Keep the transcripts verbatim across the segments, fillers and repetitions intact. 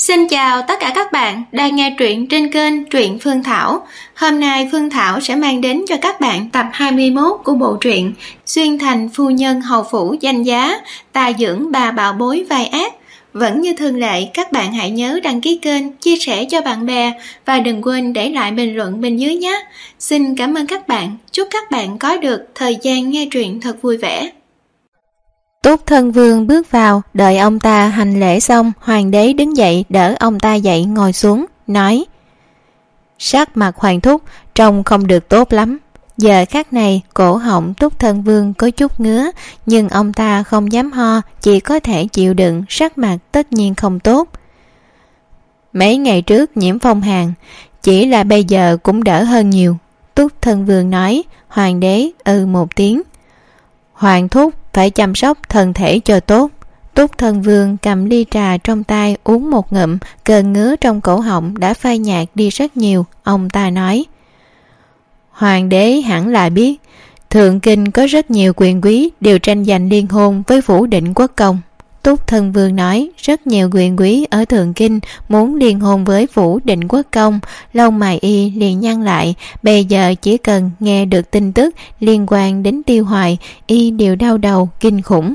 Xin chào tất cả các bạn đang nghe truyện trên kênh Truyện Phương Thảo. Hôm nay Phương Thảo sẽ mang đến cho các bạn tập hai mươi mốt của bộ truyện Xuyên Thành Phu Nhân Hầu Phủ Danh Giá, ta dưỡng bà bảo bối vai ác. Vẫn như thường lệ, các bạn hãy nhớ đăng ký kênh, chia sẻ cho bạn bè và đừng quên để lại bình luận bên dưới nhé. Xin cảm ơn các bạn, chúc các bạn có được thời gian nghe truyện thật vui vẻ. Túc Thân Vương bước vào, đợi ông ta hành lễ xong, hoàng đế đứng dậy đỡ ông ta dậy ngồi xuống, nói: sắc mặt hoàng thúc trông không được tốt lắm. Giờ khắc này cổ họng Túc Thân Vương có chút ngứa, nhưng ông ta không dám ho, chỉ có thể chịu đựng, sắc mặt tất nhiên không tốt. Mấy ngày trước nhiễm phong hàn, chỉ là bây giờ cũng đỡ hơn nhiều. Túc Thân Vương nói. Hoàng đế ừ một tiếng. Hoàng thúc phải chăm sóc thân thể cho tốt. Túc Thân Vương cầm ly trà trong tay uống một ngụm, cơn ngứa trong cổ họng đã phai nhạt đi rất nhiều. Ông ta nói: hoàng đế hẳn là biết, thượng kinh có rất nhiều quyền quý đều tranh giành liên hôn với Phủ Định Quốc Công. Túc Thân Vương nói: rất nhiều quyền quý ở thượng kinh muốn liên hôn với Phủ Định Quốc Công. Lông mày y liền nhăn lại, bây giờ chỉ cần nghe được tin tức liên quan đến Tiêu Hoài, y đều đau đầu kinh khủng.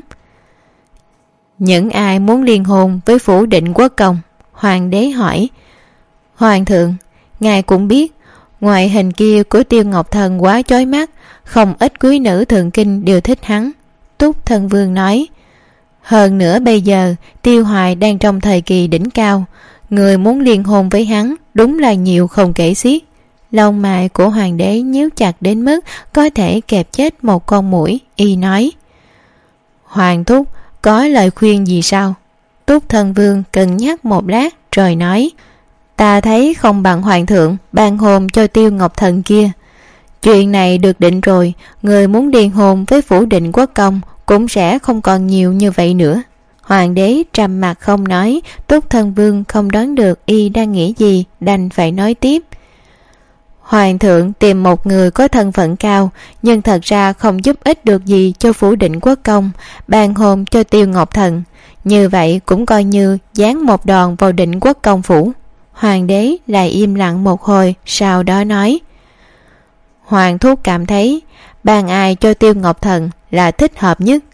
Những ai muốn liên hôn với Phủ Định Quốc Công? Hoàng đế hỏi. Hoàng thượng, ngài cũng biết, ngoại hình kia của Tiêu Ngọc Thần quá chói mắt, không ít quý nữ thượng kinh đều thích hắn. Túc Thân Vương nói. Hơn nữa bây giờ Tiêu Hoài đang trong thời kỳ đỉnh cao, người muốn liên hôn với hắn đúng là nhiều không kể xiết. Lông mày của hoàng đế nhíu chặt đến mức có thể kẹp chết một con muỗi. Y nói: hoàng thúc có lời khuyên gì sao? Túc Thân Vương cân nhắc một lát rồi nói: ta thấy không bằng hoàng thượng ban hôn cho Tiêu Ngọc Thần kia. Chuyện này được định rồi, người muốn liên hôn với Phủ Định Quốc Công cũng sẽ không còn nhiều như vậy nữa. Hoàng đế trầm mặt không nói. Túc Thân Vương không đoán được y đang nghĩ gì, đành phải nói tiếp. Hoàng thượng tìm một người có thân phận cao, nhưng thật ra không giúp ích được gì cho Phủ Định Quốc Công, ban hôn cho Tiêu Ngọc Thần. Như vậy cũng coi như giáng một đòn vào Định Quốc Công phủ. Hoàng đế lại im lặng một hồi, sau đó nói: hoàng thúc cảm thấy ban ai cho Tiêu Ngọc Thần là thích hợp nhất?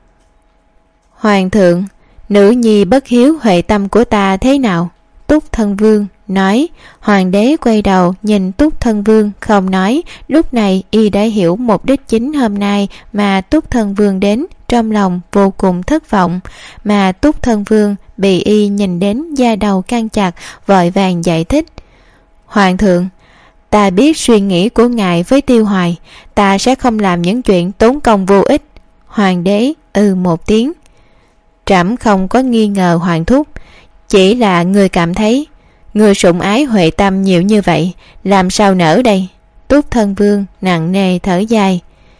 Hoàng thượng, nữ nhi bất hiếu huệ tâm của ta thế nào? Túc Thân Vương nói. Hoàng đế quay đầu nhìn Túc Thân Vương không nói. Lúc này y đã hiểu mục đích chính hôm nay mà Túc Thân Vương đến, trong lòng vô cùng thất vọng. Mà Túc Thân Vương bị y nhìn đến da đầu căng chặt, vội vàng giải thích: hoàng thượng, ta biết suy nghĩ của ngài với Tiêu Hoài, ta sẽ không làm những chuyện tốn công vô ích. Hoàng đế ừ một tiếng. Trẫm không có nghi ngờ hoàng thúc, chỉ là người cảm thấy người sủng ái huệ tâm nhiều như vậy, làm sao nỡ đây? Túc Thân Vương nặng nề thở dài.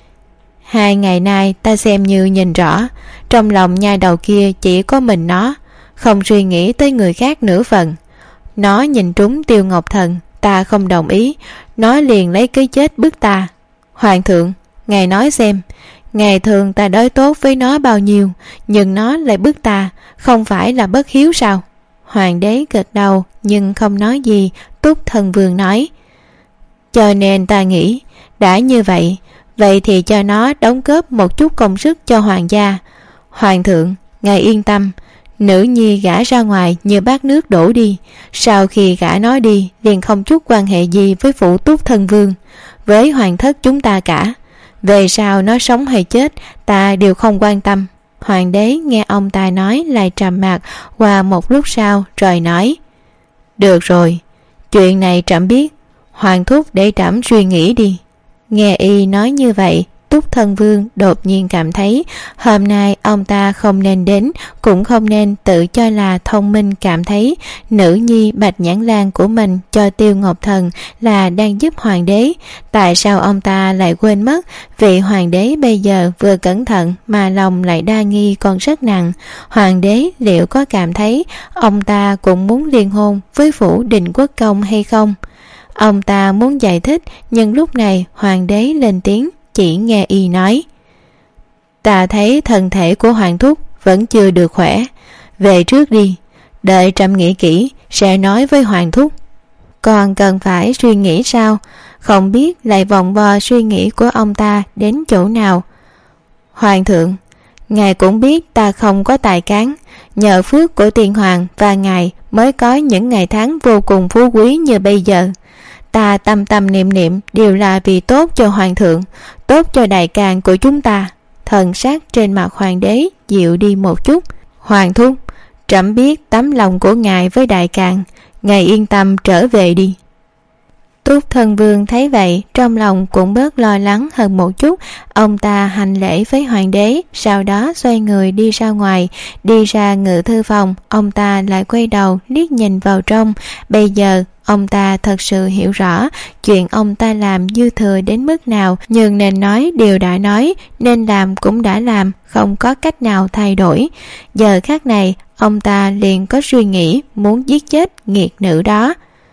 Hai ngày nay ta xem như nhìn rõ, trong lòng nhai đầu kia chỉ có mình nó, không suy nghĩ tới người khác nửa phần. Nó nhìn trúng Tiêu Ngọc Thần, ta không đồng ý, nó liền lấy cái chết bức ta. Hoàng thượng, ngài nói xem, ngày thường ta đối tốt với nó bao nhiêu, nhưng nó lại bức ta, không phải là bất hiếu sao? Hoàng đế gật đầu nhưng không nói gì. Túc Thân Vương nói: cho nên ta nghĩ, đã như vậy, vậy thì cho nó đóng góp một chút công sức cho hoàng gia. Hoàng thượng, ngài yên tâm, nữ nhi gả ra ngoài như bát nước đổ đi, sau khi gả nó đi liền không chút quan hệ gì với phủ Túc Thân Vương, với hoàng thất chúng ta cả. Về sau nó sống hay chết ta đều không quan tâm. Hoàng đế nghe ông ta nói lại trầm mặc qua một lúc sau rồi nói: được rồi, chuyện này trẫm biết, hoàng thúc để trẫm suy nghĩ đi. Nghe y nói như vậy, Túc Thân Vương đột nhiên cảm thấy hôm nay ông ta không nên đến, cũng không nên tự cho là thông minh, cảm thấy nữ nhi Bạch Nhãn Lan của mình cho Tiêu Ngọc Thần là đang giúp hoàng đế. Tại sao ông ta lại quên mất vị hoàng đế bây giờ vừa cẩn thận mà lòng lại đa nghi còn rất nặng? Hoàng đế liệu có cảm thấy ông ta cũng muốn liên hôn với Phủ Định Quốc Công hay không? Ông ta muốn giải thích, nhưng lúc này hoàng đế lên tiếng, chỉ nghe y nói: ta thấy thân thể của hoàng thúc vẫn chưa được khỏe, về trước đi, Đợi trẫm nghĩ kỹ sẽ nói với hoàng thúc. Còn cần phải suy nghĩ sao? Không biết lại vòng vo suy nghĩ của ông ta đến chỗ nào. Hoàng thượng, ngài cũng biết ta không có tài cán, nhờ phước của tiên hoàng và ngài mới có những ngày tháng vô cùng phú quý như bây giờ. Ta tâm tâm niệm niệm đều là vì tốt cho hoàng thượng, tốt cho đại càn của chúng ta. Thần sắc trên mặt hoàng đế dịu đi một chút. Hoàng thúc, trẫm biết tấm lòng của ngài với đại càn, ngài yên tâm trở về đi. Túc Thân Vương thấy vậy, trong lòng cũng bớt lo lắng hơn một chút. Ông ta hành lễ với hoàng đế, sau đó xoay người đi ra ngoài. Đi ra ngự thư phòng, ông ta lại quay đầu liếc nhìn vào trong. Bây giờ ông ta thật sự hiểu rõ chuyện ông ta làm dư thừa đến mức nào, nhưng nên nói đều đã nói, nên làm cũng đã làm, không có cách nào thay đổi. Giờ khắc này ông ta liền có suy nghĩ muốn giết chết nghiệt nữ đó.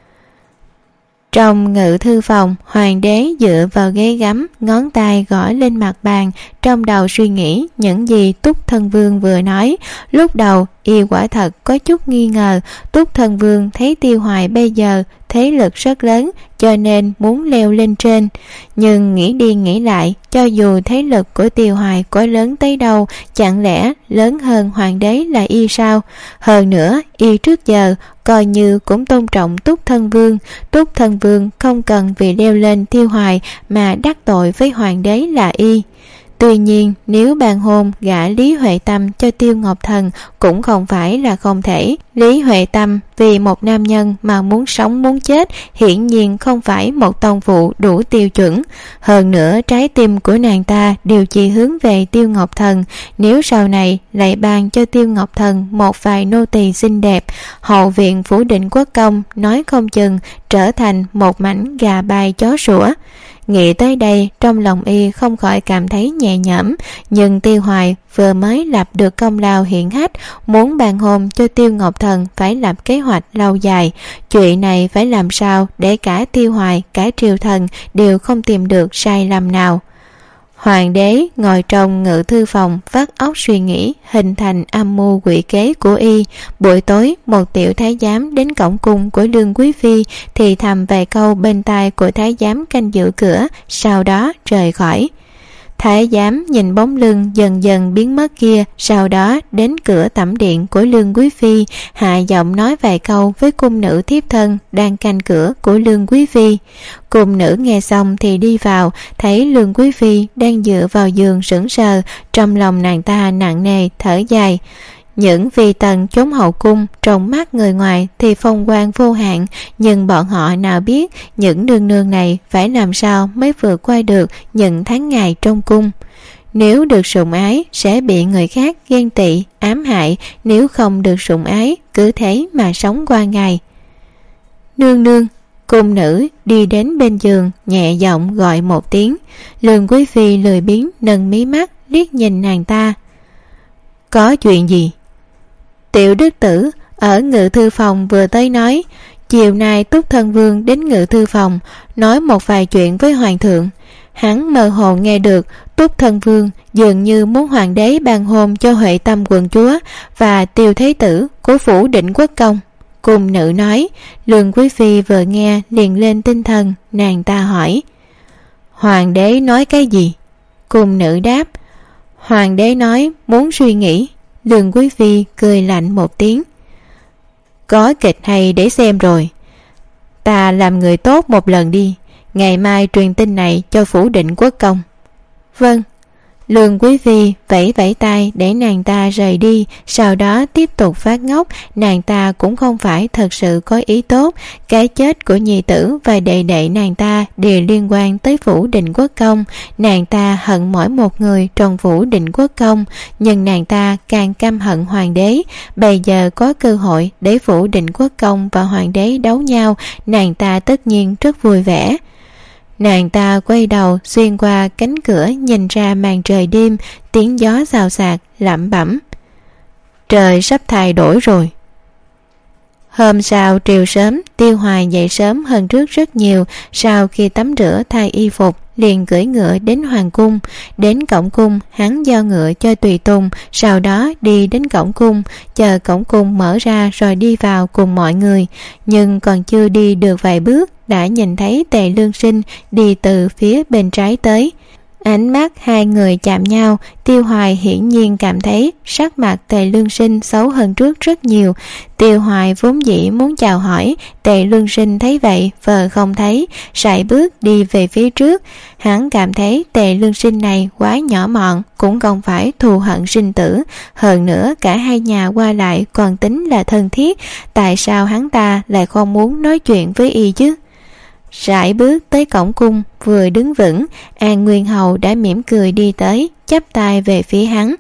Trong ngự thư phòng, hoàng đế dựa vào ghế gắm, ngón tay gõ lên mặt bàn, trong đầu suy nghĩ những gì Túc Thân Vương vừa nói. Lúc đầu y quả thật có chút nghi ngờ. Túc Thân Vương thấy Tiêu Hoài bây giờ thế lực rất lớn, cho nên muốn leo lên trên. Nhưng nghĩ đi nghĩ lại, cho dù thế lực của Tiêu Hoài có lớn tới đâu, chẳng lẽ lớn hơn hoàng đế là y sao? Hơn nữa, y trước giờ coi như cũng tôn trọng Túc Thân Vương. Túc Thân Vương không cần vì leo lên Tiêu Hoài mà đắc tội với hoàng đế là y. Tuy nhiên, nếu ban hôn gả Lý Huệ Tâm cho Tiêu Ngọc Thần cũng không phải là không thể. Lý Huệ Tâm vì một nam nhân mà muốn sống muốn chết, hiển nhiên không phải một tông phụ đủ tiêu chuẩn. Hơn nữa, trái tim của nàng ta đều chỉ hướng về Tiêu Ngọc Thần. Nếu sau này lại ban cho Tiêu Ngọc Thần một vài nô tỳ xinh đẹp, hậu viện phủ Định Quốc công nói không chừng trở thành một mảnh gà bay chó sủa. Nghĩ tới đây, trong lòng y không khỏi cảm thấy nhẹ nhõm. Nhưng Tiêu Hoài vừa mới lập được công lao hiển hách, muốn bàn hôn cho Tiêu Ngọc Thần phải lập kế hoạch lâu dài. Chuyện này phải làm sao để cả Tiêu Hoài, cả triều thần đều không tìm được sai lầm nào. Hoàng đế ngồi trong ngự thư phòng vắt óc suy nghĩ, hình thành âm mưu quỷ kế của y. Buổi tối, một tiểu thái giám đến cổng cung của Lương Quý Phi, thì thầm vài câu bên tai của thái giám canh giữ cửa, sau đó rời khỏi. Thái giám nhìn bóng lưng dần dần biến mất kia, sau đó đến cửa tẩm điện của Lương Quý Phi, hạ giọng nói vài câu với cung nữ thiếp thân đang canh cửa của Lương Quý Phi. Cung nữ nghe xong thì đi vào, thấy Lương Quý Phi đang dựa vào giường sững sờ, trong lòng nàng ta nặng nề thở dài. Những phi tần chốn hậu cung trong mắt người ngoài thì phong quang vô hạn, nhưng bọn họ nào biết những nương nương này phải làm sao mới vượt qua được những tháng ngày trong cung. Nếu được sủng ái sẽ bị người khác ghen tị, ám hại, nếu không được sủng ái cứ thế mà sống qua ngày. Nương nương. Cung nữ đi đến bên giường, nhẹ giọng gọi một tiếng. Lương Quý Phi lười biếng nâng mí mắt liếc nhìn nàng ta. Có chuyện gì? Tiểu đức tử ở ngự thư phòng vừa tới nói, chiều nay Túc Thân Vương đến ngự thư phòng nói một vài chuyện với hoàng thượng. Hắn mơ hồ nghe được Túc Thân Vương dường như muốn hoàng đế ban hôn cho Huệ Tâm quận chúa và Tiêu Thế Tử của phủ Định Quốc công. Cung nữ nói. Lương Quý Phi vừa nghe liền lên tinh thần, nàng ta hỏi, hoàng đế nói cái gì? Cung nữ đáp, hoàng đế nói muốn suy nghĩ. Lương Quý Phi cười lạnh một tiếng, có kịch hay để xem rồi. Ta làm người tốt một lần đi, ngày mai truyền tin này cho phủ Định Quốc công. Vâng. Lương Quý Phi vẫy vẫy tay để nàng ta rời đi, sau đó tiếp tục phát ngốc. Nàng ta cũng không phải thật sự có ý tốt. Cái chết của nhi tử và đệ đệ nàng ta đều liên quan tới phủ Định Quốc công. Nàng ta hận mỗi một người trong phủ Định Quốc công, nhưng nàng ta càng căm hận hoàng đế. Bây giờ có cơ hội để phủ Định Quốc công và hoàng đế đấu nhau, nàng ta tất nhiên rất vui vẻ. Nàng ta quay đầu xuyên qua cánh cửa nhìn ra màn trời đêm, tiếng gió xào xạc lẩm bẩm, trời sắp thay đổi rồi. Hôm sau triều sớm, Tiêu Hoài dậy sớm hơn trước rất nhiều. Sau khi tắm rửa thay y phục, liền cưỡi ngựa đến hoàng cung. Đến cổng cung, hắn giao ngựa cho tùy tùng, sau đó đi đến cổng cung, chờ cổng cung mở ra rồi đi vào cùng mọi người. Nhưng còn chưa đi được vài bước, đã nhìn thấy Tề Lương Sinh đi từ phía bên trái tới. Ánh mắt hai người chạm nhau, Tiêu Hoài hiển nhiên cảm thấy sắc mặt Tề Lương Sinh xấu hơn trước rất nhiều. Tiêu Hoài vốn dĩ muốn chào hỏi, Tề Lương Sinh thấy vậy vờ không thấy, sải bước đi về phía trước. Hắn cảm thấy Tề Lương Sinh này quá nhỏ mọn, cũng không phải thù hận sinh tử. Hơn nữa cả hai nhà qua lại còn tính là thân thiết, tại sao hắn ta lại không muốn nói chuyện với y chứ? Sải bước tới cổng cung, vừa đứng vững, An Nguyên Hầu đã mỉm cười đi tới, chắp tay về phía hắn.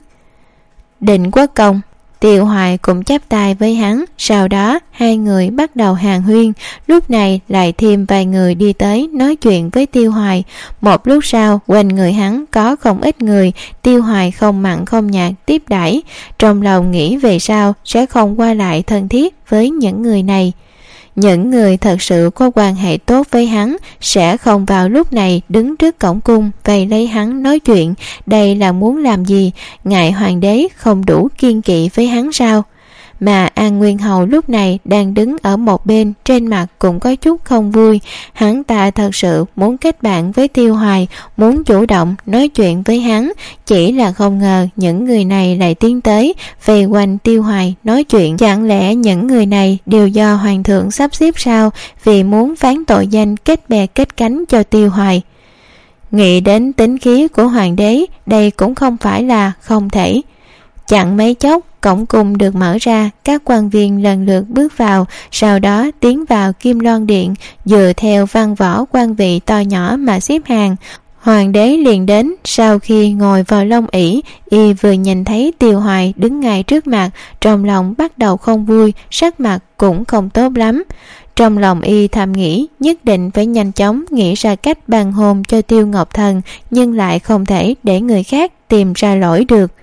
Định Quốc Công. Tiêu Hoài cũng chắp tay với hắn, sau đó hai người bắt đầu hàn huyên. Lúc này lại thêm vài người đi tới nói chuyện với Tiêu Hoài. Một lúc sau, quanh người hắn có không ít người. Tiêu Hoài không mặn không nhạt tiếp đãi, trong lòng nghĩ về sau sẽ không qua lại thân thiết với những người này. Những người thật sự có quan hệ tốt với hắn sẽ không vào lúc này đứng trước cổng cung vây lấy hắn nói chuyện. Đây là muốn làm gì? Ngại hoàng đế không đủ kiên kỵ với hắn sao? Mà An Nguyên Hầu lúc này đang đứng ở một bên, trên mặt cũng có chút không vui. Hắn ta thật sự muốn kết bạn với Tiêu Hoài, muốn chủ động nói chuyện với hắn, chỉ là không ngờ những người này lại tiến tới vây quanh Tiêu Hoài nói chuyện. Chẳng lẽ những người này đều do hoàng thượng sắp xếp sao, vì muốn phán tội danh kết bè kết cánh cho Tiêu Hoài? Nghĩ đến tính khí của hoàng đế, đây cũng không phải là không thể. Chẳng mấy chốc, cổng cung được mở ra, các quan viên lần lượt bước vào, sau đó tiến vào Kim Loan Điện, dựa theo văn võ quan vị to nhỏ mà xếp hàng. Hoàng đế liền đến, sau khi ngồi vào long ỷ, y vừa nhìn thấy Tiêu Hoài đứng ngay trước mặt, trong lòng bắt đầu không vui, sắc mặt cũng không tốt lắm. Trong lòng y thầm nghĩ nhất định phải nhanh chóng nghĩ ra cách ban hôn cho Tiêu Ngọc Thần, nhưng lại không thể để người khác tìm ra lỗi được.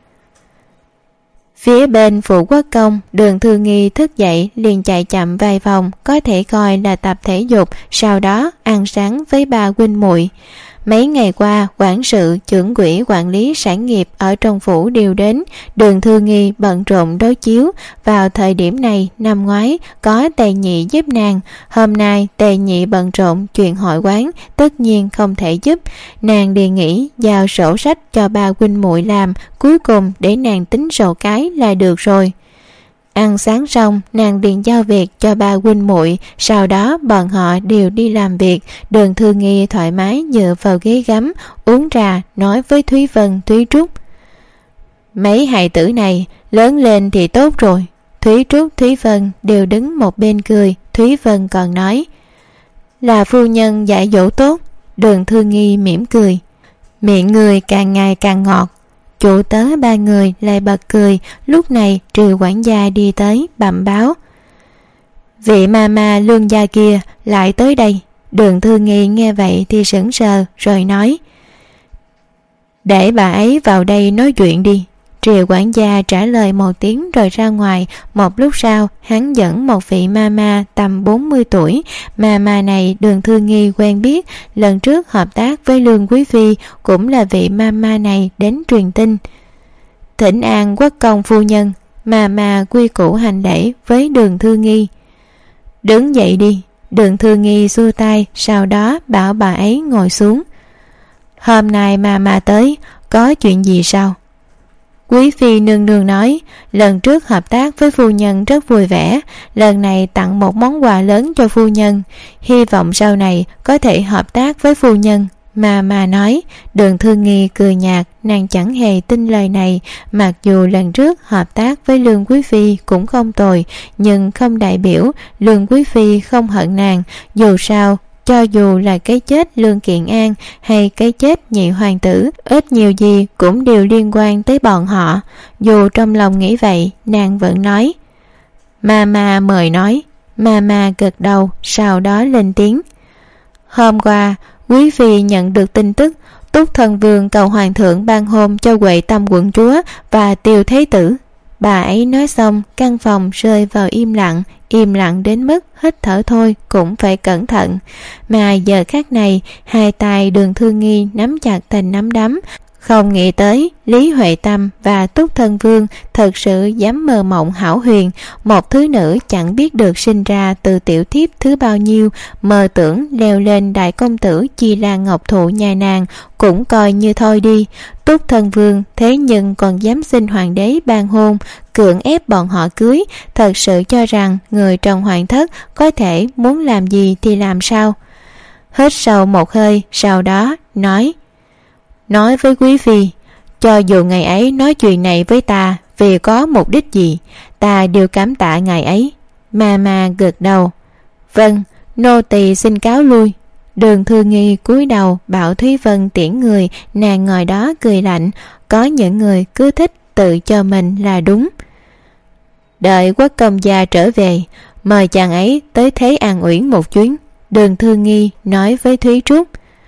Phía bên Phụ Quốc Công, Đường Thư Nghi thức dậy liền chạy chậm vài vòng, có thể coi là tập thể dục, sau đó ăn sáng với ba huynh muội. Mấy ngày qua, quản sự, trưởng quỹ quản lý sản nghiệp ở trong phủ đều đến. Đường Thư Nghi bận rộn đối chiếu. Vào thời điểm này, năm ngoái có Tề Nhị giúp nàng. Hôm nay Tề Nhị bận rộn chuyện hội quán, tất nhiên không thể giúp. Nàng đề nghị giao sổ sách cho ba huynh muội làm, cuối cùng để nàng tính sổ cái là được rồi. Ăn sáng xong, nàng liền giao việc cho ba huynh muội, sau đó bọn họ đều đi làm việc. Đường Thư Nghi thoải mái dựa vào ghế gắm, uống trà, nói với Thúy Vân, Thúy Trúc. Mấy hài tử này, lớn lên thì tốt rồi. Thúy Trúc, Thúy Vân đều đứng một bên cười. Thúy Vân còn nói, là phu nhân dạy dỗ tốt. Đường Thư Nghi mỉm cười, miệng người càng ngày càng ngọt. Chủ tớ ba người lại bật cười. Lúc này Trừ quản gia đi tới bẩm báo, vị ma ma Lương gia kia lại tới đây. Đường Thư Nghi nghe vậy thì sững sờ rồi nói, để bà ấy vào đây nói chuyện đi. Triều quản gia trả lời một tiếng rồi ra ngoài. Một lúc sau, hắn dẫn một vị mama tầm bốn mươi tuổi. Mama này Đường Thư Nghi quen biết, lần trước hợp tác với Lương Quý Phi, cũng là vị mama này đến truyền tin. Thỉnh an Quốc công phu nhân. Mama quy củ hành lễ với Đường Thư Nghi. Đứng dậy đi. Đường Thư Nghi xua tay, sau đó bảo bà ấy ngồi xuống. Hôm nay mama tới, có chuyện gì sao? Quý Phi nương nương nói, lần trước hợp tác với phu nhân rất vui vẻ, lần này tặng một món quà lớn cho phu nhân, hy vọng sau này có thể hợp tác với phu nhân. Mà mà nói. Đường Thư Nghi cười nhạt, nàng chẳng hề tin lời này. Mặc dù lần trước hợp tác với Lương Quý Phi cũng không tồi, nhưng không đại biểu Lương Quý Phi không hận nàng. Dù sao, cho dù là cái chết Lương Kiện An hay cái chết nhị hoàng tử, ít nhiều gì cũng đều liên quan tới bọn họ. Dù trong lòng nghĩ vậy, nàng vẫn nói, Mama mời nói. Mama gật đầu, sau đó lên tiếng. Hôm qua, Quý Phi nhận được tin tức Túc Thân Vương cầu hoàng thượng ban hôn cho Huệ Tâm quận chúa và Tiêu Thế tử. Bà ấy nói xong, căn phòng rơi vào im lặng, im lặng đến mức hít thở thôi cũng phải cẩn thận. Mà giờ khắc này, hai tay Đường Thư Nghi nắm chặt thành nắm đấm, không nghĩ tới Lý Huệ Tâm và Túc Thân Vương thật sự dám mơ mộng hão huyền. Một thứ nữ chẳng biết được sinh ra từ tiểu thiếp thứ bao nhiêu, mơ tưởng leo lên đại công tử Chi La Ngọc Thụ nhà nàng cũng coi như thôi đi. Túc Thân Vương thế nhưng còn dám xin hoàng đế ban hôn, cưỡng ép bọn họ cưới, thật sự cho rằng người trong hoàng thất có thể muốn làm gì thì làm sao. Hít sâu một hơi, sau đó nói: Nói với quý phi, cho dù ngày ấy nói chuyện này với ta vì có mục đích gì, ta đều cảm tạ ngài ấy. Mà mà gật đầu: Vâng, nô tỳ xin cáo lui. Đường Thư Nghi cúi đầu bảo Thúy Vân tiễn người, nàng ngồi đó cười lạnh. Có những người cứ thích tự cho mình là đúng. Đợi Quốc công gia trở về, mời chàng ấy tới Thế An Uyển một chuyến, Đường Thư Nghi nói với Thúy Trúc.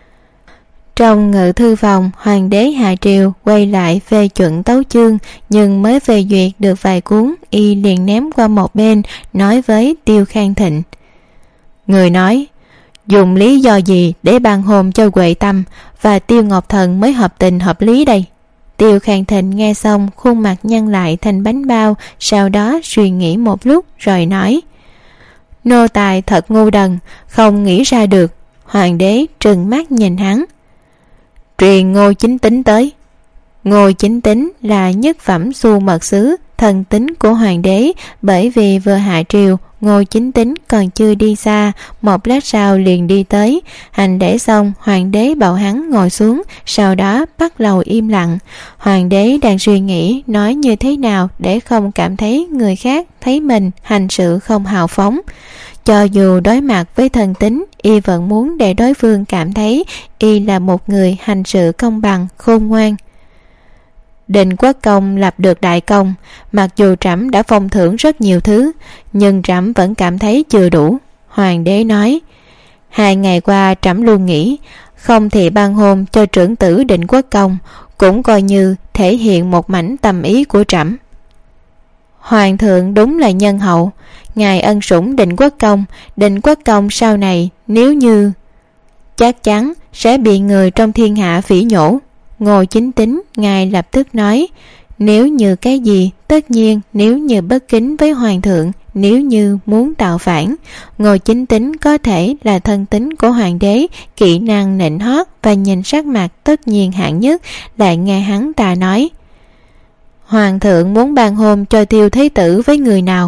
Trong ngự thư phòng, hoàng đế Hạ Triều quay lại phê chuẩn tấu chương, nhưng mới phê duyệt được vài cuốn, y liền ném qua một bên, nói với Tiêu Khang Thịnh: Người nói, dùng lý do gì để ban hôn cho Huệ Tâm và Tiêu Ngọc Thần mới hợp tình hợp lý đây? Tiêu Khang Thịnh nghe xong, khuôn mặt nhăn lại thành bánh bao, sau đó suy nghĩ một lúc rồi nói: Nô tài thật ngu đần, không nghĩ ra được. Hoàng đế trừng mắt nhìn hắn: Truyền Ngô Chính Tính tới. Ngô Chính Tính là nhất phẩm xu mật sứ, thần tính của hoàng đế. Bởi vì vừa hạ triều, Ngô Chính Tính còn chưa đi xa, một lát sau liền đi tới. Hành lễ xong, hoàng đế bảo hắn ngồi xuống, sau đó bắt đầu im lặng. Hoàng đế đang suy nghĩ nói như thế nào để không cảm thấy người khác thấy mình hành sự không hào phóng. Cho dù đối mặt với thần tính, y vẫn muốn để đối phương cảm thấy y là một người hành sự công bằng, khôn ngoan. Định Quốc công lập được đại công, mặc dù trẫm đã phong thưởng rất nhiều thứ, nhưng trẫm vẫn cảm thấy chưa đủ. Hoàng đế nói: Hai ngày qua trẫm luôn nghĩ, không thể ban hôn cho trưởng tử Định Quốc công, cũng coi như thể hiện một mảnh tâm ý của trẫm. Hoàng thượng đúng là nhân hậu, ngài ân sủng Định Quốc công, Định Quốc công sau này nếu như chắc chắn sẽ bị người trong thiên hạ phỉ nhổ. Ngô Chính Tính ngài lập tức nói: Nếu như cái gì? Tất nhiên nếu như bất kính với hoàng thượng, nếu như muốn tạo phản. Ngô Chính Tính có thể là thân tín của hoàng đế, kỹ năng nịnh hót và nhìn sắc mặt tất nhiên hạng nhất. Lại nghe hắn ta nói: Hoàng thượng muốn ban hôn cho Tiêu Thế Tử với người nào?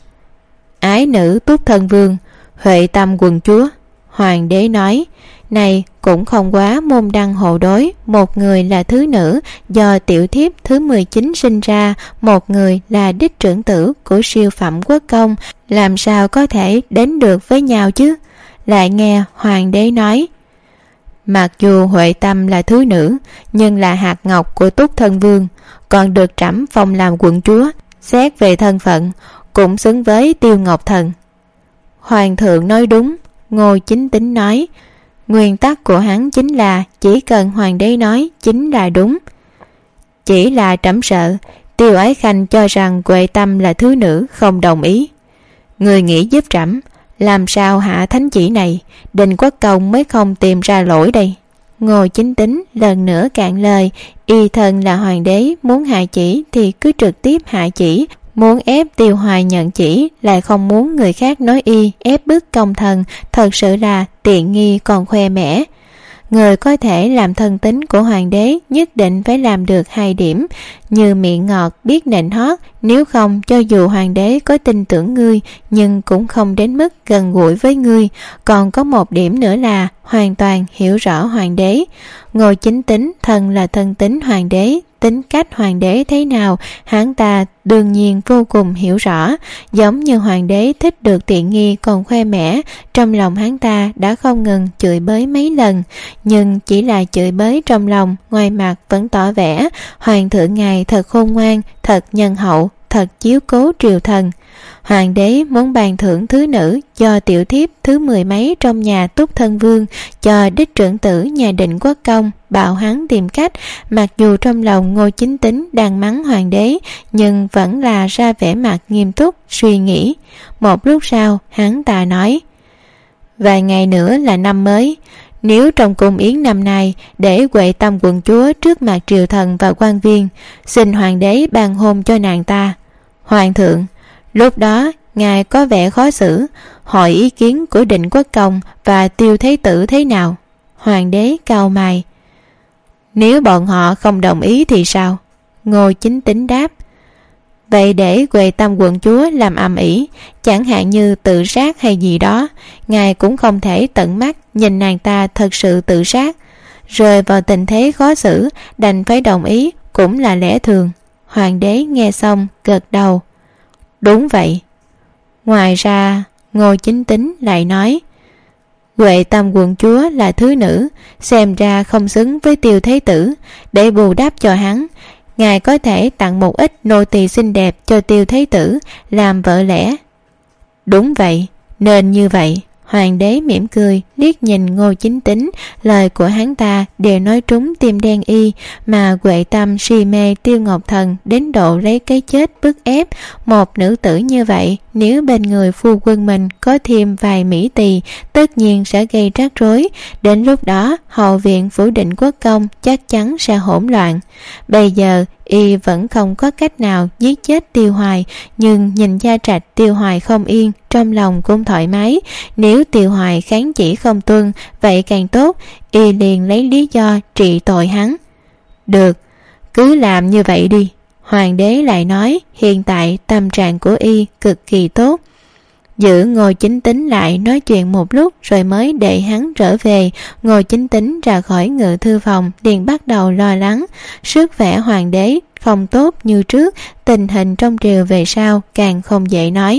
Ái nữ Túc Thân Vương, Huệ Tâm quận chúa. Hoàng đế nói: Này cũng không quá môn đăng hộ đối, một người là thứ nữ do tiểu thiếp thứ mười chín sinh ra, một người là đích trưởng tử của siêu phẩm quốc công, làm sao có thể đến được với nhau chứ? Lại nghe hoàng đế nói: Mặc dù Huệ Tâm là thứ nữ, nhưng là hạt ngọc của Túc Thân Vương, còn được trẫm phong làm quận chúa, xét về thân phận cũng xứng với Tiêu Ngọc Thần. Hoàng thượng nói đúng. Ngô Chính Tính nói: Nguyên tắc của hắn chính là chỉ cần hoàng đế nói chính là đúng. Chỉ là trẫm sợ Tiêu Ái Khanh cho rằng Huệ Tâm là thứ nữ, không đồng ý. Người nghĩ giúp trẫm làm sao hạ thánh chỉ này, Định Quốc công mới không tìm ra lỗi đây. Ngô Chính Tính lần nữa cạn lời: Y thân là hoàng đế, muốn hạ chỉ thì cứ trực tiếp hạ chỉ, muốn ép Tiêu Hoài nhận chỉ, lại không muốn người khác nói y ép bức công thần, thật sự là tiện nghi còn khoe mẽ. Người có thể làm thân tín của hoàng đế nhất định phải làm được hai điểm: như miệng ngọt, biết nịnh hót, nếu không cho dù hoàng đế có tin tưởng ngươi nhưng cũng không đến mức gần gũi với ngươi. Còn có một điểm nữa là hoàn toàn hiểu rõ hoàng đế. Ngô Chính Tính thân là thân tín hoàng đế, tính cách hoàng đế thế nào hắn ta đương nhiên vô cùng hiểu rõ. Giống như hoàng đế thích được tiện nghi còn khoe mẽ, trong lòng hắn ta đã không ngừng chửi bới mấy lần, nhưng chỉ là chửi bới trong lòng, ngoài mặt vẫn tỏ vẻ hoàng thượng ngài thật khôn ngoan, thật nhân hậu, thật chiếu cố triều thần. hoàng đế muốn ban thưởng thứ nữ do tiểu thiếp thứ mười mấy trong nhà Túc Thân Vương cho đích trưởng tử nhà Định Quốc Công, bảo hắn tìm cách. Mặc dù trong lòng Ngô Chính Tín đang mắng hoàng đế, nhưng vẫn là ra vẻ mặt nghiêm túc suy nghĩ. Một lúc sau hắn ta nói: vài ngày nữa là năm mới, nếu trong cung yến năm nay để Huệ Tâm quận chúa trước mặt triều thần và quan viên, xin hoàng đế ban hôn cho nàng ta. Hoàng thượng, lúc đó ngài có vẻ khó xử, hỏi ý kiến của Định Quốc Công và Tiêu Thế Tử thế nào? Hoàng đế cau mày: nếu bọn họ không đồng ý thì sao? Ngô Chính Tín đáp: vậy để Huệ Tâm quận chúa làm ầm ĩ, chẳng hạn như tự sát hay gì đó, ngài cũng không thể tận mắt nhìn nàng ta thật sự tự sát. Rơi vào tình thế khó xử, đành phải đồng ý cũng là lẽ thường. Hoàng đế nghe xong gật đầu: đúng vậy. Ngoài ra, Ngô Chính Tín lại nói: Huệ Tâm quận chúa là thứ nữ, xem ra không xứng với Tiêu Thế Tử. Để bù đắp cho hắn, ngài có thể tặng một ít nô tỳ xinh đẹp cho Tiêu Thế Tử làm vợ lẽ. Đúng vậy, nên như vậy. Hoàng đế mỉm cười liếc nhìn Ngô Chính Tín, lời của hắn ta đều nói trúng tim đen y, mà Huệ Tâm si mê Tiêu Ngọc Thần đến độ lấy cái chết bức ép. Một nữ tử như vậy, nếu bên người phu quân mình có thêm vài mỹ tỳ, tất nhiên sẽ gây rắc rối. Đến lúc đó hậu viện phủ Định Quốc Công chắc chắn sẽ hỗn loạn. Bây giờ y vẫn không có cách nào giết chết Tiêu Hoài, nhưng nhìn gia trạch Tiêu Hoài không yên, trong lòng cũng thoải mái. Nếu Tiêu Hoài kháng chỉ không tuân, vậy càng tốt. Y liền lấy lý do trị tội hắn. Được, cứ làm như vậy đi. Hoàng đế lại nói hiện tại tâm trạng của y cực kỳ tốt. Giữ Ngô Chính Tín lại nói chuyện một lúc rồi mới để hắn trở về. Ngô Chính Tín ra khỏi ngự thư phòng liền bắt đầu lo lắng. Sức vẻ hoàng đế không tốt như trước, tình hình trong triều về sau càng không dễ nói.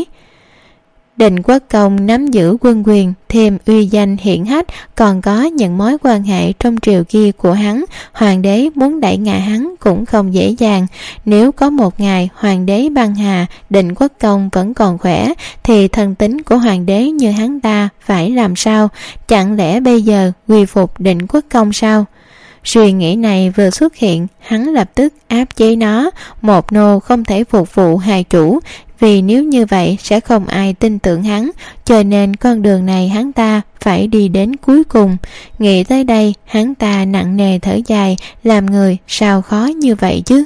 Định Quốc Công nắm giữ quân quyền, thêm uy danh hiển hách, còn có những mối quan hệ trong triều kia của hắn, hoàng đế muốn đẩy ngã hắn cũng không dễ dàng. Nếu có một ngày hoàng đế băng hà, Định Quốc Công vẫn còn khỏe, thì thần tính của hoàng đế như hắn ta phải làm sao? Chẳng lẽ bây giờ quy phục Định Quốc Công sao? Suy nghĩ này vừa xuất hiện, hắn lập tức áp chế nó. Một nô không thể phục vụ hai chủ, vì nếu như vậy sẽ không ai tin tưởng hắn, cho nên con đường này hắn ta phải đi đến cuối cùng. Nghĩ tới đây, hắn ta nặng nề thở dài, làm người sao khó như vậy chứ?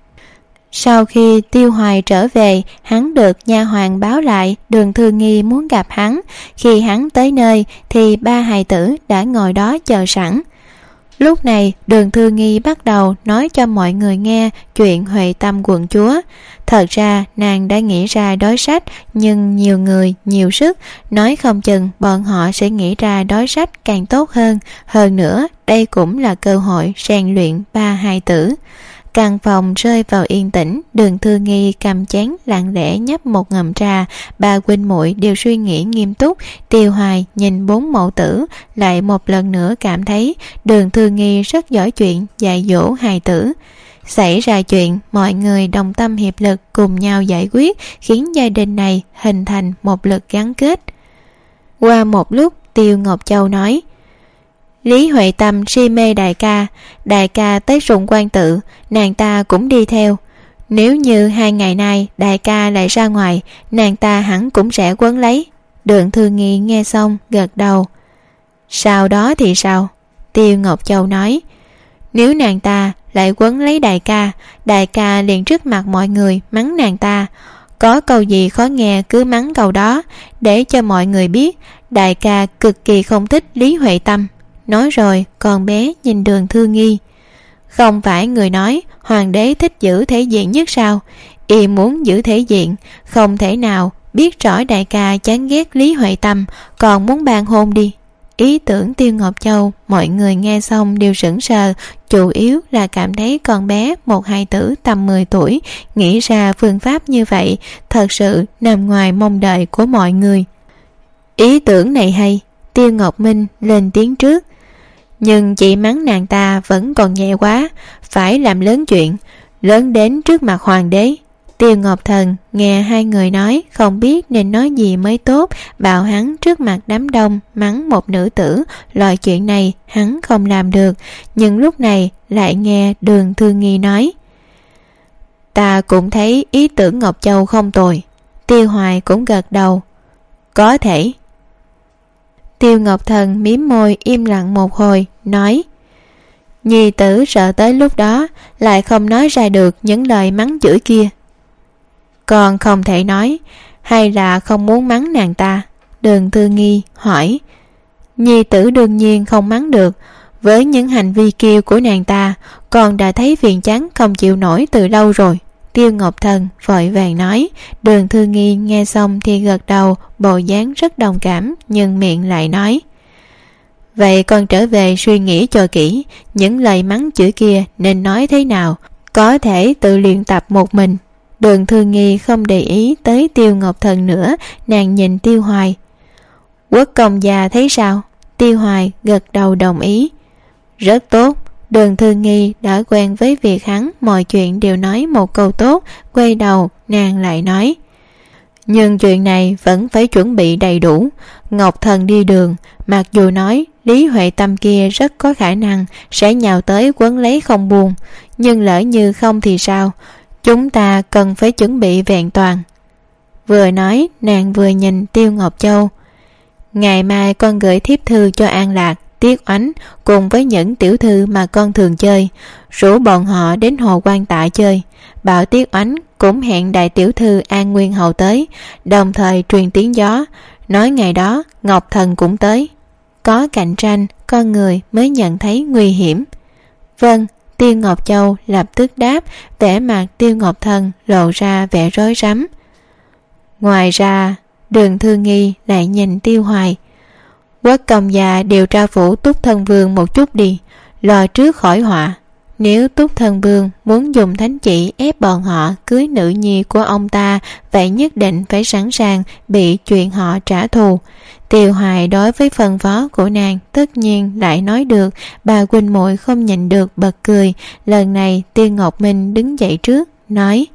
Sau khi Tiêu Hoài trở về, hắn được nha hoàn báo lại Đường Thư Nghi muốn gặp hắn. Khi hắn tới nơi thì ba hài tử đã ngồi đó chờ sẵn. Lúc này Đường Thư Nghi bắt đầu nói cho mọi người nghe chuyện Huệ Tâm quận chúa. Thật ra nàng đã nghĩ ra đối sách, nhưng nhiều người nhiều sức, nói không chừng bọn họ sẽ nghĩ ra đối sách càng tốt hơn. Hơn nữa đây cũng là cơ hội rèn luyện ba hài tử. Căn phòng rơi vào yên tĩnh, Đường Thư Nghi cầm chén lặng lẽ nhấp một ngụm trà. Ba huynh muội đều suy nghĩ nghiêm túc. Tiêu Hoài nhìn bốn mẫu tử, lại một lần nữa cảm thấy Đường Thư Nghi rất giỏi chuyện dạy dỗ hài tử. Xảy ra chuyện, mọi người đồng tâm hiệp lực cùng nhau giải quyết, khiến gia đình này hình thành một lực gắn kết. Qua một lúc, Tiêu Ngọc Châu nói: Lý Huệ Tâm si mê đại ca, đại ca tới Sùng Quan Tự, nàng ta cũng đi theo. Nếu như hai ngày nay đại ca lại ra ngoài, nàng ta hẳn cũng sẽ quấn lấy. Đường Thư Nghi nghe xong gật đầu. Sau đó thì sao? Tiêu Ngọc Châu nói: Nếu nàng ta lại quấn lấy đại ca, đại ca liền trước mặt mọi người mắng nàng ta. Có câu gì khó nghe cứ mắng câu đó, để cho mọi người biết đại ca cực kỳ không thích Lý Huệ Tâm. Nói rồi con bé nhìn Đường Thư Nghi: Không phải người nói hoàng đế thích giữ thể diện nhất sao? Y muốn giữ thể diện, không thể nào biết rõ đại ca chán ghét Lý Huệ Tâm, còn muốn ban hôn đi. Ý tưởng Tiêu Ngọc Châu mọi người nghe xong đều sững sờ, chủ yếu là cảm thấy con bé một hài tử tầm mười tuổi nghĩ ra phương pháp như vậy thật sự nằm ngoài mong đợi của mọi người. Ý tưởng này hay. Tiêu Ngọc Minh lên tiếng trước: Nhưng chị mắng nàng ta vẫn còn nhẹ quá, phải làm lớn chuyện, lớn đến trước mặt hoàng đế. Tiêu Ngọc Thần nghe hai người nói không biết nên nói gì mới tốt, bảo hắn trước mặt đám đông mắng một nữ tử, loại chuyện này hắn không làm được. Nhưng lúc này lại nghe Đường Thư Nghi nói: ta cũng thấy ý tưởng Ngọc Châu không tồi. Tiêu Hoài cũng gật đầu: có thể. Tiêu Ngọc Thần mím môi im lặng một hồi, nói: nhi tử sợ tới lúc đó lại không nói ra được những lời mắng chửi kia. Con không thể nói, hay là không muốn mắng nàng ta? Đường Thư Nghi hỏi. Nhi tử đương nhiên không mắng được. Với những hành vi kia của nàng ta, con đã thấy phiền chán không chịu nổi từ lâu rồi. Tiêu Ngọc Thần vội vàng nói. Đường Thư Nghi nghe xong thì gật đầu, bộ dáng rất đồng cảm, nhưng miệng lại nói: vậy con trở về suy nghĩ cho kỹ, những lời mắng chửi kia nên nói thế nào, có thể tự luyện tập một mình. Đường Thư Nghi không để ý tới Tiêu Ngọc Thần nữa, nàng nhìn Tiêu Hoài. Quốc công gia thấy sao? Tiêu Hoài gật đầu đồng ý. Rất tốt. Đường Thư Nghi đã quen với việc hắn mọi chuyện đều nói một câu tốt. Quay đầu nàng lại nói: nhưng chuyện này vẫn phải chuẩn bị đầy đủ. Ngọc Thần đi đường, mặc dù nói Lý Huệ Tâm kia rất có khả năng sẽ nhào tới quấn lấy không buông, nhưng lỡ như không thì sao? Chúng ta cần phải chuẩn bị vẹn toàn. Vừa nói nàng vừa nhìn Tiêu Ngọc Châu. Ngày mai con gửi thiếp thư cho An Lạc, Tiết Oánh cùng với những tiểu thư mà con thường chơi, rủ bọn họ đến hồ Quan Tạ chơi. Bảo Tiết Oánh cũng hẹn đại tiểu thư An Nguyên Hầu tới, đồng thời truyền tiếng gió, nói ngày đó Ngọc Thần cũng tới. Có cạnh tranh, con người mới nhận thấy nguy hiểm. Vâng. Tiêu Ngọc Châu lập tức đáp, vẻ mặt Tiêu Ngọc Thần lộ ra vẻ rối rắm. Ngoài ra, Đường Thư Nghi lại nhìn Tiêu Hoài. Quốc công gia điều tra phủ Túc Thân Vương một chút đi, lo trước khỏi họa. Nếu Túc Thân Vương muốn dùng thánh chỉ ép bọn họ cưới nữ nhi của ông ta, vậy nhất định phải sẵn sàng bị chuyện họ trả thù. Tiêu Hoài đối với phân phó của nàng tất nhiên lại nói được. Bà huynh muội không nhịn được bật cười. Lần này Tiêu Ngọc Minh đứng dậy trước, nói: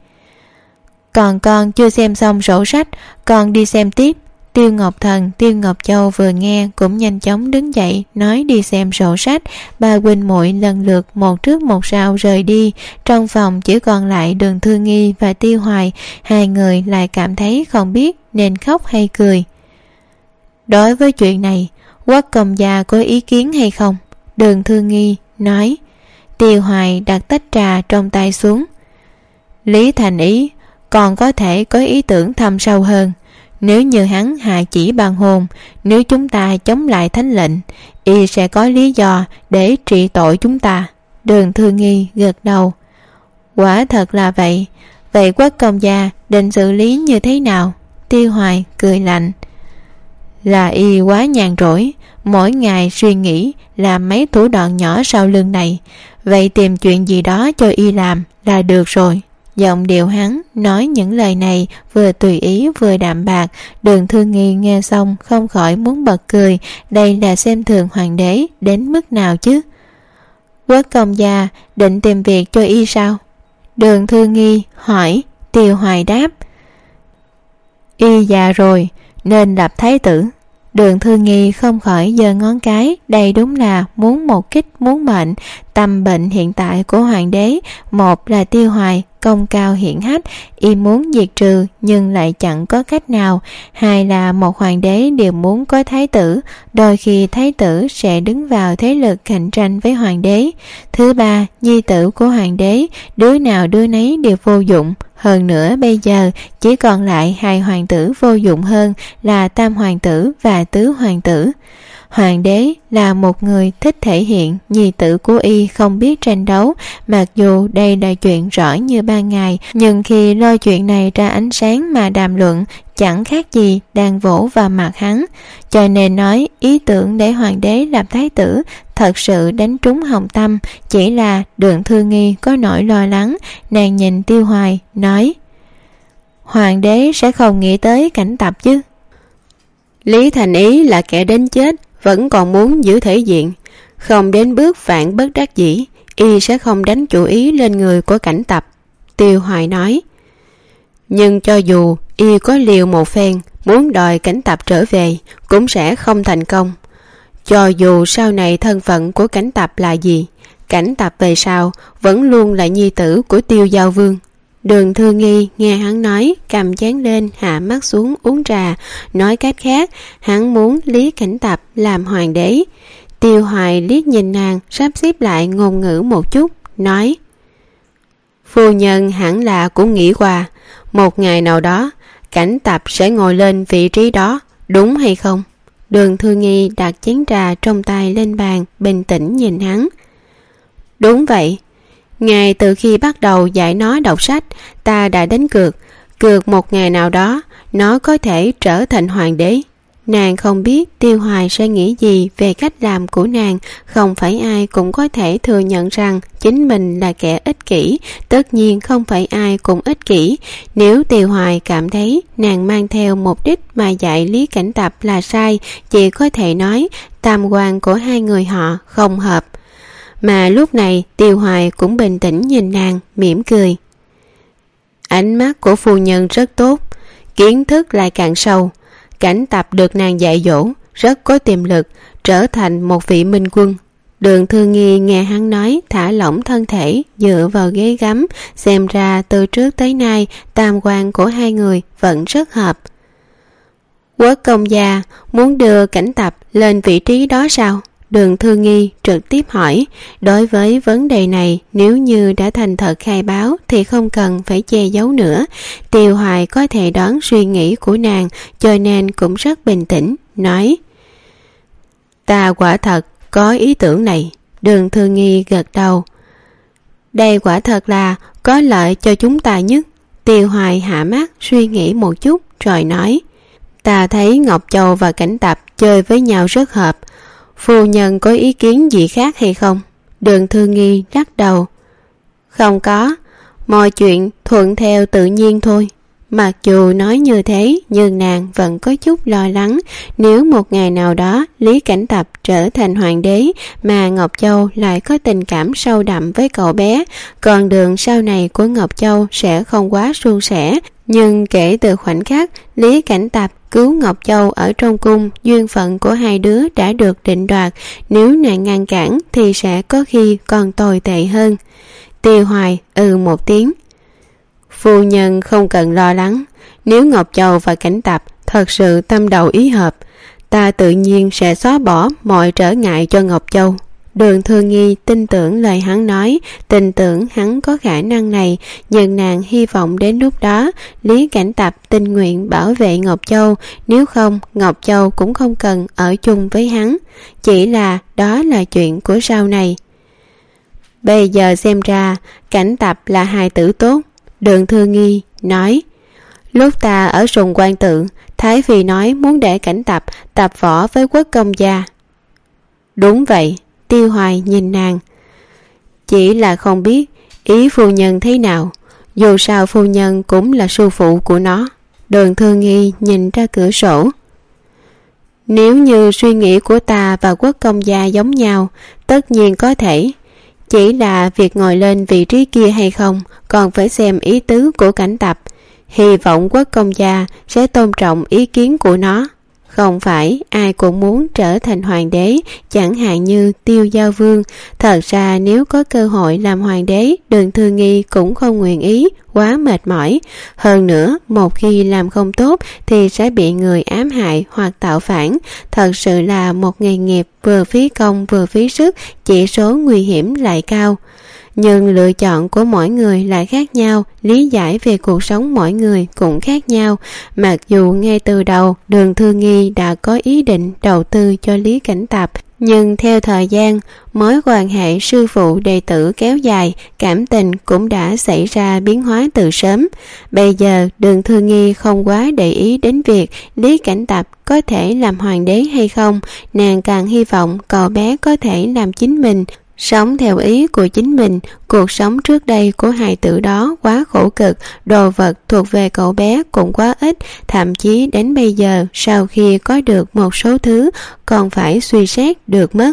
còn con chưa xem xong sổ sách, con đi xem tiếp. Tiêu Ngọc Thần, Tiêu Ngọc Châu vừa nghe cũng nhanh chóng đứng dậy nói đi xem sổ sách. Ba huynh muội lần lượt một trước một sau rời đi. Trong phòng chỉ còn lại Đường Thư Nghi và Tiêu Hoài. Hai người lại cảm thấy không biết nên khóc hay cười. Đối với chuyện này, Quốc công gia có ý kiến hay không? Đường Thư Nghi nói. Tiêu Hoài đặt tách trà trong tay xuống. Lý Thành Ý còn có thể có ý tưởng thâm sâu hơn. Nếu như hắn hạ chỉ ban hôn, nếu chúng ta chống lại thánh lệnh, y sẽ có lý do để trị tội chúng ta. Đường Thư Nghi gật đầu. Quả thật là vậy. Vậy Quốc công gia định xử lý như thế nào? Tiêu Hoài cười lạnh. Là y quá nhàn rỗi, mỗi ngày suy nghĩ làm mấy thủ đoạn nhỏ sau lưng này, vậy tìm chuyện gì đó cho y làm là được rồi. Giọng điệu hắn nói những lời này vừa tùy ý vừa đạm bạc. Đường Thư Nghi nghe xong không khỏi muốn bật cười. Đây là xem thường hoàng đế đến mức nào chứ? Quốc công gia định tìm việc cho y sao? Đường Thư Nghi hỏi. Tiêu Hoài đáp. Y già rồi nên lập thái tử. Đường Thư Nghi không khỏi giơ ngón cái. Đây đúng là muốn một kích muốn mệnh. Tâm bệnh hiện tại của hoàng đế, một là Tiêu Hoài công cao hiển hách, y muốn diệt trừ nhưng lại chẳng có cách nào. Hai là một hoàng đế đều muốn có thái tử, đôi khi thái tử sẽ đứng vào thế lực cạnh tranh với hoàng đế. Thứ ba, nhi tử của hoàng đế đứa nào đứa nấy đều vô dụng. Hơn nữa bây giờ chỉ còn lại hai hoàng tử vô dụng hơn là tam hoàng tử và tứ hoàng tử. Hoàng đế là một người thích thể hiện, nhi tử của y không biết tranh đấu. Mặc dù đây là chuyện rõ như ban ngày, nhưng khi lôi chuyện này ra ánh sáng mà đàm luận, chẳng khác gì đang vỗ vào mặt hắn. Cho nên nói ý tưởng để hoàng đế làm thái tử thật sự đánh trúng hồng tâm. Chỉ là Đường Thư Nghi có nỗi lo lắng. Nàng nhìn Tiêu Hoài nói: hoàng đế sẽ không nghĩ tới cảnh tập chứ? Lý Thành Ý là kẻ đến chết vẫn còn muốn giữ thể diện, không đến bước phản bất đắc dĩ, y sẽ không đánh chủ ý lên người của cảnh tập. Tiêu Hoài nói. Nhưng cho dù y có liều một phen muốn đòi Cảnh Tập trở về cũng sẽ không thành công. Cho dù sau này thân phận của Cảnh Tập là gì, Cảnh Tập về sau vẫn luôn là nhi tử của Tiêu Giao Vương. Đường Thư Nghi nghe hắn nói, cầm chén lên, hạ mắt xuống uống trà. Nói cách khác, hắn muốn Lý Cảnh Tập làm hoàng đế. Tiêu Hoài liếc nhìn nàng, sắp xếp lại ngôn ngữ một chút, nói: phu nhân hẳn là cũng nghĩ qua, một ngày nào đó Cảnh Tập sẽ ngồi lên vị trí đó, đúng hay không? Đường Thư Nghi đặt chén trà trong tay lên bàn, bình tĩnh nhìn hắn. Đúng vậy. Ngày từ khi bắt đầu dạy nó đọc sách, ta đã đánh cược, cược một ngày nào đó nó có thể trở thành hoàng đế. Nàng không biết Tiêu Hoài sẽ nghĩ gì về cách làm của nàng. Không phải ai cũng có thể thừa nhận rằng chính mình là kẻ ích kỷ. Tất nhiên không phải ai cũng ích kỷ. Nếu Tiêu Hoài cảm thấy nàng mang theo mục đích mà dạy Lý Cảnh Tập là sai, chỉ có thể nói tam quan của hai người họ không hợp. Mà lúc này Tiêu Hoài cũng bình tĩnh nhìn nàng, mỉm cười. Ánh mắt của phu nhân rất tốt, kiến thức lại càng sâu. Cảnh Tập được nàng dạy dỗ, rất có tiềm lực, trở thành một vị minh quân. Đường Thư Nghi nghe hắn nói, thả lỏng thân thể, dựa vào ghế gắm. Xem ra từ trước tới nay tam quan của hai người vẫn rất hợp. Quốc công gia muốn đưa Cảnh Tập lên vị trí đó sao? Đường Thư Nghi trực tiếp hỏi. Đối với vấn đề này, nếu như đã thành thật khai báo thì không cần phải che giấu nữa. Tiêu Hoài có thể đoán suy nghĩ của nàng, cho nên cũng rất bình tĩnh, nói: ta quả thật có ý tưởng này. Đường Thư Nghi gật đầu. Đây quả thật là có lợi cho chúng ta nhất. Tiêu Hoài hạ mắt suy nghĩ một chút rồi nói: ta thấy Ngọc Châu và Cảnh Tập chơi với nhau rất hợp. Phu nhân có ý kiến gì khác hay không? Đường Thư Nghi lắc đầu. Không có, mọi chuyện thuận theo tự nhiên thôi. Mặc dù nói như thế, nhưng nàng vẫn có chút lo lắng. Nếu một ngày nào đó Lý Cảnh Tập trở thành hoàng đế mà Ngọc Châu lại có tình cảm sâu đậm với cậu bé, con đường sau này của Ngọc Châu sẽ không quá suôn sẻ. Nhưng kể từ khoảnh khắc Lý Cảnh Tập cứu Ngọc Châu ở trong cung, duyên phận của hai đứa đã được định đoạt. Nếu nàng ngăn cản thì sẽ có khi còn tồi tệ hơn. Tiêu Hoài ừ một tiếng. Phu nhân không cần lo lắng. Nếu Ngọc Châu và Cảnh Tập thật sự tâm đầu ý hợp, ta tự nhiên sẽ xóa bỏ mọi trở ngại cho Ngọc Châu. Đường Thư Nghi tin tưởng lời hắn nói, tin tưởng hắn có khả năng này, nhưng nàng hy vọng đến lúc đó Lý Cảnh Tập tình nguyện bảo vệ Ngọc Châu, nếu không Ngọc Châu cũng không cần ở chung với hắn. Chỉ là đó là chuyện của sau này. Bây giờ xem ra Cảnh Tập là hài tử tốt. Đường Thư Nghi nói: lúc ta ở Sùng Quan Tự, Thái Phi nói muốn để Cảnh Tập tập võ với Quốc công gia. Đúng vậy. Tiêu Hoài nhìn nàng. Chỉ là không biết ý phu nhân thế nào. Dù sao phu nhân cũng là sư phụ của nó. Đường Thư Nghi nhìn ra cửa sổ. Nếu như suy nghĩ của ta và Quốc công gia giống nhau, tất nhiên có thể. Chỉ là việc ngồi lên vị trí kia hay không còn phải xem ý tứ của Cảnh Tập. Hy vọng Quốc công gia sẽ tôn trọng ý kiến của nó. Không phải ai cũng muốn trở thành hoàng đế, chẳng hạn như Tiêu Giao Vương. Thật ra nếu có cơ hội làm hoàng đế, Đường Thư Nghi cũng không nguyện ý, quá mệt mỏi. Hơn nữa, một khi làm không tốt thì sẽ bị người ám hại hoặc tạo phản. Thật sự là một nghề nghiệp vừa phí công vừa phí sức, chỉ số nguy hiểm lại cao. Nhưng lựa chọn của mỗi người lại khác nhau, lý giải về cuộc sống mỗi người cũng khác nhau. Mặc dù ngay từ đầu Đường Thư Nghi đã có ý định đầu tư cho Lý Cảnh Tập, nhưng theo thời gian, mối quan hệ sư phụ đệ tử kéo dài, cảm tình cũng đã xảy ra biến hóa từ sớm. Bây giờ Đường Thư Nghi không quá để ý đến việc Lý Cảnh Tập có thể làm hoàng đế hay không. Nàng càng hy vọng cậu bé có thể làm chính mình, sống theo ý của chính mình. Cuộc sống trước đây của hài tử đó quá khổ cực, đồ vật thuộc về cậu bé cũng quá ít, thậm chí đến bây giờ sau khi có được một số thứ còn phải suy xét được mất.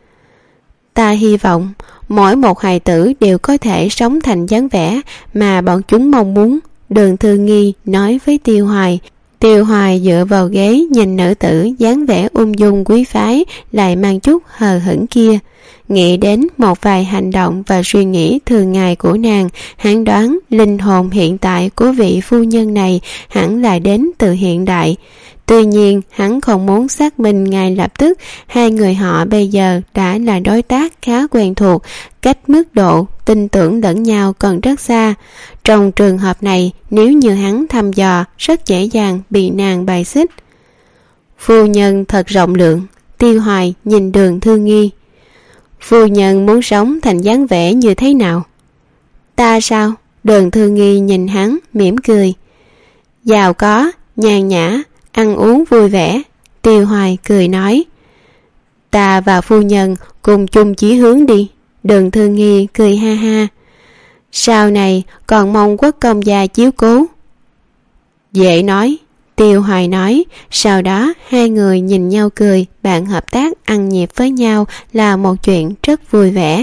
Ta hy vọng mỗi một hài tử đều có thể sống thành dáng vẻ mà bọn chúng mong muốn. Đường Thư Nghi nói với Tiêu Hoài. Tiêu Hoài dựa vào ghế nhìn nữ tử dáng vẻ ung dung quý phái lại mang chút hờ hững kia. Nghĩ đến một vài hành động và suy nghĩ thường ngày của nàng, hắn đoán linh hồn hiện tại của vị phu nhân này hẳn là đến từ hiện đại. Tuy nhiên hắn không muốn xác minh ngay lập tức, hai người họ bây giờ đã là đối tác khá quen thuộc, cách mức độ tin tưởng lẫn nhau còn rất xa. Trong trường hợp này, nếu như hắn thăm dò, rất dễ dàng bị nàng bài xích. Phu nhân thật rộng lượng. Tiêu Hoài nhìn Đường Thư Nghi. Phu nhân muốn sống thành dáng vẻ như thế nào? Ta sao? Đường Thư Nghi nhìn hắn mỉm cười. Giàu có, nhàn nhã, ăn uống vui vẻ. Tiêu Hoài cười nói. Ta và phu nhân cùng chung chí hướng đi. Đường Thư Nghi cười ha ha. Sau này còn mong quốc công gia chiếu cố. Dễ nói. Tiêu Hoài nói. Sau đó hai người nhìn nhau cười. Bạn hợp tác ăn nhịp với nhau là một chuyện rất vui vẻ.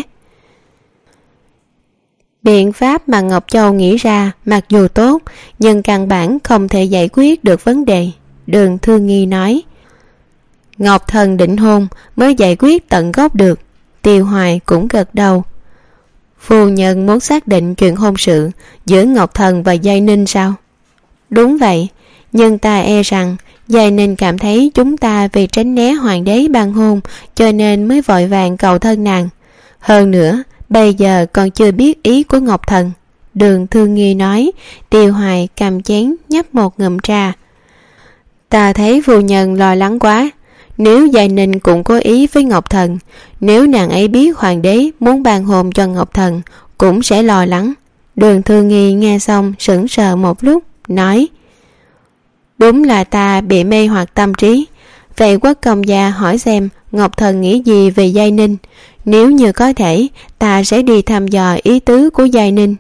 Biện pháp mà Ngọc Châu nghĩ ra mặc dù tốt, nhưng căn bản không thể giải quyết được vấn đề. Đường Thư Nghi nói. Ngọc Thần định hôn mới giải quyết tận gốc được. Tiêu Hoài cũng gật đầu. Phu nhân muốn xác định chuyện hôn sự giữa Ngọc Thần và Giai Ninh sao? Đúng vậy, nhưng ta e rằng Giai Ninh cảm thấy chúng ta vì tránh né hoàng đế ban hôn cho nên mới vội vàng cầu thân nàng. Hơn nữa, bây giờ còn chưa biết ý của Ngọc Thần. Đường Thư Nghi nói. Tiêu Hoài cầm chén nhấp một ngụm trà. Ta thấy phu nhân lo lắng quá. Nếu Giai Ninh cũng có ý với Ngọc Thần, nếu nàng ấy biết hoàng đế muốn ban hôn cho Ngọc Thần, cũng sẽ lo lắng. Đường Thư Nghi nghe xong sững sờ một lúc, nói. Đúng là ta bị mê hoặc tâm trí. Vậy quốc công gia hỏi xem Ngọc Thần nghĩ gì về Giai Ninh. Nếu như có thể, ta sẽ đi thăm dò ý tứ của Giai Ninh.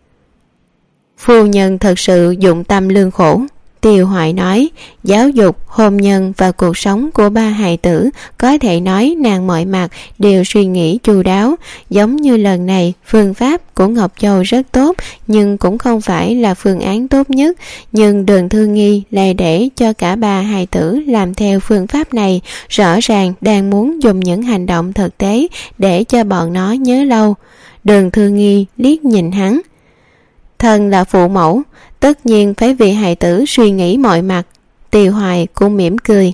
Phu nhân thật sự dụng tâm lương khổ. Tiêu Hoài nói. Giáo dục, hôn nhân và cuộc sống của ba hài tử có thể nói nàng mọi mặt đều suy nghĩ chu đáo. Giống như lần này, phương pháp của Ngọc Châu rất tốt, nhưng cũng không phải là phương án tốt nhất. Nhưng Đường Thư Nghi lại để cho cả ba hài tử làm theo phương pháp này, rõ ràng đang muốn dùng những hành động thực tế để cho bọn nó nhớ lâu. Đường Thư Nghi liếc nhìn hắn. Thần là phụ mẫu, tất nhiên phải vì hài tử suy nghĩ mọi mặt. Tiêu Hoài cũng mỉm cười.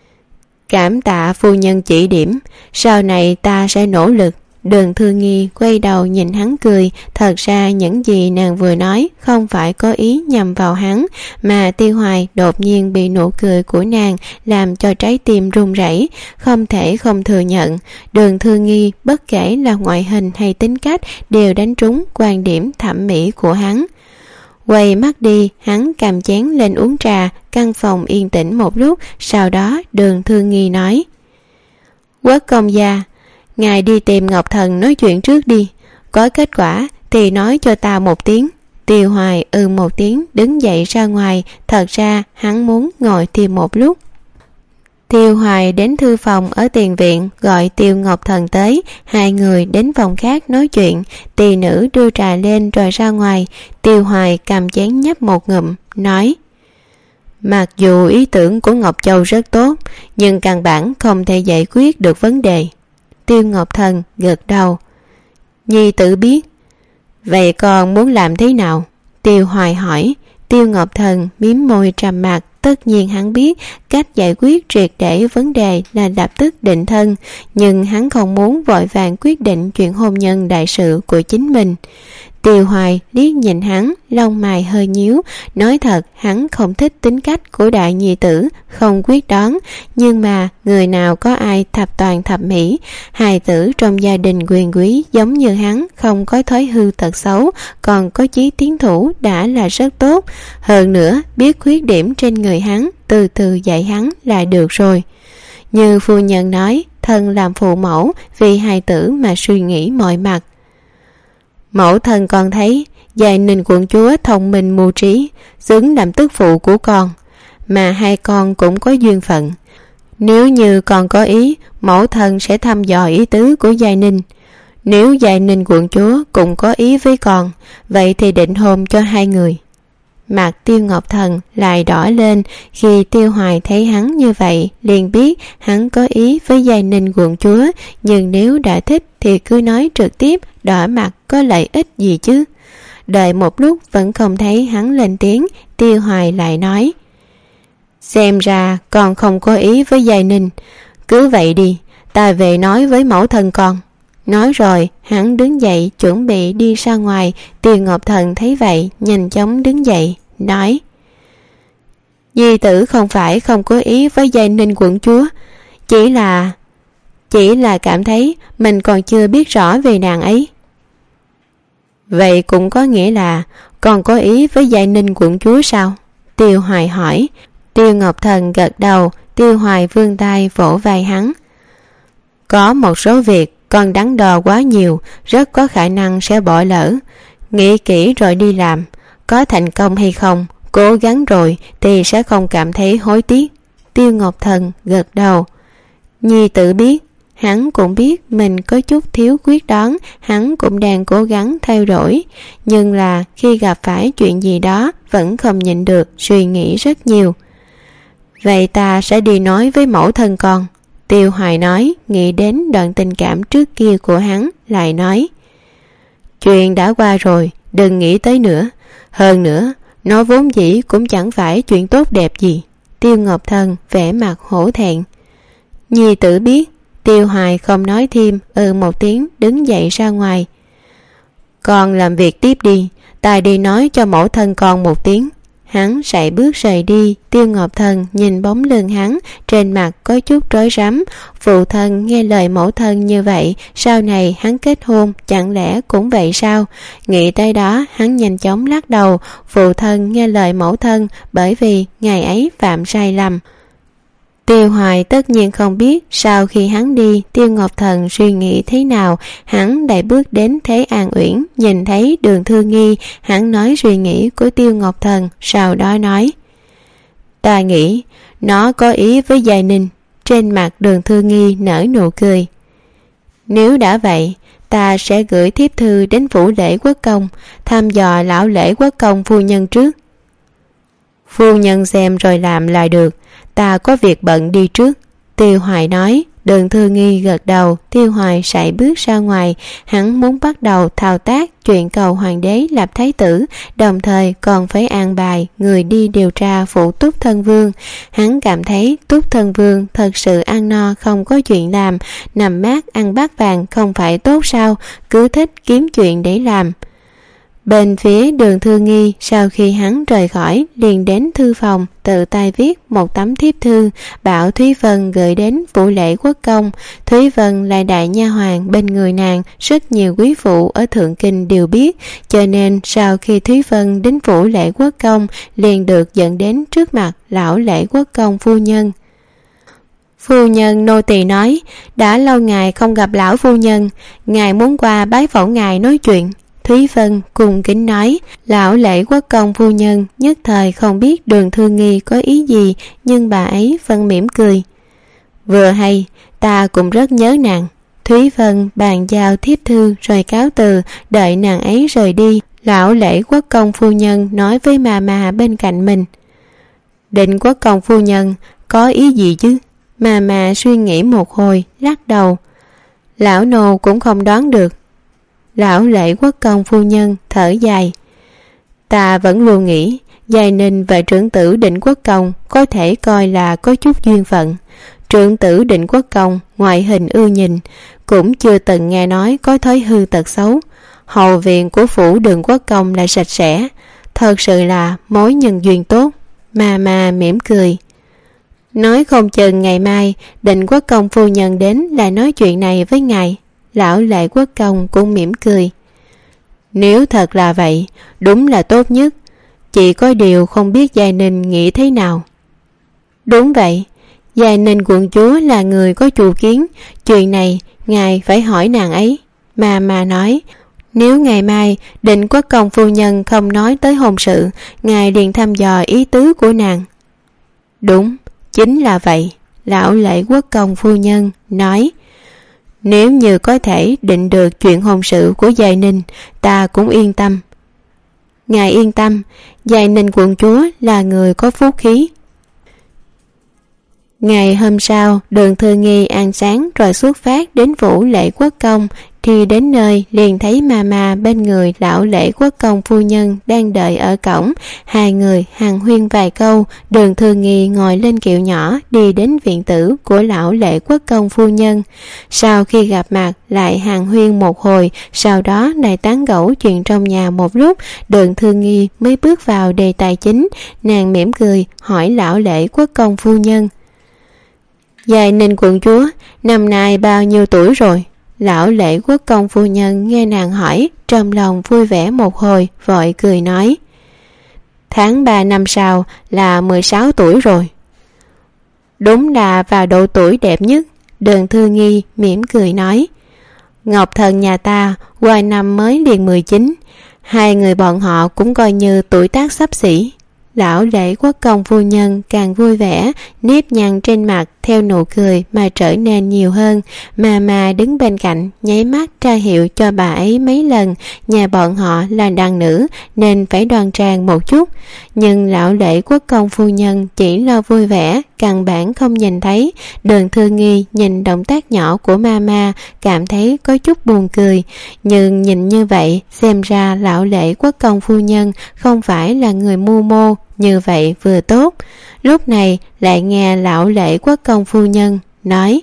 Cảm tạ phu nhân chỉ điểm, sau này ta sẽ nỗ lực. Đường Thư Nghi quay đầu nhìn hắn cười. Thật ra những gì nàng vừa nói không phải có ý nhằm vào hắn, mà Tiêu Hoài đột nhiên bị nụ cười của nàng làm cho trái tim run rẩy, không thể không thừa nhận. Đường Thư Nghi bất kể là ngoại hình hay tính cách đều đánh trúng quan điểm thẩm mỹ của hắn. Quay mắt đi, hắn cầm chén lên uống trà. Căn phòng yên tĩnh một lúc, sau đó Đường Thư Nghi nói. Quốc công gia, ngài đi tìm Ngọc Thần nói chuyện trước đi. Có kết quả thì nói cho ta một tiếng. Tiêu Hoài ừ một tiếng đứng dậy ra ngoài. Thật ra hắn muốn ngồi thêm một lúc. Tiêu Hoài đến thư phòng ở tiền viện gọi Tiêu Ngọc Thần tới. Hai người đến phòng khác nói chuyện. Tỳ nữ đưa trà lên rồi ra ngoài. Tiêu Hoài cầm chén nhấp một ngụm, nói. Mặc dù ý tưởng của Ngọc Châu rất tốt, nhưng căn bản không thể giải quyết được vấn đề. Tiêu Ngọc Thần gật đầu. Nhi tử biết. Vậy con muốn làm thế nào? Tiêu Hoài hỏi. Tiêu Ngọc Thần mím môi trầm mặc. Tất nhiên hắn biết cách giải quyết triệt để vấn đề là lập tức định thân, nhưng hắn không muốn vội vàng quyết định chuyện hôn nhân đại sự của chính mình. Tiêu Hoài liếc nhìn hắn, lông mày hơi nhíu. Nói thật, hắn không thích tính cách của đại nhi tử, không quyết đoán. Nhưng mà người nào có ai thập toàn thập mỹ. Hài tử trong gia đình quyền quý giống như hắn, không có thói hư tật xấu, còn có chí tiến thủ đã là rất tốt. Hơn nữa, biết khuyết điểm trên người hắn, từ từ dạy hắn là được rồi. Như phu nhân nói, thân làm phụ mẫu vì hài tử mà suy nghĩ mọi mặt. Mẫu thân con thấy Giai Ninh quận chúa thông minh mưu trí, xứng làm tức phụ của con, mà hai con cũng có duyên phận. Nếu như con có ý, mẫu thân sẽ thăm dò ý tứ của Giai Ninh. Nếu Giai Ninh quận chúa cũng có ý với con, vậy thì định hôn cho hai người. Mặt Tiêu Ngọc Thần lại đỏ lên. Khi Tiêu Hoài thấy hắn như vậy liền biết hắn có ý với Giai Ninh quận chúa, nhưng nếu đã thích thì cứ nói trực tiếp, đỏ mặt có lợi ích gì chứ. Đợi một lúc vẫn không thấy hắn lên tiếng, Tiêu Hoài lại nói: Xem ra con không có ý với Giai Ninh. Cứ vậy đi, ta về nói với mẫu thân con. Nói rồi hắn đứng dậy chuẩn bị đi ra ngoài. Tiêu Ngọc Thần thấy vậy nhanh chóng đứng dậy nói: Nhi tử không phải không có ý với Giai Ninh quận chúa, Chỉ là Chỉ là cảm thấy mình còn chưa biết rõ về nàng ấy. Vậy cũng có nghĩa là còn có ý với Giai Ninh quận chúa sao? Tiêu Hoài hỏi. Tiêu Ngọc Thần gật đầu. Tiêu Hoài vươn tay vỗ vai hắn: Có một số việc con đắn đo quá nhiều, rất có khả năng sẽ bỏ lỡ. Nghĩ kỹ rồi đi làm, có thành công hay không, cố gắng rồi thì sẽ không cảm thấy hối tiếc. Tiêu Ngọc Thần gật đầu. Nhi tự biết. Hắn cũng biết mình có chút thiếu quyết đoán, hắn cũng đang cố gắng thay đổi, nhưng là khi gặp phải chuyện gì đó vẫn không nhịn được, suy nghĩ rất nhiều. Vậy ta sẽ đi nói với mẫu thân con. Tiêu Hoài nói, nghĩ đến đoạn tình cảm trước kia của hắn, lại nói: Chuyện đã qua rồi, đừng nghĩ tới nữa. Hơn nữa, nó vốn dĩ cũng chẳng phải chuyện tốt đẹp gì. Tiêu Ngọc Thần vẻ mặt hổ thẹn. Nhi tử biết. Tiêu Hoài không nói thêm, ừ một tiếng đứng dậy ra ngoài. Con làm việc tiếp đi, ta đi nói cho mẫu thân con một tiếng. Hắn sải bước rời đi. Tiêu Ngọc Thần nhìn bóng lưng hắn, trên mặt có chút rối rắm. Phụ thân nghe lời mẫu thân như vậy, sau này hắn kết hôn chẳng lẽ cũng vậy sao? Nghĩ tới đó hắn nhanh chóng lắc đầu. Phụ thân nghe lời mẫu thân bởi vì ngày ấy phạm sai lầm. Tiêu Hoài tất nhiên không biết sau khi hắn đi Tiêu Ngọc Thần suy nghĩ thế nào. Hắn đại bước đến Thế An Uyển, nhìn thấy Đường Thư Nghi, hắn nói suy nghĩ của Tiêu Ngọc Thần, sau đó nói: Ta nghĩ nó có ý với Giai Ninh. Trên mặt Đường Thư Nghi nở nụ cười. Nếu đã vậy, ta sẽ gửi thiếp thư đến phủ lễ quốc công, thăm dò lão lễ quốc công phu nhân trước. Phu nhân xem rồi làm là được, ta có việc bận đi trước. Tiêu Hoài nói. Đường Thư Nghi gật đầu. Tiêu Hoài sải bước ra ngoài. Hắn muốn bắt đầu thao tác chuyện cầu hoàng đế lập thái tử, đồng thời còn phải an bài người đi điều tra phụ Túc Thân Vương. Hắn cảm thấy Túc Thân Vương thật sự ăn no không có chuyện làm, nằm mát ăn bát vàng không phải tốt sao, cứ thích kiếm chuyện để làm. Bên phía Đường Thư Nghi, sau khi hắn rời khỏi liền đến thư phòng, tự tay viết một tấm thiếp thư, bảo Thúy Vân gửi đến phủ lễ quốc công. Thúy Vân là đại nha hoàn bên người nàng, rất nhiều quý phụ ở Thượng Kinh đều biết, cho nên sau khi Thúy Vân đến phủ lễ quốc công liền được dẫn đến trước mặt lão lễ quốc công phu nhân. Phu nhân, nô tỳ nói đã lâu ngày không gặp lão phu nhân, ngài muốn qua bái phỏng ngài nói chuyện. Thúy Vân cùng kính nói. Lão lễ quốc công phu nhân nhất thời không biết Đường Thư Nghi có ý gì, nhưng bà ấy vẫn mỉm cười. Vừa hay, ta cũng rất nhớ nàng. Thúy Vân bàn giao thiếp thư rồi cáo từ. Đợi nàng ấy rời đi, lão lễ quốc công phu nhân nói với mà mà bên cạnh mình: Định quốc công phu nhân có ý gì chứ? Mà mà suy nghĩ một hồi, lắc đầu. Lão nô cũng không đoán được. Lão lễ quốc công phu nhân thở dài. Ta vẫn luôn nghĩ Giai Ninh và trưởng tử Định quốc công có thể coi là có chút duyên phận. Trưởng tử Định quốc công ngoại hình ưa nhìn, cũng chưa từng nghe nói có thói hư tật xấu. Hậu viện của phủ Đường quốc công là sạch sẽ, thật sự là mối nhân duyên tốt. Mà mà mỉm cười. Nói không chừng ngày mai Định quốc công phu nhân đến là nói chuyện này với ngài. Lão lễ quốc công cũng mỉm cười. Nếu thật là vậy, đúng là tốt nhất. Chỉ có điều không biết Giai Ninh nghĩ thế nào. Đúng vậy, Giai Ninh quận chúa là người có chủ kiến, chuyện này ngài phải hỏi nàng ấy. Mà mà nói, nếu ngày mai Định quốc công phu nhân không nói tới hôn sự, ngài liền thăm dò ý tứ của nàng. Đúng, chính là vậy. Lão lễ quốc công phu nhân nói. Nếu như có thể định được chuyện hôn sự của Giai Ninh, ta cũng yên tâm. Ngài yên tâm, Giai Ninh quận chúa là người có phúc khí. Ngày hôm sau, Đường Thư Nghi ăn sáng rồi xuất phát đến Vũ Lễ Quốc Công. Thì đến nơi liền thấy Mama bên người lão Lễ Quốc Công phu nhân đang đợi ở cổng. Hai người hàn huyên vài câu. Đường Thư Nghi ngồi lên kiệu nhỏ đi đến viện tử của lão Lễ Quốc Công phu nhân. Sau khi gặp mặt lại hàn huyên một hồi, sau đó lại tán gẫu chuyện trong nhà một lúc. Đường Thư Nghi mới bước vào đề tài chính. Nàng mỉm cười hỏi lão Lễ Quốc Công phu nhân: Giai Ninh quận chúa năm nay bao nhiêu tuổi rồi? Lão Lễ Quốc Công phu nhân nghe nàng hỏi, trong lòng vui vẻ một hồi, vội cười nói: Tháng ba năm sau là mười sáu tuổi rồi. Đúng là vào độ tuổi đẹp nhất. Đường Thư Nghi mỉm cười nói: Ngọc Thần nhà ta qua năm mới liền mười chín, hai người bọn họ cũng coi như tuổi tác xấp xỉ. Lão Lễ Quốc Công phu nhân càng vui vẻ, nếp nhăn trên mặt theo nụ cười mà trở nên nhiều hơn. Mà mà đứng bên cạnh nháy mắt ra hiệu cho bà ấy mấy lần. Nhà bọn họ là đàn nữ nên phải đoan trang một chút, nhưng lão Lễ Quốc Công phu nhân chỉ lo vui vẻ, căn bản không nhìn thấy. Đường Thư Nghi nhìn động tác nhỏ của Mama cảm thấy có chút buồn cười, nhưng nhìn như vậy xem ra lão Lễ Quốc Công phu nhân không phải là người mưu mô, như vậy vừa tốt. Lúc này lại nghe lão Lễ Quốc Công phu nhân nói: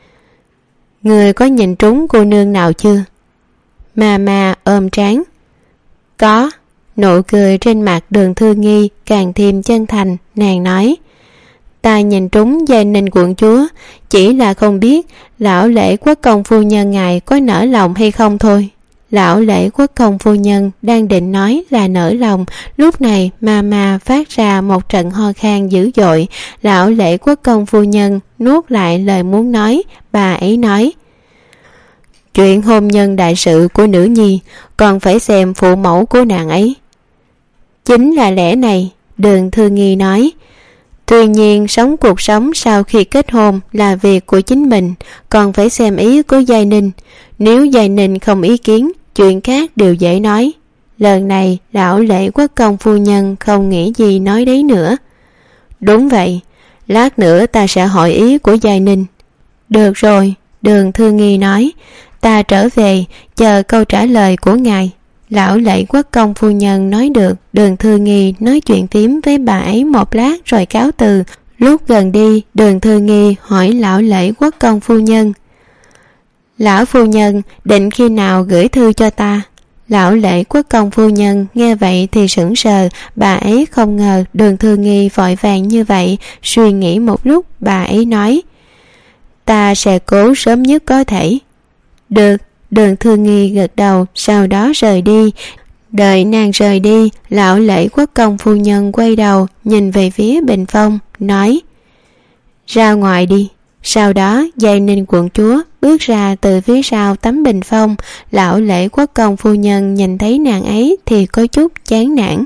Người có nhìn trúng cô nương nào chưa? Mama ôm trán: Có. Nụ cười trên mặt Đường Thư Nghi càng thêm chân thành. Nàng nói: Ta nhìn trúng Giai Ninh quận chúa, chỉ là không biết lão Lễ Quốc Công phu nhân ngài có nỡ lòng hay không thôi. Lão Lễ Quốc Công phu nhân đang định nói là nỡ lòng, lúc này Mama phát ra một trận ho khan dữ dội. Lão Lễ Quốc Công phu nhân nuốt lại lời muốn nói. Bà ấy nói: Chuyện hôn nhân đại sự của nữ nhi còn phải xem phụ mẫu của nàng ấy. Chính là lẽ này, Đường Thư Nghi nói. Tuy nhiên sống cuộc sống sau khi kết hôn là việc của chính mình, còn phải xem ý của Giai Ninh. Nếu Giai Ninh không ý kiến, chuyện khác đều dễ nói. Lần này lão Lễ Quốc Công phu nhân không nghĩ gì nói đấy nữa. Đúng vậy, lát nữa ta sẽ hỏi ý của Giai Ninh. Được rồi, Đường Thư Nghi nói, ta trở về chờ câu trả lời của ngài. Lão Lễ Quốc Công phu nhân nói được. Đường Thư Nghi nói chuyện phím với bà ấy một lát rồi cáo từ. Lúc gần đi, Đường Thư Nghi hỏi lão Lễ Quốc Công phu nhân: Lão phu nhân định khi nào gửi thư cho ta? Lão Lễ Quốc Công phu nhân nghe vậy thì sững sờ. Bà ấy không ngờ Đường Thư Nghi vội vàng như vậy. Suy nghĩ một lúc, bà ấy nói: Ta sẽ cố sớm nhất có thể. Được. Đường Thư Nghi gật đầu, sau đó rời đi. Đợi nàng rời đi, lão Lễ Quốc Công phu nhân quay đầu nhìn về phía bình phong, nói: Ra ngoài đi. Sau đó Giai Ninh quận chúa bước ra từ phía sau tấm bình phong. Lão Lễ Quốc Công phu nhân nhìn thấy nàng ấy thì có chút chán nản.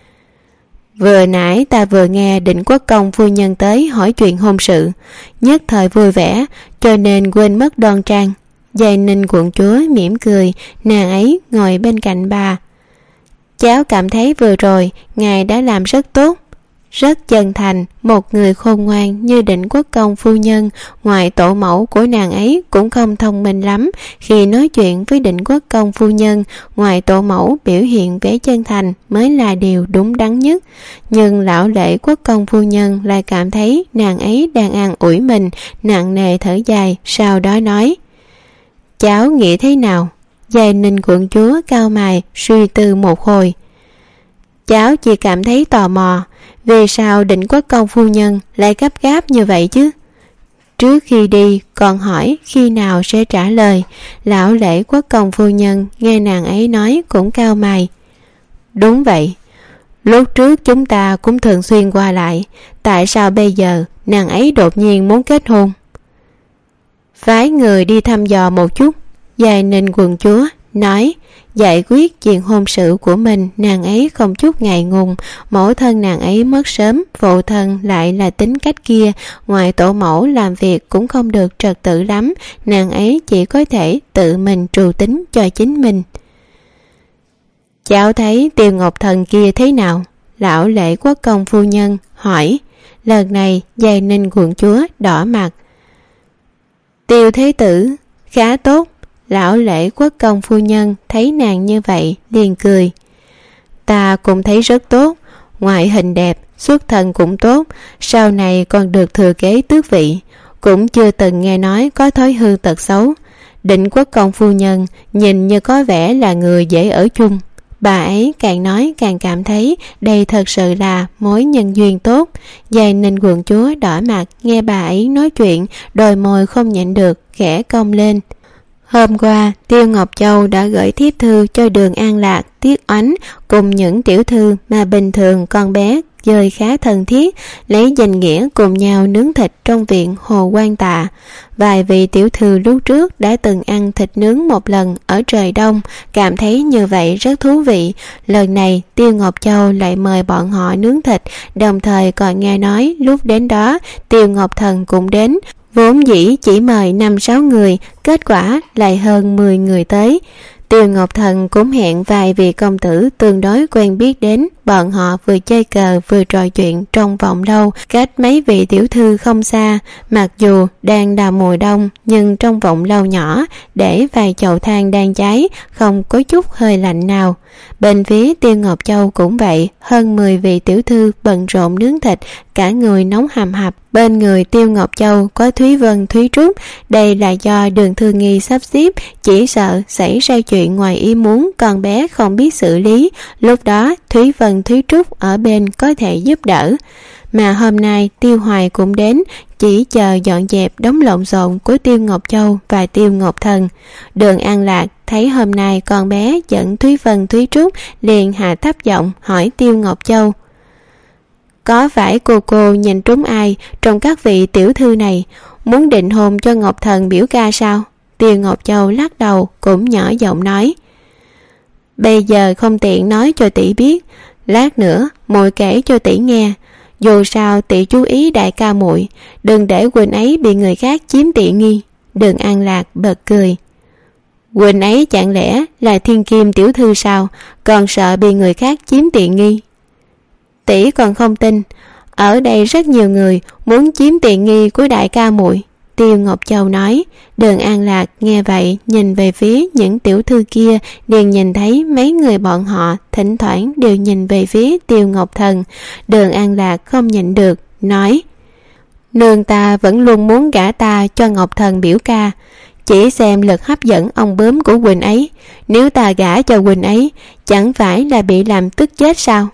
Vừa nãy ta vừa nghe Định Quốc Công phu nhân tới hỏi chuyện hôn sự, nhất thời vui vẻ cho nên quên mất đoan trang. Giai Ninh quận chúa mỉm cười, nàng ấy ngồi bên cạnh bà. Cháu cảm thấy vừa rồi ngài đã làm rất tốt, rất chân thành. Một người khôn ngoan như Định Quốc Công phu nhân, ngoài tổ mẫu của nàng ấy cũng không thông minh lắm. Khi nói chuyện với Định Quốc Công phu nhân, ngoài tổ mẫu biểu hiện vẻ chân thành mới là điều đúng đắn nhất. Nhưng lão Lễ Quốc Công phu nhân lại cảm thấy nàng ấy đang an ủi mình, nặng nề thở dài, sau đó nói: Cháu nghĩ thế nào? Giai Ninh quận chúa cau mày suy tư một hồi. Cháu chỉ cảm thấy tò mò, vì sao Định Quốc Công phu nhân lại gấp gáp như vậy chứ? Trước khi đi còn hỏi khi nào sẽ trả lời. Lão Lễ Quốc Công phu nhân nghe nàng ấy nói cũng cau mày. Đúng vậy, lúc trước chúng ta cũng thường xuyên qua lại, tại sao bây giờ nàng ấy đột nhiên muốn kết hôn? Phái người đi thăm dò một chút. Giai Ninh quận chúa nói, giải quyết chuyện hôn sự của mình nàng ấy không chút ngại ngùng. Mẫu thân nàng ấy mất sớm, phụ thân lại là tính cách kia, ngoài tổ mẫu làm việc cũng không được trật tự lắm, nàng ấy chỉ có thể tự mình trù tính cho chính mình. Cháu thấy Tiêu Ngọc Thần kia thế nào? Lão Lễ Quốc công phu nhân hỏi. Lần này Giai Ninh quận chúa đỏ mặt. Tiêu thế tử khá tốt. Lão Lễ Quốc công phu nhân thấy nàng như vậy liền cười. Ta cũng thấy rất tốt, ngoại hình đẹp, xuất thân cũng tốt, sau này còn được thừa kế tước vị, cũng chưa từng nghe nói có thói hư tật xấu. Định Quốc công phu nhân nhìn như có vẻ là người dễ ở chung. Bà ấy càng nói càng cảm thấy đây thật sự là mối nhân duyên tốt. Giai Ninh quận chúa đỏ mặt nghe bà ấy nói chuyện, đôi môi không nhịn được khẽ cong lên. Hôm qua Tiêu Ngọc Châu đã gửi thiếp thư cho Đường An Lạc, Tiết Oánh cùng những tiểu thư mà bình thường con bé chơi khá thân thiết, lấy danh nghĩa cùng nhau nướng thịt trong viện Hồ Quan Tạ. Vài vị tiểu thư lúc trước đã từng ăn thịt nướng một lần ở trời đông, cảm thấy như vậy rất thú vị. Lần này Tiêu Ngọc Châu lại mời bọn họ nướng thịt, đồng thời còn nghe nói lúc đến đó Tiêu Ngọc Thần cũng đến. Vốn dĩ chỉ mời năm sáu người, kết quả lại hơn mười người tới. Tiêu Ngọc Thần cũng hẹn vài vị công tử tương đối quen biết đến, bọn họ vừa chơi cờ vừa trò chuyện trong vòng lâu, cách mấy vị tiểu thư không xa. Mặc dù đang là mùa đông, nhưng trong vòng lâu nhỏ để vài chậu than đang cháy, không có chút hơi lạnh nào. Bên phía Tiêu Ngọc Châu cũng vậy, hơn mười vị tiểu thư bận rộn nướng thịt, cả người nóng hầm hập. Bên người Tiêu Ngọc Châu có Thúy Vân, Thúy Trúc, đây là do Đường Thư Nghi sắp xếp, chỉ sợ xảy ra chuyện ngoài ý muốn con bé không biết xử lý, lúc đó Thúy Vân, Thúy Trúc ở bên có thể giúp đỡ. Mà hôm nay Tiêu Hoài cũng đến, chỉ chờ dọn dẹp đống lộn xộn của Tiêu Ngọc Châu và Tiêu Ngọc Thần. Đường An Lạc thấy hôm nay con bé dẫn Thúy Vân, Thúy Trúc liền hạ thấp giọng hỏi Tiêu Ngọc Châu: Có phải cô cô nhìn trúng ai trong các vị tiểu thư này, muốn định hôn cho Ngọc Thần biểu ca sao? Tiêu Ngọc Châu lắc đầu cũng nhỏ giọng nói: Bây giờ không tiện nói cho tỷ biết, lát nữa muội kể cho tỷ nghe. Dù sao tỷ chú ý đại ca muội, đừng để Quỳnh ấy bị người khác chiếm tiện nghi. Đường An Lạc bật cười: Quỳnh ấy chẳng lẽ là thiên kim tiểu thư sao, còn sợ bị người khác chiếm tiện nghi? Tỷ còn không tin, ở đây rất nhiều người muốn chiếm tiện nghi của đại ca muội. Tiêu Ngọc Châu nói. Đường An Lạc nghe vậy nhìn về phía những tiểu thư kia, liền nhìn thấy mấy người bọn họ thỉnh thoảng đều nhìn về phía Tiêu Ngọc Thần. Đường An Lạc không nhịn được nói: Nương ta vẫn luôn muốn gả ta cho Ngọc Thần biểu ca, chỉ xem lực hấp dẫn ông bướm của Quỳnh ấy. Nếu ta gả cho Quỳnh ấy, chẳng phải là bị làm tức chết sao?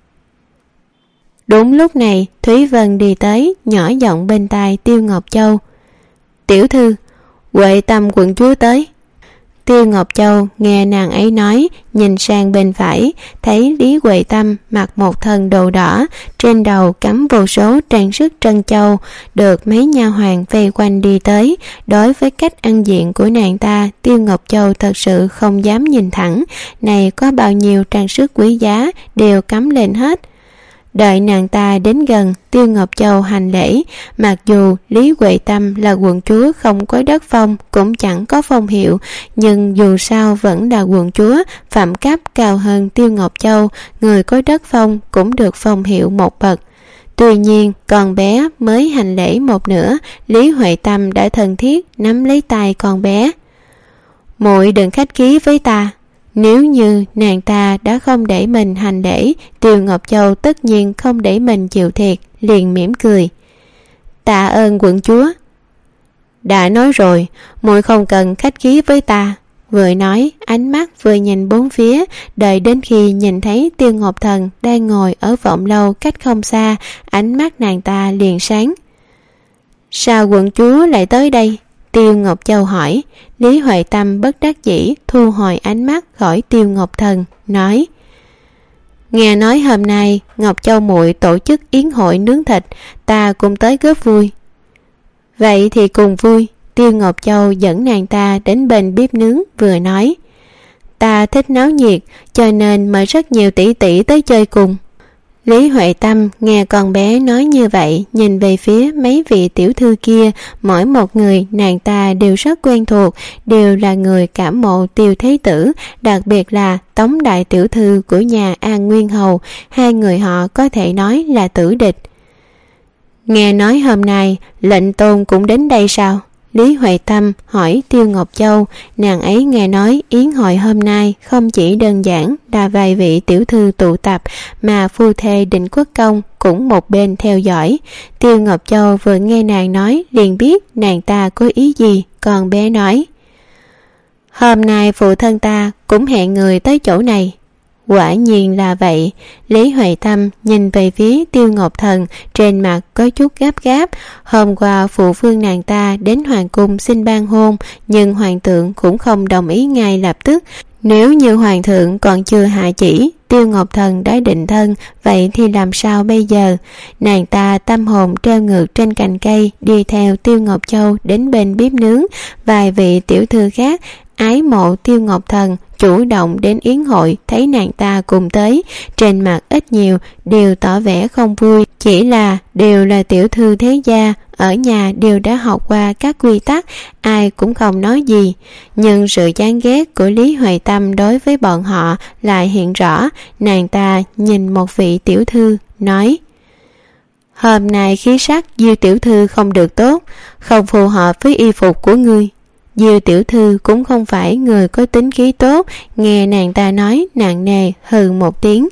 Đúng lúc này Thúy Vân đi tới, nhỏ giọng bên tai Tiêu Ngọc Châu: Tiểu thư, Huệ Tâm quận chúa tới. Tiêu Ngọc Châu nghe nàng ấy nói, nhìn sang bên phải, thấy Lý Huệ Tâm mặc một thân đồ đỏ, trên đầu cắm vô số trang sức trân châu, được mấy nha hoàn vây quanh đi tới. Đối với cách ăn diện của nàng ta, Tiêu Ngọc Châu thật sự không dám nhìn thẳng, này có bao nhiêu trang sức quý giá đều cắm lên hết. Đợi nàng ta đến gần, Tiêu Ngọc Châu hành lễ. Mặc dù Lý Huệ Tâm là quận chúa không có đất phong, cũng chẳng có phong hiệu, nhưng dù sao vẫn là quận chúa, phẩm cấp cao hơn Tiêu Ngọc Châu, người có đất phong cũng được phong hiệu một bậc. Tuy nhiên con bé mới hành lễ một nửa, Lý Huệ Tâm đã thân thiết nắm lấy tay con bé: Muội đừng khách khí với ta. Nếu như nàng ta đã không để mình hành lễ, Tiêu Ngọc Châu tất nhiên không để mình chịu thiệt, liền mỉm cười: Tạ ơn quận chúa. Đã nói rồi, muội không cần khách khí với ta. Vừa nói, ánh mắt vừa nhìn bốn phía, đợi đến khi nhìn thấy Tiêu Ngọc Thần đang ngồi ở vọng lâu cách không xa, ánh mắt nàng ta liền sáng. Sao quận chúa lại tới đây? Tiêu Ngọc Châu hỏi. Lý Huệ Tâm bất đắc dĩ thu hồi ánh mắt khỏi Tiêu Ngọc Thần, nói: Nghe nói hôm nay Ngọc Châu muội tổ chức yến hội nướng thịt, ta cũng tới góp vui. Vậy thì cùng vui. Tiêu Ngọc Châu dẫn nàng ta đến bên bếp nướng, vừa nói: Ta thích náo nhiệt, cho nên mời rất nhiều tỷ tỷ tới chơi cùng. Lý Huệ Tâm nghe con bé nói như vậy, nhìn về phía mấy vị tiểu thư kia, mỗi một người nàng ta đều rất quen thuộc, đều là người cảm mộ Tiêu Thế Tử, đặc biệt là Tống đại tiểu thư của nhà An Nguyên Hầu, hai người họ có thể nói là tử địch. Nghe nói hôm nay lệnh tôn cũng đến đây sao? Lý Huệ Tâm hỏi Tiêu Ngọc Châu. Nàng ấy nghe nói yến hội hôm nay không chỉ đơn giản là vài vị tiểu thư tụ tập, mà phu thê Định Quốc Công cũng một bên theo dõi. Tiêu Ngọc Châu vừa nghe nàng nói liền biết nàng ta có ý gì. Còn bé nói, hôm nay phụ thân ta cũng hẹn người tới chỗ này. Quả nhiên là vậy. Lý Huệ Tâm nhìn về phía Tiêu Ngọc Thần, trên mặt có chút gấp gáp. Hôm qua phụ vương nàng ta đến hoàng cung xin ban hôn, nhưng hoàng thượng cũng không đồng ý ngay lập tức. Nếu như hoàng thượng còn chưa hạ chỉ, Tiêu Ngọc Thần đã định thân, vậy thì làm sao bây giờ? Nàng ta tâm hồn treo ngược trên cành cây, đi theo Tiêu Ngọc Châu đến bên bếp nướng. Vài vị tiểu thư khác ái mộ Tiêu Ngọc Thần chủ động đến yến hội, thấy nàng ta cùng tới, trên mặt ít nhiều đều tỏ vẻ không vui. Chỉ là đều là tiểu thư thế gia, ở nhà đều đã học qua các quy tắc, ai cũng không nói gì. Nhưng sự chán ghét của Lý Huệ Tâm đối với bọn họ lại hiện rõ. Nàng ta nhìn một vị tiểu thư nói, hôm nay khí sắc Diêu tiểu thư không được tốt, không phù hợp với y phục của ngươi. Diêu tiểu thư cũng không phải người có tính khí tốt, nghe nàng ta nói nặng nề hừ một tiếng.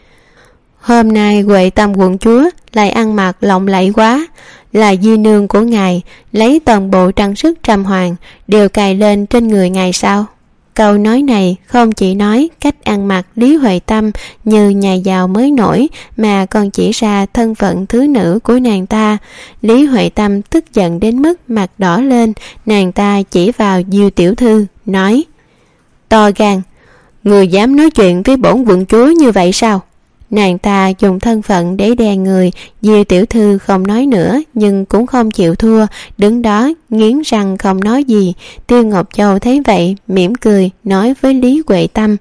Hôm nay Huệ Tâm quận chúa lại ăn mặc lộng lẫy quá, là di nương của ngài, lấy toàn bộ trang sức trầm hoàng đều cài lên trên người ngài sao? Câu nói này không chỉ nói cách ăn mặc Lý Huệ Tâm như nhà giàu mới nổi, mà còn chỉ ra thân phận thứ nữ của nàng ta. Lý Huệ Tâm tức giận đến mức mặt đỏ lên, nàng ta chỉ vào Diêu tiểu thư nói, to gan, người dám nói chuyện với bổn quận chúa như vậy sao? Nàng ta dùng thân phận để đè người. Diêu tiểu thư không nói nữa, nhưng cũng không chịu thua, đứng đó nghiến răng không nói gì. Tiêu Ngọc Châu thấy vậy mỉm cười nói với Lý Huệ Tâm,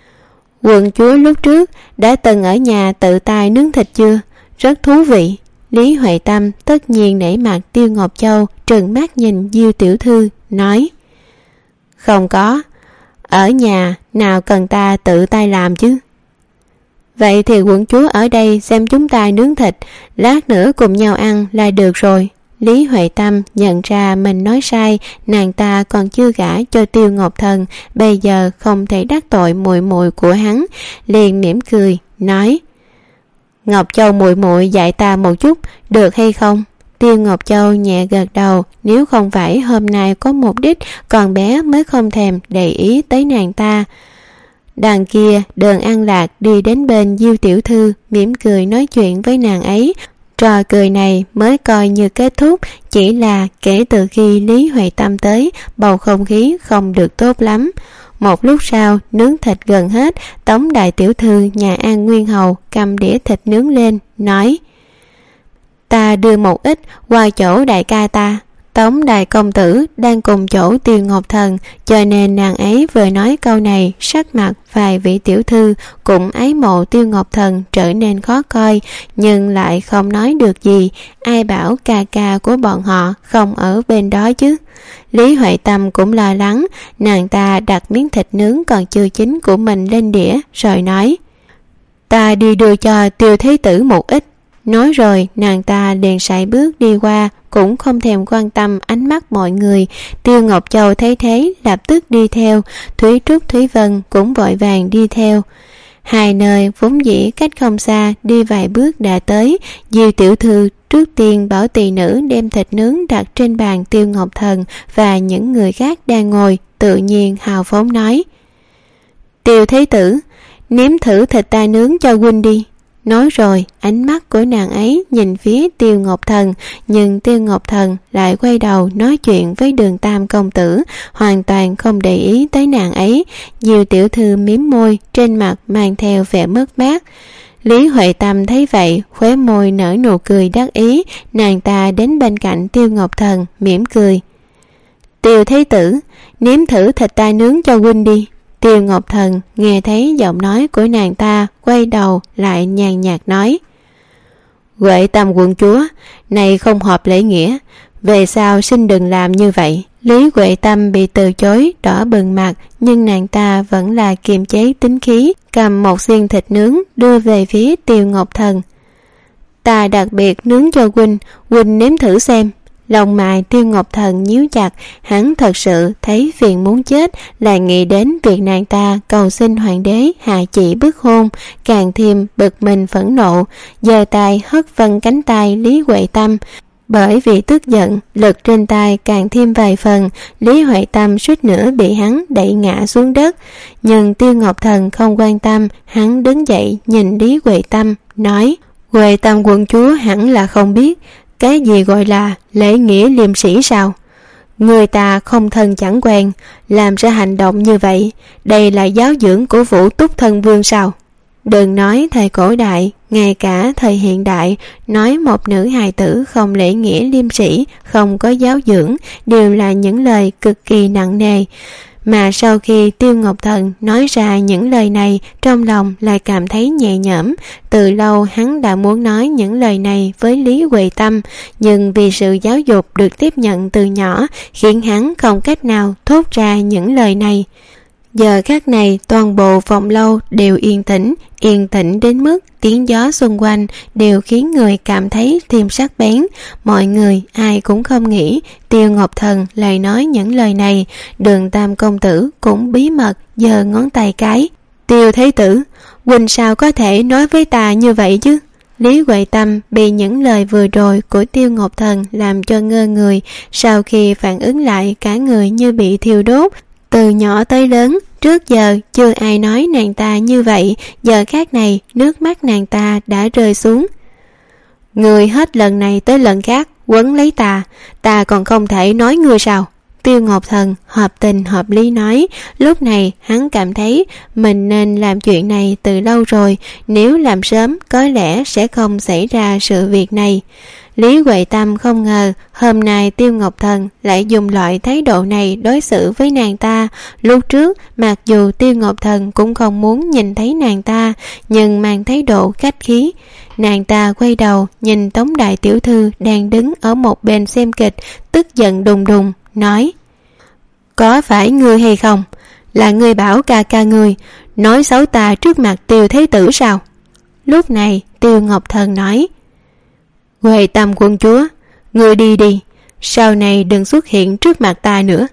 quận chúa lúc trước đã từng ở nhà tự tay nướng thịt chưa? Rất thú vị. Lý Huệ Tâm tất nhiên nể mặt Tiêu Ngọc Châu, trừng mắt nhìn Diêu tiểu thư nói, không có, ở nhà nào cần ta tự tay làm chứ. Vậy thì quận chúa ở đây xem chúng ta nướng thịt, lát nữa cùng nhau ăn là được rồi. Lý Huệ Tâm nhận ra mình nói sai, nàng ta còn chưa gả cho Tiêu Ngọc Thần, bây giờ không thể đắc tội muội muội của hắn, liền mỉm cười nói, Ngọc Châu muội muội dạy ta một chút được hay không? Tiêu Ngọc Châu nhẹ gật đầu, nếu không phải hôm nay có mục đích, con bé mới không thèm để ý tới nàng ta. Đằng kia Đường An Lạc đi đến bên Diêu tiểu thư, mỉm cười nói chuyện với nàng ấy. Trò cười này mới coi như kết thúc, chỉ là kể từ khi Lý Huệ Tâm tới, bầu không khí không được tốt lắm. Một lúc sau, nướng thịt gần hết, Tống đại tiểu thư nhà An Nguyên Hầu cầm đĩa thịt nướng lên, nói, ta đưa một ít qua chỗ đại ca ta. Tống đại công tử đang cùng chỗ Tiêu Ngọc Thần, cho nên nàng ấy vừa nói câu này, sắc mặt vài vị tiểu thư cũng ái mộ Tiêu Ngọc Thần trở nên khó coi, nhưng lại không nói được gì. Ai bảo ca ca của bọn họ không ở bên đó chứ? Lý Huệ Tâm cũng lo lắng, nàng ta đặt miếng thịt nướng còn chưa chín của mình lên đĩa rồi nói, ta đi đưa cho Tiêu Thế Tử một ít. Nói rồi nàng ta liền sải bước đi qua, cũng không thèm quan tâm ánh mắt mọi người. Tiêu Ngọc Châu thấy thế lập tức đi theo, Thúy Trúc Thúy Vân cũng vội vàng đi theo. Hai nơi vốn dĩ cách không xa, đi vài bước đã tới. Diêu tiểu thư trước tiên bảo tỳ nữ đem thịt nướng đặt trên bàn Tiêu Ngọc Thần và những người khác đang ngồi, tự nhiên hào phóng nói, Tiêu Thế Tử, nếm thử thịt ta nướng cho huynh đi. Nói rồi ánh mắt của nàng ấy nhìn phía Tiêu Ngọc Thần, nhưng Tiêu Ngọc Thần lại quay đầu nói chuyện với Đường Tam công tử, hoàn toàn không để ý tới nàng ấy. Diêu tiểu thư mím môi, trên mặt mang theo vẻ mất mát. Lý Huệ Tâm thấy vậy, khóe môi nở nụ cười đắc ý, nàng ta đến bên cạnh Tiêu Ngọc Thần mỉm cười, Tiêu Thế Tử, nếm thử thịt ta nướng cho huynh đi. Tiêu Ngọc Thần nghe thấy giọng nói của nàng ta, quay đầu lại nhàn nhạt nói: Huệ Tâm quận chúa, này không hợp lễ nghĩa, về sau xin đừng làm như vậy. Lý Huệ Tâm bị từ chối, đỏ bừng mặt, nhưng nàng ta vẫn là kiềm chế tính khí, cầm một xiên thịt nướng đưa về phía Tiêu Ngọc Thần. Ta đặc biệt nướng cho huynh, huynh nếm thử xem. Lòng mày Tiêu Ngọc Thần nhíu chặt, hắn thật sự thấy phiền muốn chết, lại nghĩ đến việc nàng ta cầu xin hoàng đế hạ chỉ bức hôn, càng thêm bực mình phẫn nộ, giơ tay hất văng cánh tay Lý Huệ Tâm. Bởi vì tức giận, lực trên tay càng thêm vài phần, Lý Huệ Tâm suýt nữa bị hắn đẩy ngã xuống đất. Nhưng Tiêu Ngọc Thần không quan tâm, hắn đứng dậy nhìn Lý Huệ Tâm, nói: Huệ Tâm quận chúa hẳn là không biết cái gì gọi là lễ nghĩa liêm sĩ sao? Người ta không thân chẳng quen, làm ra hành động như vậy, đây là giáo dưỡng của Vũ Túc Thân Vương sao? Đừng nói thời cổ đại, ngay cả thời hiện đại, nói một nữ hài tử không lễ nghĩa liêm sĩ, không có giáo dưỡng, đều là những lời cực kỳ nặng nề. Mà sau khi Tiêu Ngọc Thần nói ra những lời này, trong lòng lại cảm thấy nhẹ nhõm. Từ lâu hắn đã muốn nói những lời này với Lý Huệ Tâm, nhưng vì sự giáo dục được tiếp nhận từ nhỏ, khiến hắn không cách nào thốt ra những lời này. Giờ khắc này toàn bộ phòng lâu đều yên tĩnh, yên tĩnh đến mức tiếng gió xung quanh đều khiến người cảm thấy thêm sắc bén. Mọi người ai cũng không nghĩ Tiêu Ngọc Thần lại nói những lời này. Đường Tam công tử cũng bí mật giơ ngón tay cái: Tiêu Thế tử, huynh sao có thể nói với ta như vậy chứ? Lý Huệ Tâm bị những lời vừa rồi của Tiêu Ngọc Thần làm cho ngơ người, sau khi phản ứng lại cả người như bị thiêu đốt. Từ nhỏ tới lớn, trước giờ chưa ai nói nàng ta như vậy, giờ khác này nước mắt nàng ta đã rơi xuống. Người hết lần này tới lần khác quấn lấy ta, ta còn không thể nói ngươi sao? Tiêu Ngọc Thần hợp tình hợp lý nói. Lúc này hắn cảm thấy mình nên làm chuyện này từ lâu rồi, nếu làm sớm có lẽ sẽ không xảy ra sự việc này. Lý Huệ Tâm không ngờ hôm nay Tiêu Ngọc Thần lại dùng loại thái độ này đối xử với nàng ta. Lúc trước mặc dù Tiêu Ngọc Thần cũng không muốn nhìn thấy nàng ta, nhưng mang thái độ khách khí. Nàng ta quay đầu nhìn Tống đại tiểu thư đang đứng ở một bên xem kịch, tức giận đùng đùng nói: Có phải ngươi hay không? Là ngươi bảo ca ca ngươi nói xấu ta trước mặt Tiêu Thế tử sao? Lúc này Tiêu Ngọc Thần nói: Huệ Tâm quân chúa, ngươi đi đi, sau này đừng xuất hiện trước mặt ta nữa.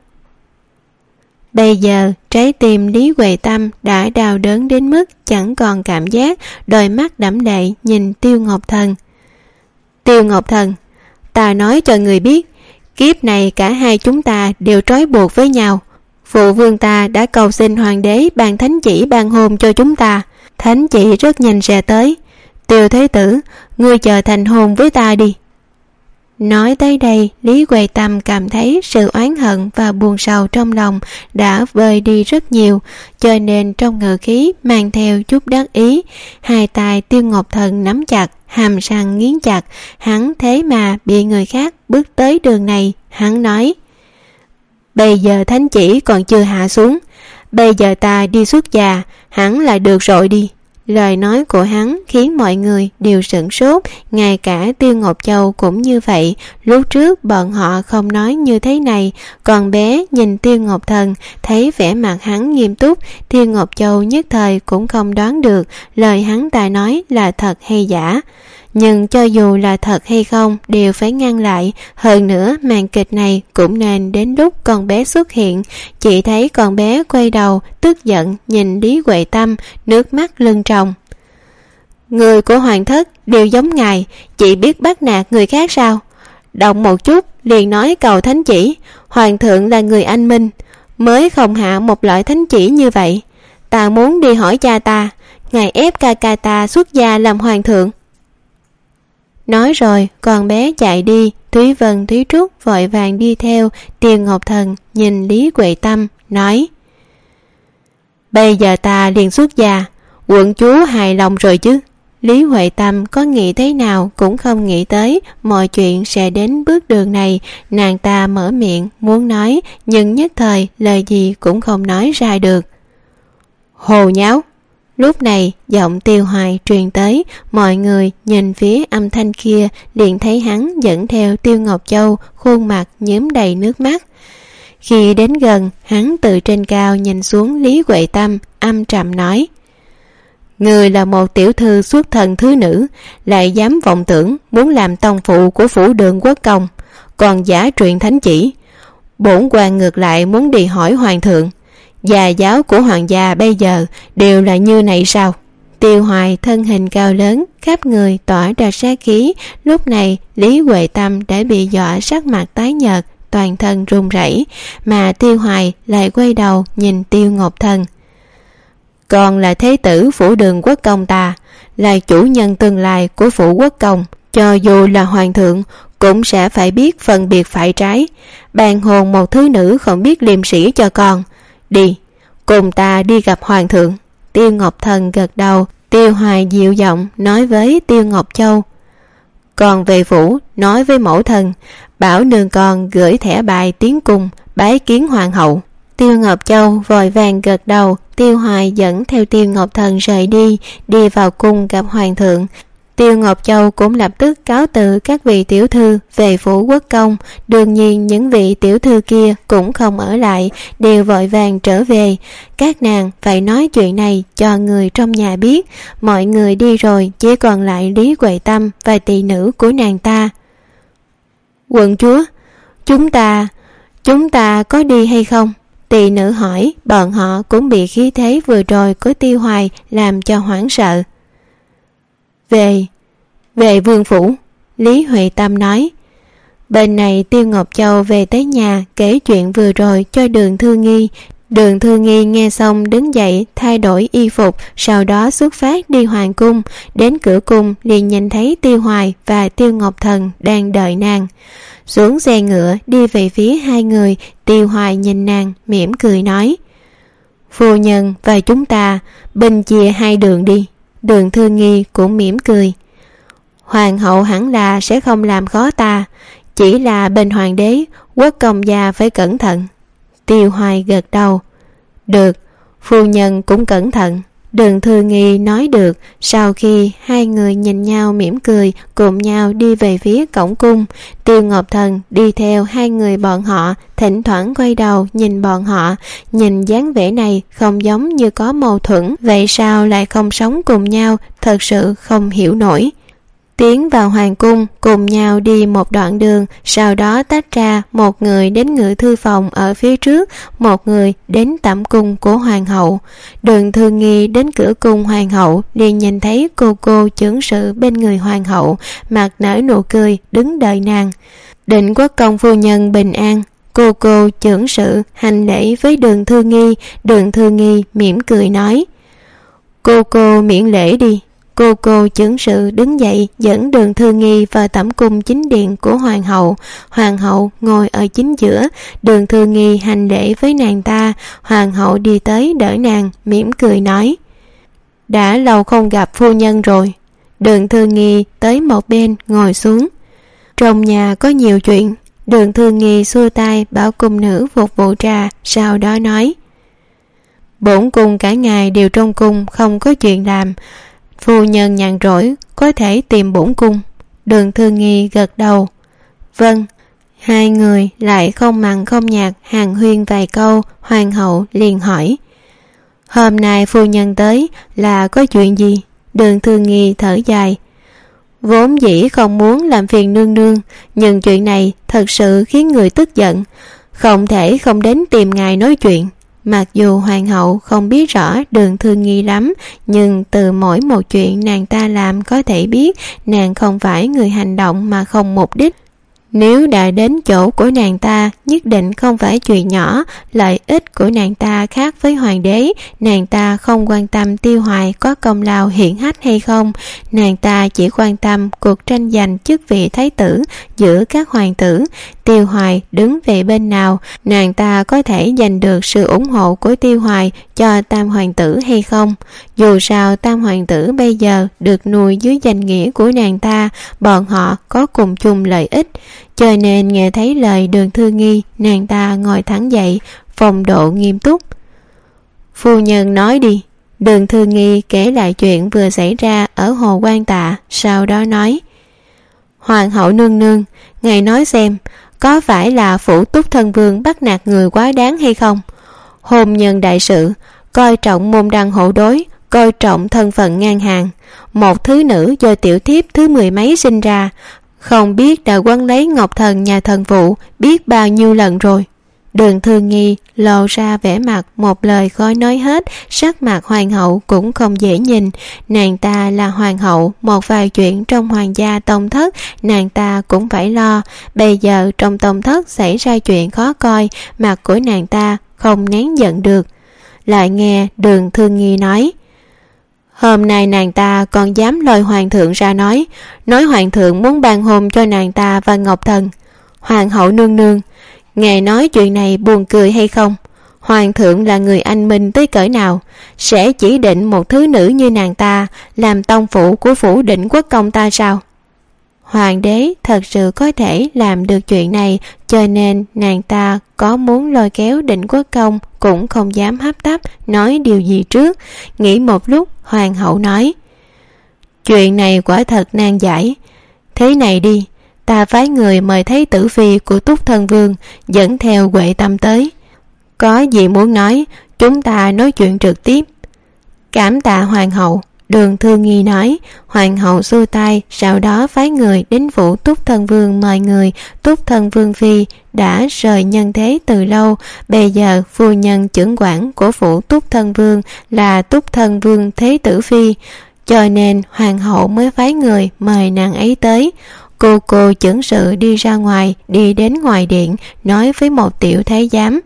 Bây giờ trái tim Lý Huệ Tâm đã đau đớn đến mức chẳng còn cảm giác, đôi mắt đẫm lệ nhìn Tiêu Ngọc Thần. Tiêu Ngọc Thần, ta nói cho người biết, kiếp này cả hai chúng ta đều trói buộc với nhau. Phụ vương ta đã cầu xin hoàng đế ban thánh chỉ ban hôn cho chúng ta, thánh chỉ rất nhanh sẽ tới. Tiêu Thế tử, ngươi chờ thành hôn với ta đi. Nói tới đây, Lý Huệ Tâm cảm thấy sự oán hận và buồn sầu trong lòng đã vơi đi rất nhiều, cho nên trong ngữ khí mang theo chút đắc ý. Hai tay Tiêu Ngọc Thần nắm chặt, hàm răng nghiến chặt. Hắn thế mà bị người khác bước tới đường này. Hắn nói: Bây giờ thánh chỉ còn chưa hạ xuống, bây giờ ta đi xuất gia hẳn là được rồi đi. Lời nói của hắn khiến mọi người đều sửng sốt, ngay cả Tiêu Ngọc Châu cũng như vậy. Lúc trước bọn họ không nói như thế này, còn bé nhìn Tiêu Ngọc Thần thấy vẻ mặt hắn nghiêm túc, Tiêu Ngọc Châu nhất thời cũng không đoán được lời hắn ta nói là thật hay giả. Nhưng cho dù là thật hay không đều phải ngăn lại. Hơn nữa màn kịch này cũng nên đến lúc con bé xuất hiện. Chị thấy con bé quay đầu tức giận nhìn Lý Huệ Tâm, nước mắt lưng tròng. Người của hoàng thất đều giống ngài, chị biết bắt nạt người khác sao? Động một chút liền nói cầu thánh chỉ. Hoàng thượng là người anh minh, mới không hạ một loại thánh chỉ như vậy. Ta muốn đi hỏi cha ta, ngài ép ca ca ta xuất gia làm hoàng thượng. Nói rồi con bé chạy đi. Thúy Vân Thúy Trúc vội vàng đi theo. Tiêu Ngọc Thần nhìn Lý Huệ Tâm nói: Bây giờ ta liền xuất gia, quận chúa hài lòng rồi chứ? Lý Huệ Tâm có nghĩ thế nào cũng không nghĩ tới mọi chuyện sẽ đến bước đường này. Nàng ta mở miệng muốn nói, nhưng nhất thời lời gì cũng không nói ra được. Hồ nháo. Lúc này giọng Tiêu Hoài truyền tới, mọi người nhìn phía âm thanh kia liền thấy hắn dẫn theo Tiêu Ngọc Châu, khuôn mặt nhuốm đầy nước mắt. Khi đến gần, hắn từ trên cao nhìn xuống Lý Huệ Tâm, âm trầm nói: Người là một tiểu thư xuất thần thứ nữ, lại dám vọng tưởng muốn làm tông phụ của phủ Đường Quốc Công, còn giả truyền thánh chỉ. Bổn quan ngược lại muốn đi hỏi hoàng thượng, già giáo của hoàng gia bây giờ đều là như này sao? Tiêu Hoài thân hình cao lớn, khắp người tỏa ra sát khí. Lúc này Lý Huệ Tâm đã bị dọa sắc mặt tái nhợt, toàn thân run rẩy, mà Tiêu Hoài lại quay đầu nhìn Tiêu Ngọc Thần. Còn là thế tử phủ Đường Quốc Công ta, là chủ nhân tương lai của phủ Quốc Công, cho dù là hoàng thượng cũng sẽ phải biết phân biệt phải trái. Bàn hồn một thứ nữ không biết liêm sĩ cho con. Đi, cùng ta đi gặp hoàng thượng. Tiêu Ngọc Thần gật đầu. Tiêu Hoài dịu giọng nói với Tiêu Ngọc Châu: Còn về phủ nói với mẫu thân, bảo nương con gửi thẻ bài tiến cung bái kiến hoàng hậu. Tiêu Ngọc Châu vội vàng gật đầu. Tiêu Hoài dẫn theo Tiêu Ngọc Thần rời đi, đi vào cung gặp hoàng thượng. Tiêu Ngọc Châu cũng lập tức cáo từ các vị tiểu thư về phủ Quốc Công. Đương nhiên những vị tiểu thư kia cũng không ở lại, đều vội vàng trở về. Các nàng phải nói chuyện này cho người trong nhà biết. Mọi người đi rồi, chỉ còn lại Lý Huệ Tâm và tỳ nữ của nàng ta. Quận chúa, chúng ta, chúng ta có đi hay không? Tỳ nữ hỏi. Bọn họ cũng bị khí thế vừa rồi của Tiêu Hoài làm cho hoảng sợ. Về, về vương phủ, Lý Huệ Tâm nói. Bên này Tiêu Ngọc Châu về tới nhà kể chuyện vừa rồi cho Đường Thư Nghi. Đường Thư Nghi nghe xong đứng dậy thay đổi y phục, sau đó xuất phát đi hoàng cung. Đến cửa cung liền nhìn thấy Tiêu Hoài và Tiêu Ngọc Thần đang đợi nàng. Xuống xe ngựa đi về phía hai người. Tiêu Hoài nhìn nàng mỉm cười nói: Phu nhân và chúng ta bình chia hai đường đi. Đường Thư Nghi cũng mỉm cười: Hoàng hậu hẳn là sẽ không làm khó ta, chỉ là bên hoàng đế, Quốc công gia phải cẩn thận. Tiêu Hoài gật đầu: Được, phu nhân cũng cẩn thận. Đường Thư Nghi nói được. Sau khi hai người nhìn nhau mỉm cười, cùng nhau đi về phía cổng cung. Tiêu Ngọc Thần đi theo hai người bọn họ, thỉnh thoảng quay đầu nhìn bọn họ. Nhìn dáng vẻ này không giống như có mâu thuẫn, vậy sao lại không sống cùng nhau, thật sự không hiểu nổi. Tiến vào hoàng cung, cùng nhau đi một đoạn đường, sau đó tách ra, một người đến ngự thư phòng ở phía trước, một người đến tẩm cung của hoàng hậu. Đường Thư Nghi đến cửa cung hoàng hậu, liền nhìn thấy cô cô chưởng sự bên người hoàng hậu, mặt nở nụ cười đứng đợi nàng. Định Quốc công phu nhân bình an. Cô cô chưởng sự hành lễ với Đường Thư Nghi. Đường Thư Nghi mỉm cười nói: Cô cô miễn lễ đi. Cô cô chưởng sự đứng dậy dẫn Đường Thư Nghi vào tẩm cung chính điện của hoàng hậu. Hoàng hậu ngồi ở chính giữa. Đường Thư Nghi hành lễ với nàng ta. Hoàng hậu đi tới đỡ nàng, mỉm cười nói: Đã lâu không gặp phu nhân rồi. Đường Thư Nghi tới một bên ngồi xuống. Trong nhà có nhiều chuyện. Đường Thư Nghi xua tay bảo cung nữ phục vụ trà, sau đó nói: Bổn cung cả ngày đều trong cung, không có chuyện làm. Phu nhân nhàn rỗi có thể tìm bổn cung. Đường Thư Nghi gật đầu: Vâng. Hai người lại không mặn không nhạt hàn huyên vài câu. Hoàng hậu liền hỏi: Hôm nay phu nhân tới là có chuyện gì? Đường Thư Nghi thở dài: Vốn dĩ không muốn làm phiền nương nương, nhưng chuyện này thật sự khiến người tức giận, không thể không đến tìm ngài nói chuyện. Mặc dù hoàng hậu không biết rõ Đường Thư Nghi lắm, nhưng từ mỗi một chuyện nàng ta làm có thể biết nàng không phải người hành động mà không mục đích. Nếu đã đến chỗ của nàng ta, nhất định không phải chuyện nhỏ. Lợi ích của nàng ta khác với hoàng đế. Nàng ta không quan tâm Tiêu Hoài có công lao hiển hách hay không. Nàng ta chỉ quan tâm cuộc tranh giành chức vị thái tử giữa các hoàng tử. Tiêu Hoài đứng về bên nào, nàng ta có thể giành được sự ủng hộ của Tiêu Hoài cho tam hoàng tử hay không. Dù sao tam hoàng tử bây giờ được nuôi dưới danh nghĩa của nàng ta, bọn họ có cùng chung lợi ích. Cho nên nghe thấy lời Đường Thư Nghi, nàng ta ngồi thẳng dậy, phong độ nghiêm túc: Phu nhân nói đi. Đường Thư Nghi kể lại chuyện vừa xảy ra ở Hồ Quan Tạ, sau đó nói: Hoàng hậu nương nương, ngài nói xem, có phải là phủ Túc Thân Vương bắt nạt người quá đáng hay không? Hôn nhân đại sự, coi trọng môn đăng hộ đối, coi trọng thân phận ngang hàng. Một thứ nữ do tiểu thiếp thứ mười mấy sinh ra, không biết đã quấn lấy Ngọc Thần nhà thần phụ biết bao nhiêu lần rồi. Đường Thư Nghi lộ ra vẻ mặt một lời khó nói hết, sắc mặt hoàng hậu cũng không dễ nhìn. Nàng ta là hoàng hậu, một vài chuyện trong hoàng gia tông thất nàng ta cũng phải lo. Bây giờ trong tông thất xảy ra chuyện khó coi, mặt của nàng ta không nén giận được. Lại nghe Đường Thư Nghi nói: Hôm nay nàng ta còn dám lôi hoàng thượng ra nói, nói hoàng thượng muốn ban hôn cho nàng ta và Ngọc Thần. Hoàng hậu nương nương, ngài nói chuyện này buồn cười hay không? Hoàng thượng là người anh minh tới cỡ nào, sẽ chỉ định một thứ nữ như nàng ta làm tông phủ của phủ Định Quốc công ta sao? Hoàng đế thật sự có thể làm được chuyện này, cho nên nàng ta có muốn lôi kéo Định Quốc công cũng không dám hấp tấp nói điều gì trước. Nghĩ một lúc, hoàng hậu nói: Chuyện này quả thật nan giải. Thế này đi, ta phái người mời thấy tử phi của Túc Thân Vương dẫn theo Huệ Tâm tới. Có gì muốn nói, chúng ta nói chuyện trực tiếp. Cảm tạ hoàng hậu. Đường Thư Nghi nói. Hoàng hậu xua tay, sau đó phái người đến phủ Túc Thân Vương mời người. Túc Thân Vương phi đã rời nhân thế từ lâu, bây giờ phu nhân chưởng quản của phủ Túc Thân Vương là Túc Thân Vương Thế Tử phi, cho nên hoàng hậu mới phái người mời nàng ấy tới. Cô cô chưởng sự đi ra ngoài, đi đến ngoài điện, nói với một tiểu thái giám: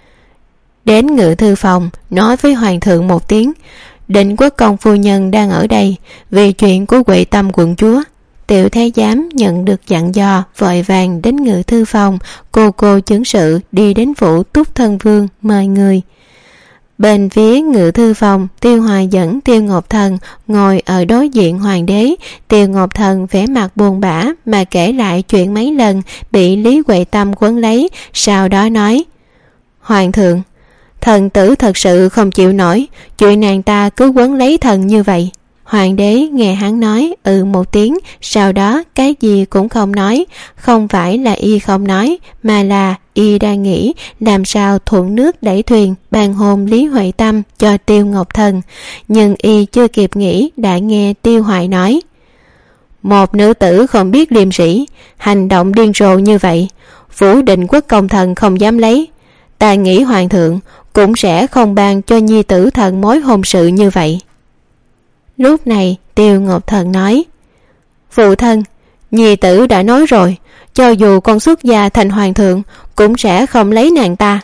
Đến ngự thư phòng, nói với hoàng thượng một tiếng, Định Quốc công phu nhân đang ở đây, vì chuyện của Huệ Tâm quận chúa. Tiểu thái giám nhận được dặn dò, vội vàng đến ngự thư phòng. Cô cô chưởng sự đi đến phủ Túc Thân Vương mời người. Bên phía ngự thư phòng, Tiêu Hoài dẫn Tiêu Ngọc Thần ngồi ở đối diện hoàng đế. Tiêu Ngọc Thần vẻ mặt buồn bã mà kể lại chuyện mấy lần bị Lý Huệ Tâm quấn lấy, sau đó nói: Hoàng thượng, thần tử thật sự không chịu nổi chuyện nàng ta cứ quấn lấy thần như vậy. Hoàng đế nghe hắn nói ừ một tiếng, sau đó cái gì cũng không nói. Không phải là y không nói, mà là y đang nghĩ làm sao thuận nước đẩy thuyền ban hôn Lý Huệ Tâm cho Tiêu Ngọc Thần. Nhưng y chưa kịp nghĩ đã nghe Tiêu Hoài nói: Một nữ tử không biết liêm sĩ, hành động điên rồ như vậy, phủ Định Quốc công thần không dám lấy. Ta nghĩ hoàng thượng cũng sẽ không ban cho nhi tử thần mối hôn sự như vậy. Lúc này Tiêu Ngọc Thần nói: Phụ thân, nhi tử đã nói rồi, cho dù con xuất gia thành hoàng thượng cũng sẽ không lấy nàng ta.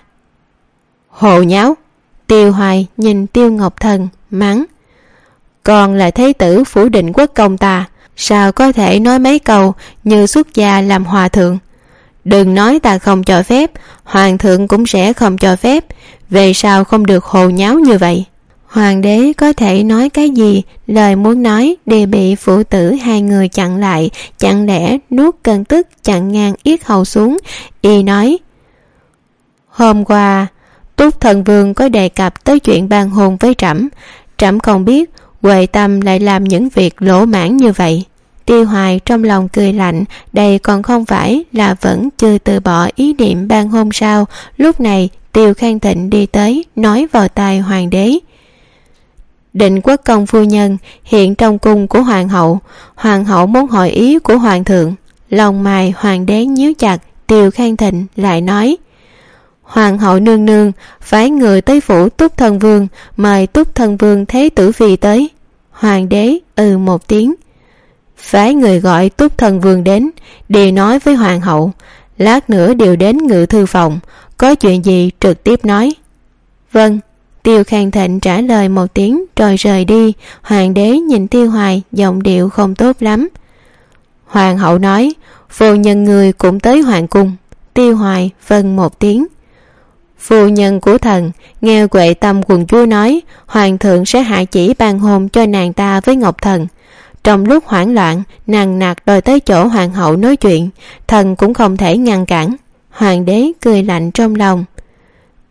Hồ nháo! Tiêu Hoài nhìn Tiêu Ngọc Thần mắng: Con là thế tử phủ Định Quốc công ta, sao có thể nói mấy câu như xuất gia làm hòa thượng? Đừng nói ta không cho phép, hoàng thượng cũng sẽ không cho phép. Về sao không được hồ nháo như vậy? Hoàng đế có thể nói cái gì, lời muốn nói đều bị phụ tử hai người chặn lại, chẳng lẽ nuốt cơn tức chặn ngang yết hầu xuống. Y nói: Hôm qua Túc Thần Vương có đề cập tới chuyện ban hôn với trẫm, trẫm không biết Huệ Tâm lại làm những việc lỗ mãn như vậy. Tiêu Hoài trong lòng cười lạnh, đây còn không phải là vẫn chưa từ bỏ ý niệm ban hôn sao? Lúc này Tiêu Khang Thịnh đi tới, nói vào tai hoàng đế: Định Quốc công phu nhân hiện trong cung của hoàng hậu, hoàng hậu muốn hỏi ý của hoàng thượng. Lòng mày hoàng đế nhíu chặt. Tiêu Khang Thịnh lại nói: Hoàng hậu nương nương phái người tới phủ Túc Thân Vương mời Túc Thân Vương Thế Tử phi tới. Hoàng đế ừ một tiếng. Phái người gọi Túc Thân Vương đến, đi nói với hoàng hậu, lát nữa đều đến ngự thư phòng, có chuyện gì trực tiếp nói. Vâng. Tiêu Khang Thịnh trả lời một tiếng rồi rời đi. Hoàng đế nhìn Tiêu Hoài, giọng điệu không tốt lắm. Hoàng hậu nói: Phu nhân người cũng tới hoàng cung. Tiêu Hoài vâng một tiếng. Phu nhân của thần nghe Huệ Tâm quận chúa nói hoàng thượng sẽ hạ chỉ ban hôn cho nàng ta với Ngọc Thần. Trong lúc hoảng loạn, nàng nạt đòi tới chỗ hoàng hậu nói chuyện, thần cũng không thể ngăn cản. Hoàng đế cười lạnh trong lòng.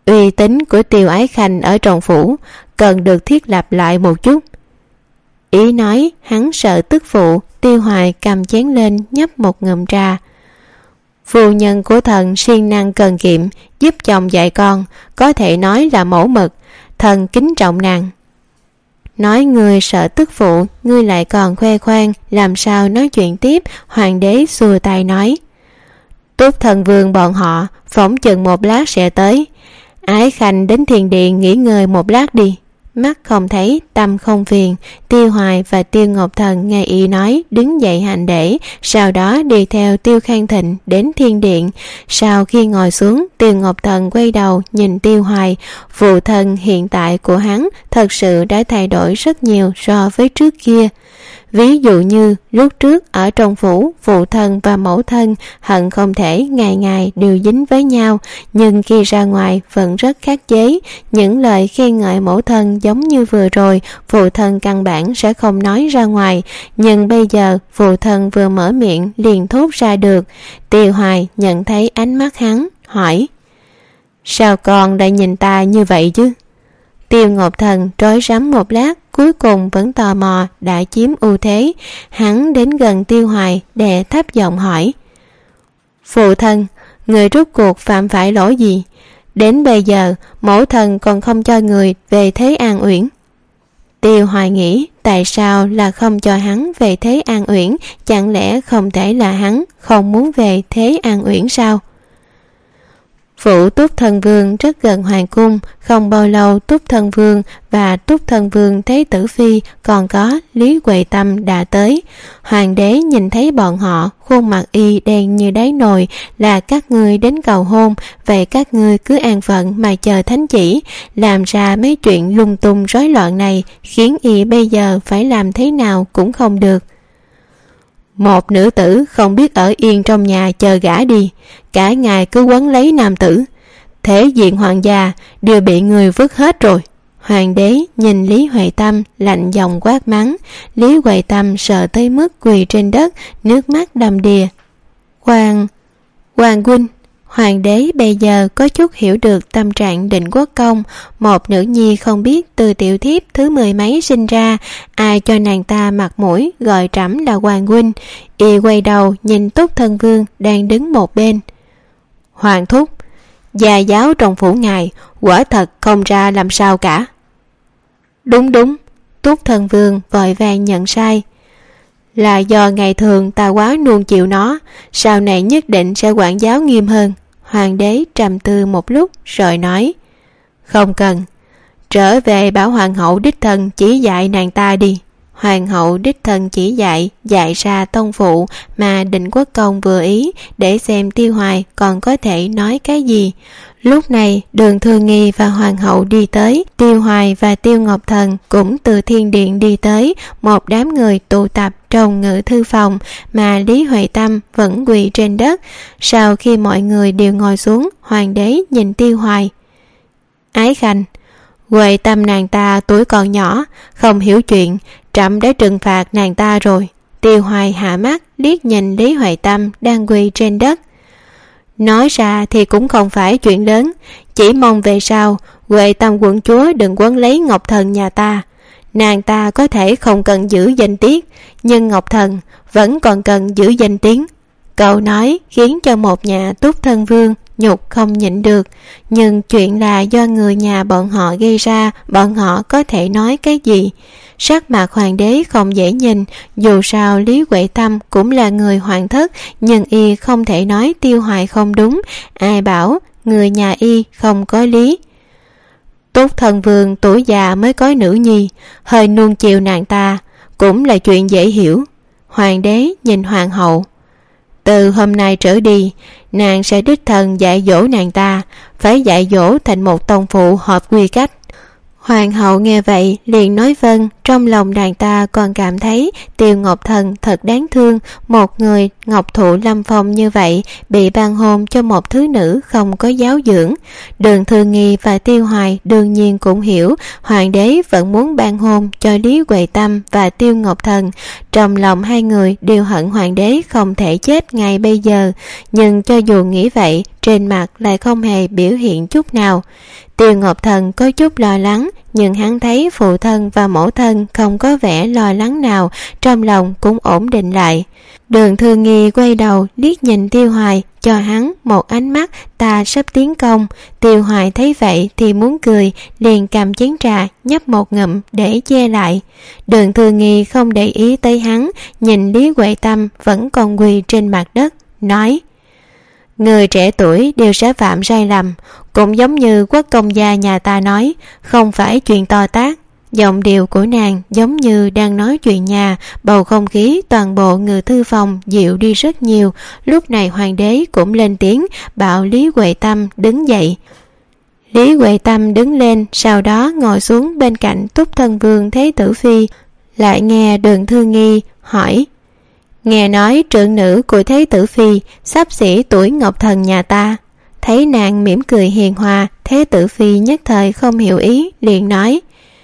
Uy tín của Tiêu Ái Khanh ở trong phủ cần được thiết lập lại một chút. Ý nói hắn sợ tức phụ. Tiêu Hoài cầm chén lên nhấp một ngụm trà. Phu nhân của thần siêng năng cần kiệm, giúp chồng dạy con, có thể nói là mẫu mực. Thần kính trọng nàng. Nói ngươi sợ tức phụ, ngươi lại còn khoe khoang, làm sao nói chuyện tiếp. Hoàng đế xua tay nói, Túc Thần Vương bọn họ phỏng chừng một lát sẽ tới. Ái Khanh đến thiền điện nghỉ ngơi một lát đi. Mắt không thấy tâm không phiền. Tiêu Hoài và Tiêu Ngọc Thần nghe y nói đứng dậy hành lễ, sau đó đi theo Tiêu Khang Thịnh đến thiên điện. Sau khi ngồi xuống, Tiêu Ngọc Thần quay đầu nhìn Tiêu Hoài. Phụ thân hiện tại của hắn thật sự đã thay đổi rất nhiều so với trước kia. Ví dụ như lúc trước ở trong phủ, phụ thân và mẫu thân hận không thể ngày ngày đều dính với nhau, nhưng khi ra ngoài vẫn rất khắc chế. Những lời khen ngợi mẫu thân giống như vừa rồi, phụ thân căn bản sẽ không nói ra ngoài, nhưng bây giờ phụ thân vừa mở miệng liền thốt ra được. Tiêu Hoài nhận thấy ánh mắt hắn, hỏi, sao con lại nhìn ta như vậy chứ? Tiêu Ngọc Thần rối rắm một lát, cuối cùng vẫn tò mò đã chiếm ưu thế. Hắn đến gần Tiêu Hoài, đè thấp giọng hỏi, phụ thân, người rốt cuộc phạm phải lỗi gì? Đến bây giờ mẫu thân còn không cho người về Thế An Uyển. Tiêu Hoài nghĩ tại sao là không cho hắn về Thế An Uyển, chẳng lẽ không thể là hắn không muốn về Thế An Uyển sao? Phủ Túc Thần Vương rất gần hoàng cung, không bao lâu Túc Thần Vương và Túc Thần Vương Thế Tử Phi còn có Lý Huệ Tâm đã tới. Hoàng đế nhìn thấy bọn họ, khuôn mặt y đen như đáy nồi, là các ngươi đến cầu hôn, vậy các ngươi cứ an phận mà chờ thánh chỉ. Làm ra mấy chuyện lung tung rối loạn này, khiến y bây giờ phải làm thế nào cũng không được. Một nữ tử không biết ở yên trong nhà chờ gả đi, cả ngày cứ quấn lấy nam tử, thể diện hoàng gia đều bị người vứt hết rồi. Hoàng đế nhìn Lý Huệ Tâm lạnh giọng quát mắng. Lý Huệ Tâm sợ tới mức quỳ trên đất, nước mắt đầm đìa. Hoàng, Hoàng huynh. Hoàng đế bây giờ có chút hiểu được tâm trạng Định Quốc Công. Một nữ nhi không biết từ tiểu thiếp thứ mười mấy sinh ra, ai cho nàng ta mặt mũi gọi trẫm là Hoàng huynh. Y quay đầu nhìn Túc Thân Vương đang đứng một bên. Hoàng thúc, gia giáo trong phủ ngài quả thật không ra làm sao cả. Đúng đúng, Túc Thân Vương vội vàng nhận sai. Là do ngày thường ta quá nuông chiều nó, sau này nhất định sẽ quản giáo nghiêm hơn. Hoàng đế trầm tư một lúc rồi nói, không cần, trở về bảo hoàng hậu đích thân chỉ dạy nàng ta đi. Hoàng hậu đích thân chỉ dạy, dạy ra tông phụ mà Định Quốc Công vừa ý, để xem Tiêu Hoài còn có thể nói cái gì. Lúc này Đường Thư Nghi và hoàng hậu đi tới, Tiêu Hoài và Tiêu Ngọc Thần cũng từ thiên điện đi tới. Một đám người tụ tập trong ngự thư phòng, mà Lý Huệ Tâm vẫn quỳ trên đất. Sau khi mọi người đều ngồi xuống, hoàng đế nhìn Tiêu Hoài. Ái Khanh, Huệ Tâm nàng ta tuổi còn nhỏ, không hiểu chuyện, trẫm đã trừng phạt nàng ta rồi. Tiêu Hoài hạ mắt liếc nhìn Lý Huệ Tâm đang quỳ trên đất. Nói ra thì cũng không phải chuyện lớn, chỉ mong về sau Huệ Tâm quận chúa đừng quấn lấy Ngọc Thần nhà ta. Nàng ta có thể không cần giữ danh tiết, nhưng Ngọc Thần vẫn còn cần giữ danh tiếng. Cậu nói khiến cho một nhà Túc Thân Vương nhục không nhịn được, nhưng chuyện là do người nhà bọn họ gây ra, bọn họ có thể nói cái gì? Sắc mặt hoàng đế không dễ nhìn, dù sao Lý Huệ Tâm cũng là người hoàng thất, nhưng y không thể nói Tiêu Hoài không đúng. Ai bảo người nhà y không có lý? Túc Thân Vương tuổi già mới có nữ nhi, hơi nuông chiều nàng ta cũng là chuyện dễ hiểu. Hoàng đế nhìn hoàng hậu. Từ hôm nay trở đi, nàng sẽ đích thân dạy dỗ nàng ta, phải dạy dỗ thành một tông phụ hợp quy cách. Hoàng hậu nghe vậy liền nói vâng, trong lòng nàng ta còn cảm thấy Tiêu Ngọc Thần thật đáng thương. Một người ngọc thụ lâm phong như vậy bị ban hôn cho một thứ nữ không có giáo dưỡng. Đường Thư Nghi và Tiêu Hoài đương nhiên cũng hiểu hoàng đế vẫn muốn ban hôn cho Lý Huệ Tâm và Tiêu Ngọc Thần. Trong lòng hai người đều hận hoàng đế không thể chết ngay bây giờ, nhưng cho dù nghĩ vậy, trên mặt lại không hề biểu hiện chút nào. Tiêu Ngọc Thần có chút lo lắng, nhưng hắn thấy phụ thân và mẫu thân không có vẻ lo lắng nào, trong lòng cũng ổn định lại. Đường Thư Nghi quay đầu liếc nhìn Tiêu Hoài, cho hắn một ánh mắt ta sắp tiến công. Tiêu Hoài thấy vậy thì muốn cười, liền cầm chén trà nhấp một ngụm để che lại. Đường Thư Nghi không để ý tới hắn, nhìn Lý Huệ Tâm vẫn còn quỳ trên mặt đất, nói: người trẻ tuổi đều sẽ phạm sai lầm, cũng giống như Quốc công gia nhà ta nói, không phải chuyện to tát. Giọng điệu của nàng giống như đang nói chuyện nhà, bầu không khí toàn bộ ngự thư phòng dịu đi rất nhiều. Lúc này hoàng đế cũng lên tiếng bảo Lý Huệ Tâm đứng dậy. Lý Huệ Tâm đứng lên, sau đó ngồi xuống bên cạnh Túc Thân Vương Thế Tử Phi. Lại nghe Đường Thư Nghi hỏi: nghe nói trưởng nữ của Thế Tử Phi xấp xỉ tuổi Ngọc Thần nhà ta. Thấy nàng mỉm cười hiền hòa, Thế Tử Phi nhất thời không hiểu ý, liền nói: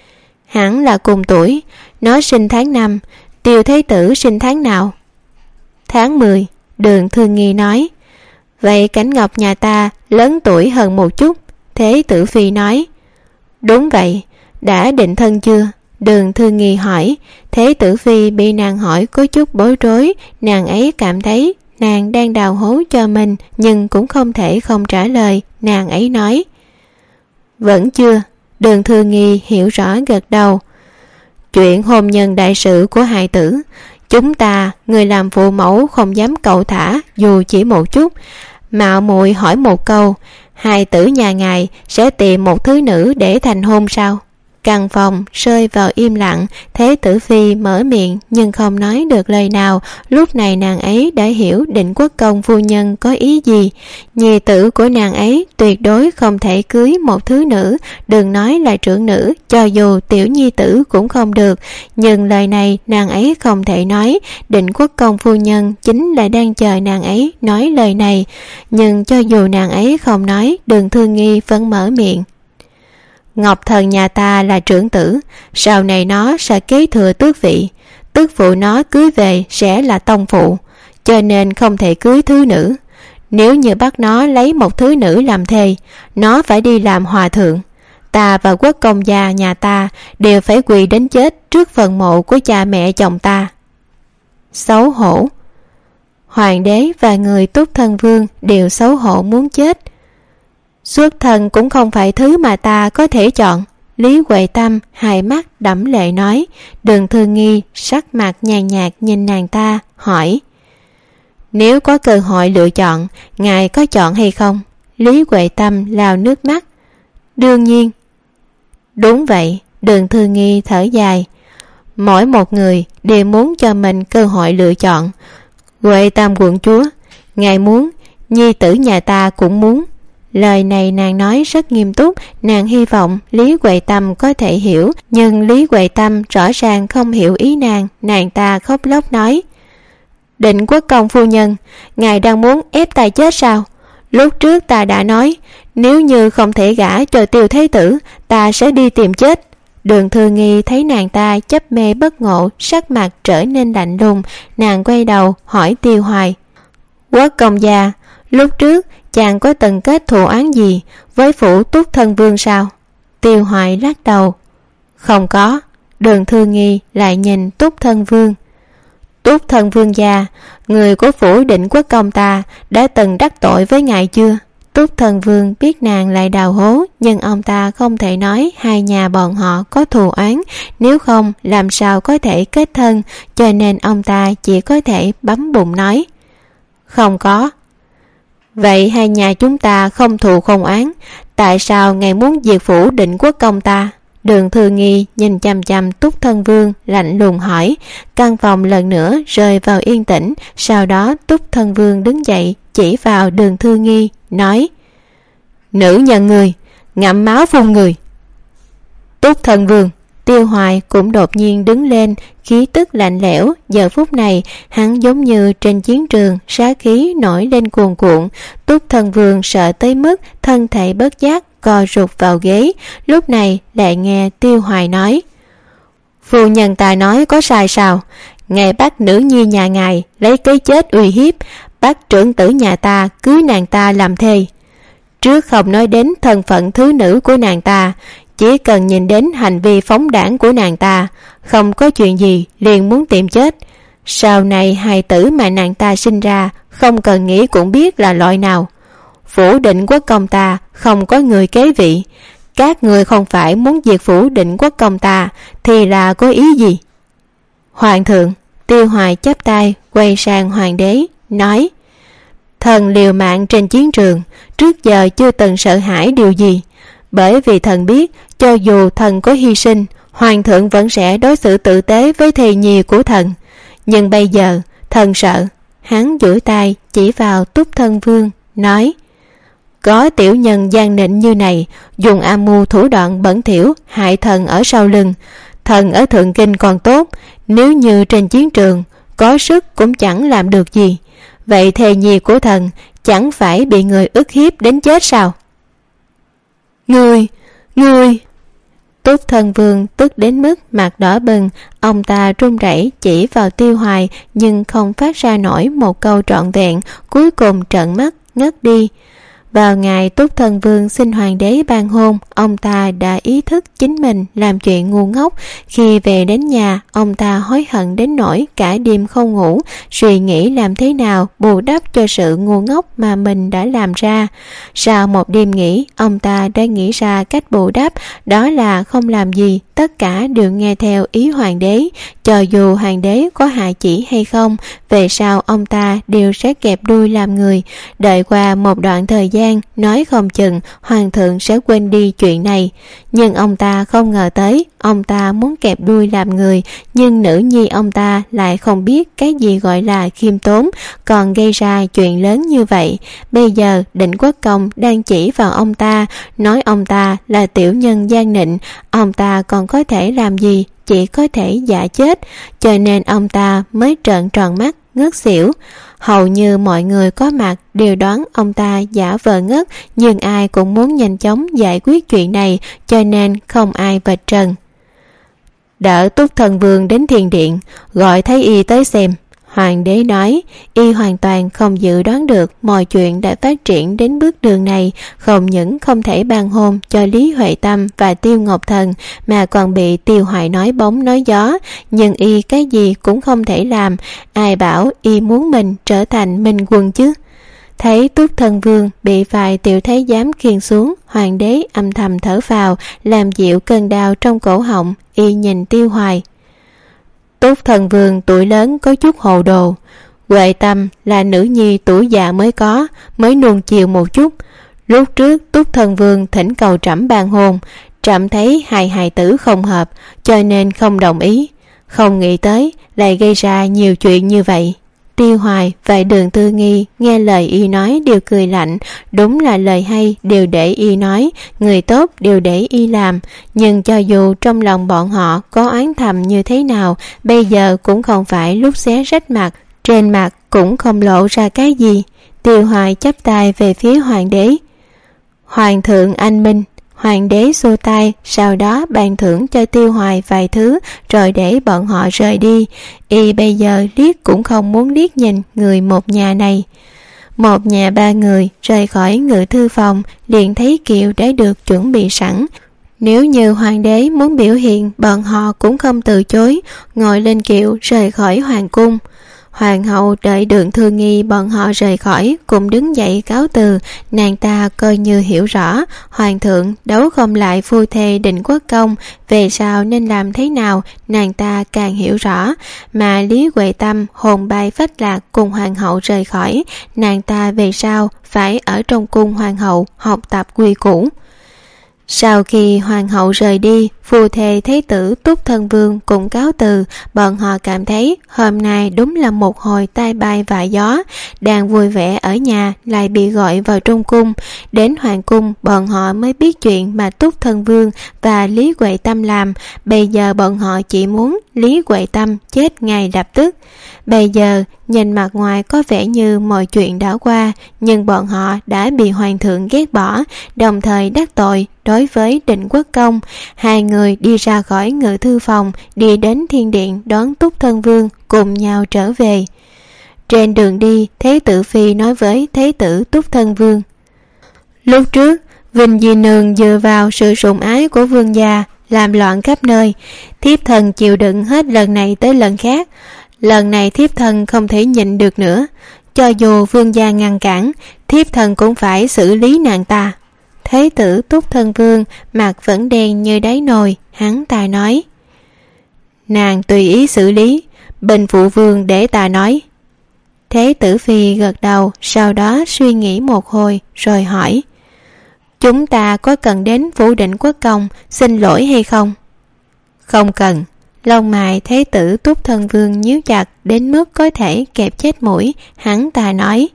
hẳn là cùng tuổi, nó sinh tháng năm, Tiêu Thế Tử sinh tháng nào? Tháng mười. Đường Thư Nghi nói: vậy Cảnh Ngọc nhà ta lớn tuổi hơn một chút. Thế Tử Phi nói: đúng vậy. Đã định thân chưa? Đường Thư Nghi hỏi. Thế Tử Phi bị nàng hỏi có chút bối rối, nàng ấy cảm thấy nàng đang đào hố cho mình, nhưng cũng không thể không trả lời. Nàng ấy nói: vẫn chưa. Đường Thư Nghi hiểu rõ gật đầu. Chuyện hôn nhân đại sự của hài tử, chúng ta người làm phụ mẫu không dám cẩu thả dù chỉ một chút. Mạo muội hỏi một câu, hài tử nhà ngài sẽ tìm một thứ nữ để thành hôn sao? Căn phòng rơi vào im lặng. Thế Tử Phi mở miệng nhưng không nói được lời nào. Lúc này nàng ấy đã hiểu Định Quốc công phu nhân có ý gì. Nhi tử của nàng ấy tuyệt đối không thể cưới một thứ nữ, đừng nói là trưởng nữ, cho dù tiểu nhi tử cũng không được. Nhưng lời này nàng ấy không thể nói. Định Quốc công phu nhân chính là đang chờ nàng ấy nói lời này. Nhưng cho dù nàng ấy không nói, Đường Thư Nghi vẫn mở miệng. Ngọc Thần nhà ta là trưởng tử, sau này nó sẽ kế thừa tước vị, tước phụ nó cưới về sẽ là tông phụ, cho nên không thể cưới thứ nữ. Nếu như bắt nó lấy một thứ nữ làm thê, nó phải đi làm hòa thượng. Ta và Quốc công gia nhà ta đều phải quỳ đến chết trước phần mộ của cha mẹ chồng ta. Xấu hổ. Hoàng đế và người Túc Thân Vương đều xấu hổ muốn chết. Xuất thân cũng không phải thứ mà ta có thể chọn. Lý Huệ Tâm hai mắt đẫm lệ nói. Đường Thư Nghi sắc mặt nhàn nhạt nhìn nàng ta, hỏi: nếu có cơ hội lựa chọn, ngài có chọn hay không? Lý Huệ Tâm lao nước mắt. Đương nhiên. Đúng vậy. Đường Thư Nghi thở dài. Mỗi một người đều muốn cho mình cơ hội lựa chọn. Huệ Tâm quận chúa, ngài muốn, nhi tử nhà ta cũng muốn. Lời này nàng nói rất nghiêm túc. Nàng hy vọng Lý Huệ Tâm có thể hiểu, nhưng Lý Huệ Tâm rõ ràng không hiểu ý nàng. Nàng ta khóc lóc nói: Định Quốc công phu nhân, ngài đang muốn ép ta chết sao? Lúc trước ta đã nói, nếu như không thể gả cho Tiêu Thế Tử, ta sẽ đi tìm chết. Đường Thư Nghi thấy nàng ta chấp mê bất ngộ, sắc mặt trở nên lạnh lùng. Nàng quay đầu hỏi Tiêu Hoài: Quốc công gia, lúc trước chàng có từng kết thù oán gì với phủ Túc Thân Vương sao? Tiêu Hoài lắc đầu: không có. Đường Thư Nghi lại nhìn Túc Thân Vương. Túc Thân Vương gia, người của phủ Định Quốc công ta đã từng đắc tội với ngài chưa? Túc Thân Vương biết nàng lại đào hố, nhưng ông ta không thể nói hai nhà bọn họ có thù oán, nếu không làm sao có thể kết thân, cho nên ông ta chỉ có thể bấm bụng nói: không có. Vậy hai nhà chúng ta không thù không oán, tại sao ngài muốn diệt phủ Định Quốc công ta? Đường Thư Nghi nhìn chằm chằm Túc Thân Vương, lạnh lùng hỏi. Căn phòng lần nữa rơi vào yên tĩnh. Sau đó Túc Thân Vương đứng dậy, chỉ vào Đường Thư Nghi, nói: nữ nhân người, ngậm máu phun người. Túc Thân Vương, Tiêu Hoài cũng đột nhiên đứng lên, khí tức lạnh lẽo. Giờ phút này hắn giống như trên chiến trường, sát khí nổi lên cuồn cuộn. Túc Thân Vương sợ tới mức thân thể bất giác co rụt vào ghế. Lúc này lại nghe Tiêu Hoài nói: phu nhân ta nói có sai sao? Ngài bắt nữ nhi nhà ngài lấy cái chết uy hiếp, bắt trưởng tử nhà ta cưới nàng ta làm thê. Trước không nói đến thân phận thứ nữ của nàng ta, chỉ cần nhìn đến hành vi phóng đãng của nàng ta, không có chuyện gì liền muốn tìm chết. Sau này hài tử mà nàng ta sinh ra, không cần nghĩ cũng biết là loại nào. Phủ Định Quốc công ta không có người kế vị, các người không phải muốn diệt Phủ Định Quốc công ta thì là có ý gì? Hoàng thượng. Tiêu Hoài chắp tay quay sang hoàng đế nói: thần liều mạng trên chiến trường, trước giờ chưa từng sợ hãi điều gì, bởi vì thần biết cho dù thần có hy sinh, hoàng thượng vẫn sẽ đối xử tử tế với thê nhi của thần. Nhưng bây giờ thần sợ. Hắn duỗi tay chỉ vào Túc Thân Vương nói: có tiểu nhân gian nịnh như này, dùng âm mưu thủ đoạn bẩn thỉu hại thần ở sau lưng. Thần ở Thượng Kinh còn tốt, nếu như trên chiến trường có sức cũng chẳng làm được gì. Vậy thề nhi của thần chẳng phải bị người ức hiếp đến chết sao? Ngươi, ngươi! Túc Thân Vương tức đến mức mặt đỏ bừng. Ông ta run rẩy chỉ vào Tiêu Hoài, nhưng không phát ra nổi một câu trọn vẹn, cuối cùng trợn mắt ngất đi. Vào ngày Túc Thân Vương xin hoàng đế ban hôn, ông ta đã ý thức chính mình làm chuyện ngu ngốc. Khi về đến nhà, ông ta hối hận đến nỗi cả đêm không ngủ, suy nghĩ làm thế nào bù đắp cho sự ngu ngốc mà mình đã làm ra. Sau một đêm nghỉ, ông ta đã nghĩ ra cách bù đắp, đó là không làm gì, tất cả đều nghe theo ý hoàng đế. Cho dù hoàng đế có hạ chỉ hay không, về sau ông ta đều sẽ kẹp đuôi làm người. Đợi qua một đoạn thời gian, nói không chừng hoàng thượng sẽ quên đi chuyện này. Nhưng ông ta không ngờ tới, ông ta muốn kẹp đuôi làm người, nhưng nữ nhi ông ta lại không biết cái gì gọi là khiêm tốn, còn gây ra chuyện lớn như vậy. Bây giờ Định Quốc công đang chỉ vào ông ta, nói ông ta là tiểu nhân gian nịnh. Ông ta còn có thể làm gì? Chỉ có thể giả chết. Cho nên ông ta mới trợn tròn mắt ngất xỉu. Hầu như mọi người có mặt đều đoán ông ta giả vờ ngất, nhưng ai cũng muốn nhanh chóng giải quyết chuyện này, cho nên không ai vạch trần. Đỡ Túc Thân Vương đến thiền điện, gọi Thái y tới xem. Hoàng đế nói, y hoàn toàn không dự đoán được mọi chuyện đã phát triển đến bước đường này, không những không thể ban hôn cho Lý Huệ Tâm và Tiêu Ngọc Thần, mà còn bị Tiêu Hoài nói bóng nói gió. Nhưng y cái gì cũng không thể làm, ai bảo y muốn mình trở thành minh quân chứ? Thấy Túc Thân Vương bị vài tiểu thái giám khiêng xuống, hoàng đế âm thầm thở phào, làm dịu cơn đau trong cổ họng. Y nhìn Tiêu Hoài: Túc Thân Vương tuổi lớn có chút hồ đồ, Huệ Tâm là nữ nhi tuổi già mới có, mới nuông chiều một chút. Lúc trước Túc Thân Vương thỉnh cầu trẫm ban hôn, trẫm thấy hai hài tử không hợp, cho nên không đồng ý. Không nghĩ tới lại gây ra nhiều chuyện như vậy. Tiêu Hoài và Đường Tư Nghi nghe lời y nói đều cười lạnh. Đúng là lời hay đều để y nói, người tốt đều để y làm. Nhưng cho dù trong lòng bọn họ có oán thầm như thế nào, bây giờ cũng không phải lúc xé rách mặt, trên mặt cũng không lộ ra cái gì. Tiêu Hoài chắp tay về phía hoàng đế: Hoàng thượng anh minh. Hoàng đế xua tay, sau đó ban thưởng cho Tiêu Hoài vài thứ, rồi để bọn họ rời đi. Y bây giờ liếc cũng không muốn liếc nhìn người một nhà này. Một nhà ba người rời khỏi ngự thư phòng, liền thấy kiệu đã được chuẩn bị sẵn. Nếu như hoàng đế muốn biểu hiện, bọn họ cũng không từ chối, ngồi lên kiệu rời khỏi hoàng cung. Hoàng hậu đợi Đường Thư Nghi bọn họ rời khỏi, cũng đứng dậy cáo từ. Nàng ta coi như hiểu rõ, hoàng thượng đấu không lại phu thê Định Quốc công, về sau nên làm thế nào, nàng ta càng hiểu rõ. Mà Lý Huệ Tâm hồn bay phách lạc cùng hoàng hậu rời khỏi, nàng ta về sau phải ở trong cung hoàng hậu học tập quy củ. Sau khi hoàng hậu rời đi, Phu thê Thế tử Túc Thân Vương cũng cáo từ. Bọn họ cảm thấy hôm nay đúng là một hồi tai bay vạ gió. Đang vui vẻ ở nhà lại bị gọi vào trong cung. Đến hoàng cung bọn họ mới biết chuyện mà Túc Thân Vương và Lý Huệ Tâm làm. Bây giờ bọn họ chỉ muốn Lý Huệ Tâm chết ngay lập tức. Bây giờ nhìn mặt ngoài có vẻ như mọi chuyện đã qua, nhưng bọn họ đã bị hoàng thượng ghét bỏ, đồng thời đắc tội đối với Định Quốc Công. Hai người đi ra khỏi ngự thư phòng, đi đến thiên điện đón Túc Thân Vương, cùng nhau trở về. Trên đường đi, Thế tử Phi nói với Thế tử Túc Thân Vương: lúc trước Vinh Di Nương dựa vào sự sủng ái của vương gia làm loạn khắp nơi, thiếp thần chịu đựng hết lần này tới lần khác. Lần này thiếp thần không thể nhịn được nữa, cho dù vương gia ngăn cản, thiếp thần cũng phải xử lý nàng ta. Thế tử Túc Thân Vương mặt vẫn đen như đáy nồi, hắn ta nói: nàng tùy ý xử lý, bình phụ vương để ta nói. Thế tử Phi gật đầu, sau đó suy nghĩ một hồi rồi hỏi: chúng ta có cần đến phủ Định Quốc Công xin lỗi hay không? Không cần. Lông mày Thế tử Túc Thân Vương nhíu chặt đến mức có thể kẹp chết mũi, hắn ta nói: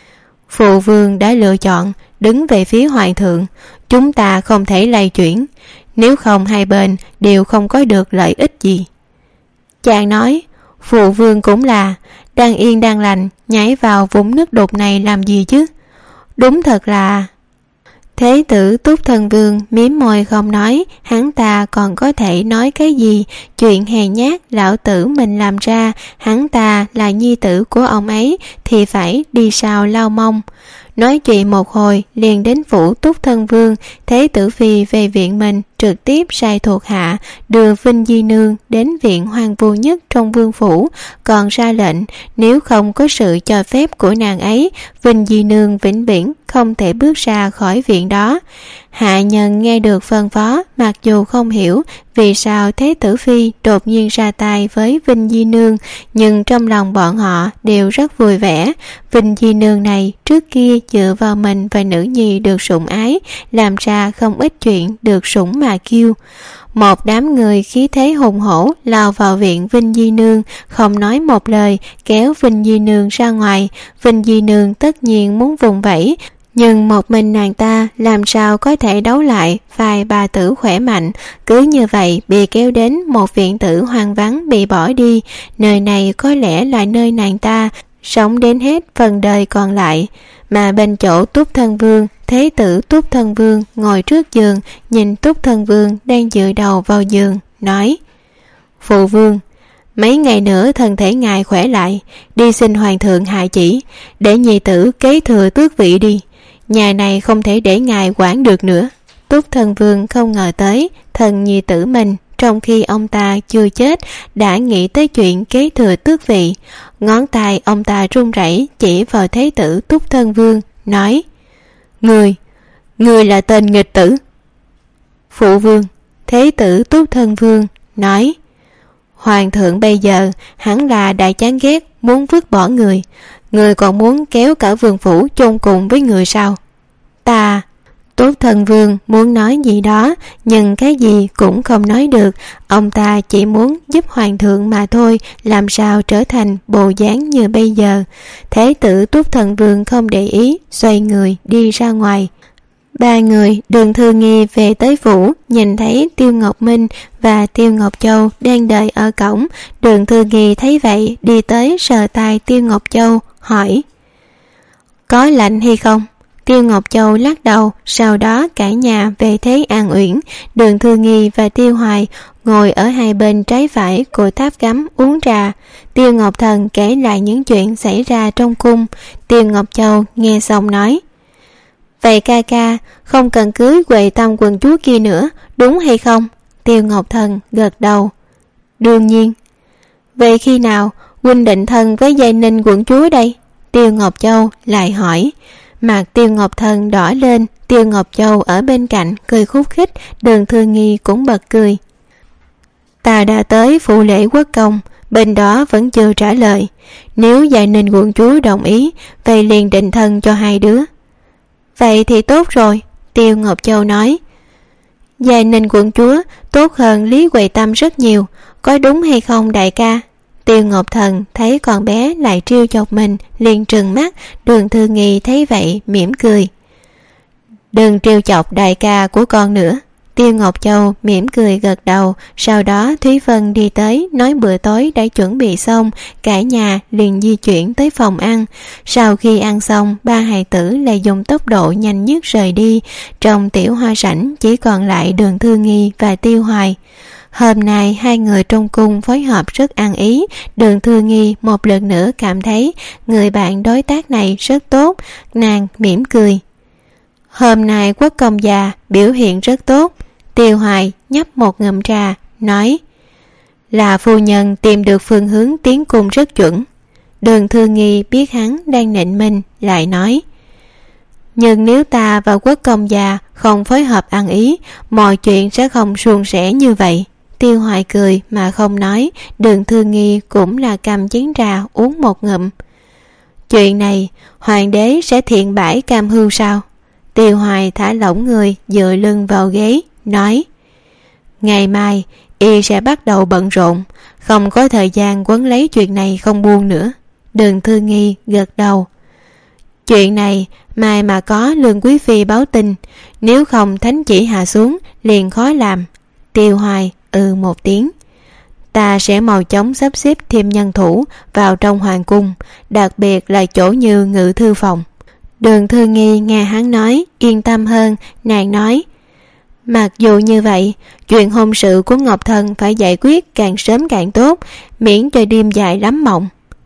phụ vương đã lựa chọn đứng về phía hoàng thượng, chúng ta không thể lay chuyển, nếu không hai bên đều không có được lợi ích gì. Chàng nói: phụ vương cũng là đang yên đang lành nhảy vào vũng nước đục này làm gì chứ? Đúng thật là... Thế tử Túc Thân Vương mím môi không nói, hắn ta còn có thể nói cái gì? Chuyện hèn nhát lão tử mình làm ra, hắn ta là nhi tử của ông ấy thì phải đi sao lau mông. Nói chuyện một hồi liền đến phủ Túc Thân Vương. Thế tử Phi về viện mình trực tiếp sai thuộc hạ đưa Vinh Di Nương đến viện hoàng vu nhất trong vương phủ, còn ra lệnh nếu không có sự cho phép của nàng ấy, Vinh Di Nương vĩnh viễn không thể bước ra khỏi viện đó. Hạ nhân nghe được phân phó, mặc dù không hiểu vì sao Thế tử Phi đột nhiên ra tay với Vinh Di Nương, nhưng trong lòng bọn họ đều rất vui vẻ. Vinh Di Nương này trước kia dựa vào mình và nữ nhi được sủng ái, làm ra không ít chuyện được sủng mà kiêu. Một đám người khí thế hùng hổ lao vào viện Vinh Di Nương, không nói một lời kéo Vinh Di Nương ra ngoài. Vinh Di Nương tất nhiên muốn vùng vẫy, nhưng một mình nàng ta làm sao có thể đấu lại vài bà tử khỏe mạnh. Cứ như vậy bị kéo đến một viện tử hoang vắng bị bỏ đi. Nơi này có lẽ là nơi nàng ta sống đến hết phần đời còn lại. Mà bên chỗ Túc Thân Vương, Thế tử Túc Thân Vương ngồi trước giường, nhìn Túc Thân Vương đang dựa đầu vào giường, nói: phụ vương, mấy ngày nữa thân thể ngài khỏe lại, đi xin hoàng thượng hạ chỉ để nhi tử kế thừa tước vị đi. Nhà này không thể để ngài quản được nữa. Túc Thân Vương không ngờ tới thần nhi tử mình trong khi ông ta chưa chết đã nghĩ tới chuyện kế thừa tước vị. Ngón tay ông ta run rẩy chỉ vào Thế tử Túc Thân Vương, nói: Ngươi, ngươi là tên nghịch tử. Phụ vương, Thế tử Túc Thân Vương nói: hoàng thượng bây giờ hẳn là đã chán ghét, muốn vứt bỏ người. Người còn muốn kéo cả vương phủ chôn cùng với người sao? Ta... Túc Thân Vương muốn nói gì đó, nhưng cái gì cũng không nói được. Ông ta chỉ muốn giúp hoàng thượng mà thôi, làm sao trở thành bộ dáng như bây giờ. Thế tử Túc Thân Vương không để ý, xoay người đi ra ngoài. Ba người Đường Thư Nghi về tới phủ, nhìn thấy Tiêu Ngọc Minh và Tiêu Ngọc Châu đang đợi ở cổng. Đường Thư Nghi thấy vậy đi tới sờ tay Tiêu Ngọc Châu, hỏi: có lạnh hay không? Tiêu Ngọc Châu lắc đầu. Sau đó cả nhà về thế an uyển. Đường Thư Nghi và Tiêu Hoài ngồi ở hai bên trái phải của tháp cắm uống trà. Tiêu Ngọc Thần kể lại những chuyện xảy ra trong cung. Tiêu Ngọc Châu nghe xong nói: vậy ca ca không cần cưới Huệ Tâm quận chúa kia nữa, đúng hay không? Tiêu Ngọc Thần gật đầu: đương nhiên. Vậy khi nào huynh định thân với Giai Ninh quận chúa đây? Tiêu Ngọc Châu lại hỏi. Mặt Tiêu Ngọc Thần đỏ lên. Tiêu Ngọc Châu ở bên cạnh cười khúc khích. Đường Thư Nghi cũng bật cười. Ta đã tới phụ lễ quốc công, bên đó vẫn chưa trả lời. Nếu Giai Ninh quận chúa đồng ý, vậy liền định thân cho hai đứa. Vậy thì tốt rồi, Tiêu Ngọc Châu nói. Giai Ninh quận chúa tốt hơn Lý Quỳ Tâm rất nhiều, có đúng hay không đại ca? Tiêu Ngọc Thần thấy con bé lại trêu chọc mình, liền trừng mắt. Đường Thư Nghi thấy vậy mỉm cười. Đừng trêu chọc đại ca của con nữa. Tiêu Ngọc Châu mỉm cười gật đầu. Sau đó Thúy Vân đi tới nói bữa tối đã chuẩn bị xong, cả nhà liền di chuyển tới phòng ăn. Sau khi ăn xong, ba hài tử lại dùng tốc độ nhanh nhất rời đi. Trong tiểu hoa sảnh chỉ còn lại Đường Thư Nghi và Tiêu Hoài. Hôm nay hai người trong cung phối hợp rất ăn ý. Đường Thư Nghi một lần nữa cảm thấy người bạn đối tác này rất tốt. Nàng mỉm cười. Hôm nay Quốc công già biểu hiện rất tốt. Tiêu Hoài nhấp một ngụm trà nói, là phu nhân tìm được phương hướng tiến cung rất chuẩn. Đường Thư Nghi biết hắn đang nịnh mình, lại nói, nhưng nếu ta và Quốc công già không phối hợp ăn ý, mọi chuyện sẽ không suôn sẻ như vậy. Tiêu Hoài cười mà không nói. Đường Thư Nghi cũng là cầm chén trà uống một ngụm. Chuyện này hoàng đế sẽ thiện bãi cam hưu sao? Tiêu Hoài thả lỏng người, dựa lưng vào ghế nói, ngày mai y sẽ bắt đầu bận rộn, không có thời gian quấn lấy chuyện này không buông nữa. Đường Thư Nghi gật đầu. Chuyện này mai mà có Lương Quý Phi báo tin, nếu không thánh chỉ hạ xuống liền khó làm. Tiêu Hoài ừ một tiếng. Ta sẽ mau chóng sắp xếp thêm nhân thủ vào trong hoàng cung, đặc biệt là chỗ như ngự thư phòng. Đường Thư Nghi nghe hắn nói yên tâm hơn. Nàng nói, mặc dù như vậy, chuyện hôn sự của Ngọc Thần phải giải quyết càng sớm càng tốt, miễn cho đêm dài lắm mộng.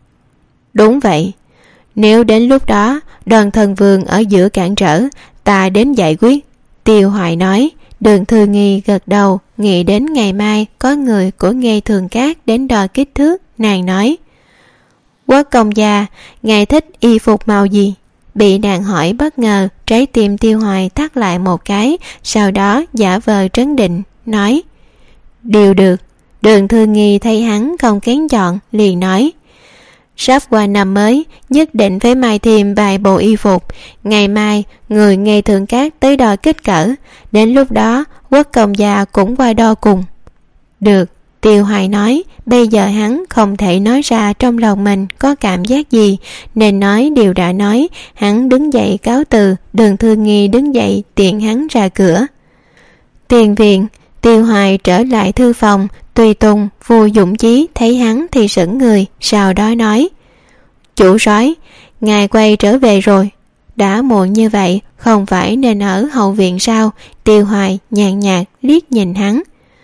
Đúng vậy, nếu đến lúc đó Đoàn Thần Vương ở giữa cản trở, ta đến giải quyết. Tiêu Hoài nói. Đường Thư Nghi gật đầu, nghĩ đến ngày mai có người của Nghê Thường Cát đến đo kích thước. Nàng nói, Quốc công gia, ngài thích y phục màu gì? Bị nàng hỏi bất ngờ, trái tim Tiêu Hoài thắt lại một cái, sau đó giả vờ trấn định nói, đều được. Đường Thư Nghi thấy hắn không kén chọn, liền nói, sắp qua năm mới, nhất định phải may thêm vài bộ y phục. Ngày mai người Nghê Thường Cát tới đo kích cỡ, đến lúc đó Quốc công gia cũng qua đo cùng. Được. Tiêu Hoài nói. Bây giờ hắn không thể nói ra trong lòng mình có cảm giác gì, nên nói điều đã nói. Hắn đứng dậy cáo từ. Đường Thư Nghi đứng dậy tiện hắn ra cửa. Tiền viện, Tiêu Hoài trở lại thư phòng. Tùy Tùng, Vua Dũng Chí thấy hắn thì sững người, sau đó nói, chủ soái, ngài quay trở về rồi. Đã muộn như vậy, không phải nên ở hậu viện sao? Tiêu Hoài nhàn nhạt liếc nhìn hắn.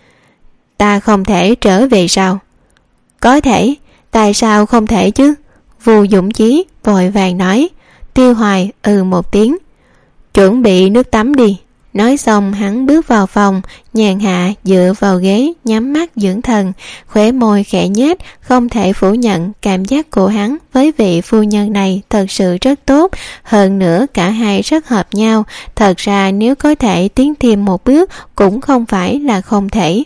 Ta không thể trở về sao? Có thể. Tại sao không thể chứ? Vua Dũng Chí vội vàng nói. Tiêu Hoài ừ một tiếng. Chuẩn bị nước tắm đi. Nói xong hắn bước vào phòng, nhàn hạ dựa vào ghế, nhắm mắt dưỡng thần, khóe môi khẽ nhếch. Không thể phủ nhận cảm giác của hắn với vị phu nhân này thật sự rất tốt, hơn nữa cả hai rất hợp nhau. Thật ra nếu có thể tiến thêm một bước cũng không phải là không thể.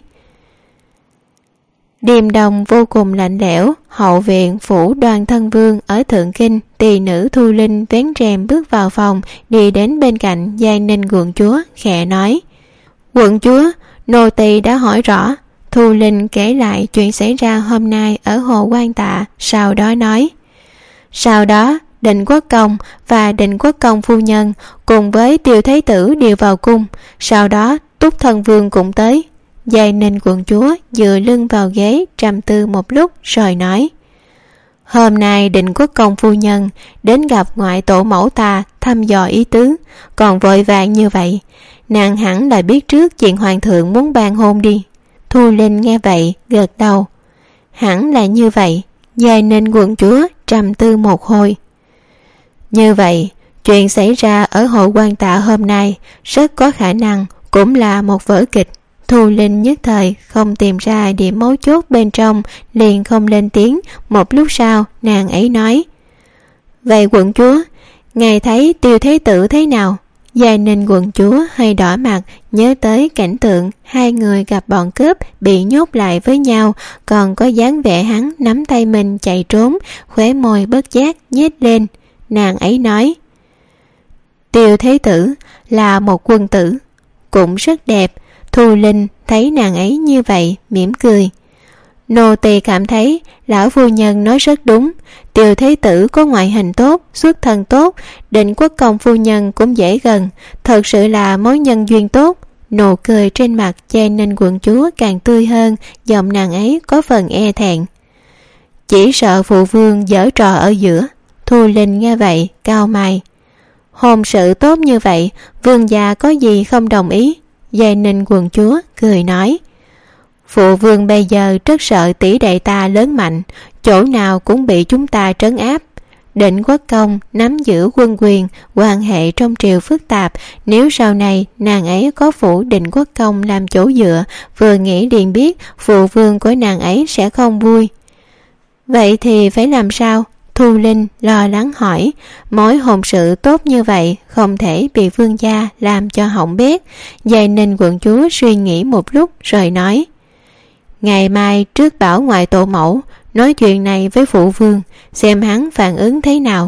Đêm đông vô cùng lạnh lẽo. Hậu viện phủ Đoàn Thân Vương ở Thượng Kinh. Tỳ nữ Thu Linh vén rèm bước vào phòng, đi đến bên cạnh Giai Ninh quận chúa, khẽ nói, quận chúa, nô tỳ đã hỏi rõ. Thu Linh kể lại chuyện xảy ra hôm nay ở Hồ Quan Tạ, sau đó nói, sau đó Định Quốc công và Định Quốc công phu nhân cùng với Tiêu Thái tử đều vào cung, sau đó Túc Thân Vương cũng tới. Giai Ninh quận chúa dựa lưng vào ghế trầm tư một lúc rồi nói, hôm nay Định Quốc công phu nhân đến gặp ngoại tổ mẫu ta thăm dò ý tứ, còn vội vàng như vậy, nàng hẳn là biết trước chuyện hoàng thượng muốn ban hôn đi. Thu Linh nghe vậy gật đầu. Hẳn là như vậy. Giai Ninh quận chúa trầm tư một hồi. Như vậy, chuyện xảy ra ở Hội Quan Tạ hôm nay rất có khả năng cũng là một vở kịch. Thu Linh nhất thời không tìm ra điểm mấu chốt bên trong, liền không lên tiếng. Một lúc sau nàng ấy nói, vậy quận chúa, ngài thấy Tiêu Thế tử thế nào? Giai Ninh quận chúa hơi đỏ mặt, nhớ tới cảnh tượng hai người gặp bọn cướp bị nhốt lại với nhau, còn có dáng vẻ hắn nắm tay mình chạy trốn, khóe môi bất giác nhếch lên. Nàng ấy nói, Tiêu Thế tử là một quân tử, cũng rất đẹp. Thu Linh thấy nàng ấy như vậy mỉm cười. Nô tỳ cảm thấy lão phu nhân nói rất đúng. Tiều thế tử có ngoại hình tốt, xuất thân tốt, Định Quốc công phu nhân cũng dễ gần, thật sự là mối nhân duyên tốt. Nụ cười trên mặt che nên quận chúa càng tươi hơn, giọng nàng ấy có phần e thẹn. Chỉ sợ phụ vương giở trò ở giữa. Thu Linh nghe vậy cau mày. Hôn sự tốt như vậy, vương gia có gì không đồng ý? Giai Ninh quận chúa cười nói. Phụ vương bây giờ rất sợ tỷ đệ ta lớn mạnh, chỗ nào cũng bị chúng ta trấn áp. Định Quốc công nắm giữ quân quyền, quan hệ trong triều phức tạp, nếu sau này nàng ấy có phủ Định Quốc công làm chỗ dựa, vừa nghĩ liền biết phụ vương của nàng ấy sẽ không vui. Vậy thì phải làm sao? Thu Linh lo lắng hỏi. Mối hôn sự tốt như vậy không thể bị vương gia làm cho hỏng bét. Giai Ninh quận chúa suy nghĩ một lúc rồi nói. Ngày mai trước bảo ngoại tổ mẫu nói chuyện này với phụ vương, xem hắn phản ứng thế nào.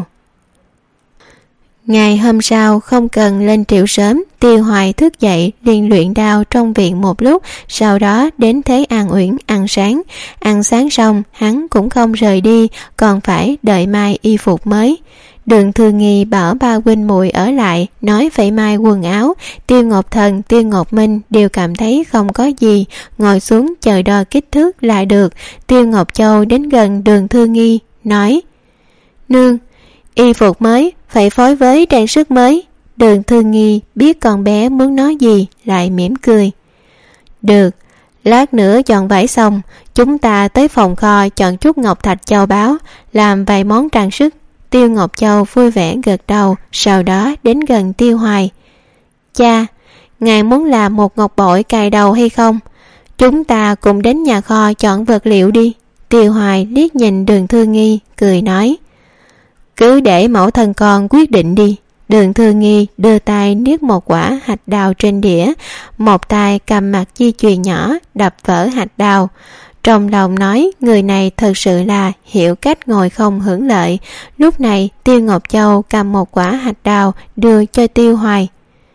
Ngày hôm sau không cần lên triệu sớm, Tiêu Hoài thức dậy liền luyện đao trong viện một lúc, sau đó đến Thế An Uyển ăn sáng. Ăn sáng xong hắn cũng không rời đi, còn phải đợi mai y phục mới. Đường Thư Nghi bảo ba huynh muội ở lại, nói phải mai quần áo. Tiêu Ngọc Thần, Tiêu Ngọc Minh đều cảm thấy không có gì, ngồi xuống chờ đo kích thước lại được. Tiêu Ngọc Châu đến gần Đường Thư Nghi, nói: Nương, y phục mới phải phối với trang sức mới. Đường Thư Nghi biết con bé muốn nói gì, lại mỉm cười. Được, lát nữa chọn vải xong, chúng ta tới phòng kho chọn chút ngọc thạch châu báu, làm vài món trang sức. Tiêu Ngọc Châu vui vẻ gật đầu, sau đó đến gần Tiêu Hoài. Cha, ngài muốn làm một ngọc bội cài đầu hay không? Chúng ta cùng đến nhà kho chọn vật liệu đi. Tiêu Hoài liếc nhìn Đường Thư Nghi, cười nói. Cứ để mẫu thân con quyết định đi. Đường Thư Nghi đưa tay niết một quả hạch đào trên đĩa, một tay cầm mặt di chuyền nhỏ đập vỡ hạch đào. Trong lòng nói người này thật sự là hiểu cách ngồi không hưởng lợi. Lúc này Tiêu Ngọc Châu cầm một quả hạch đào đưa cho Tiêu Hoài.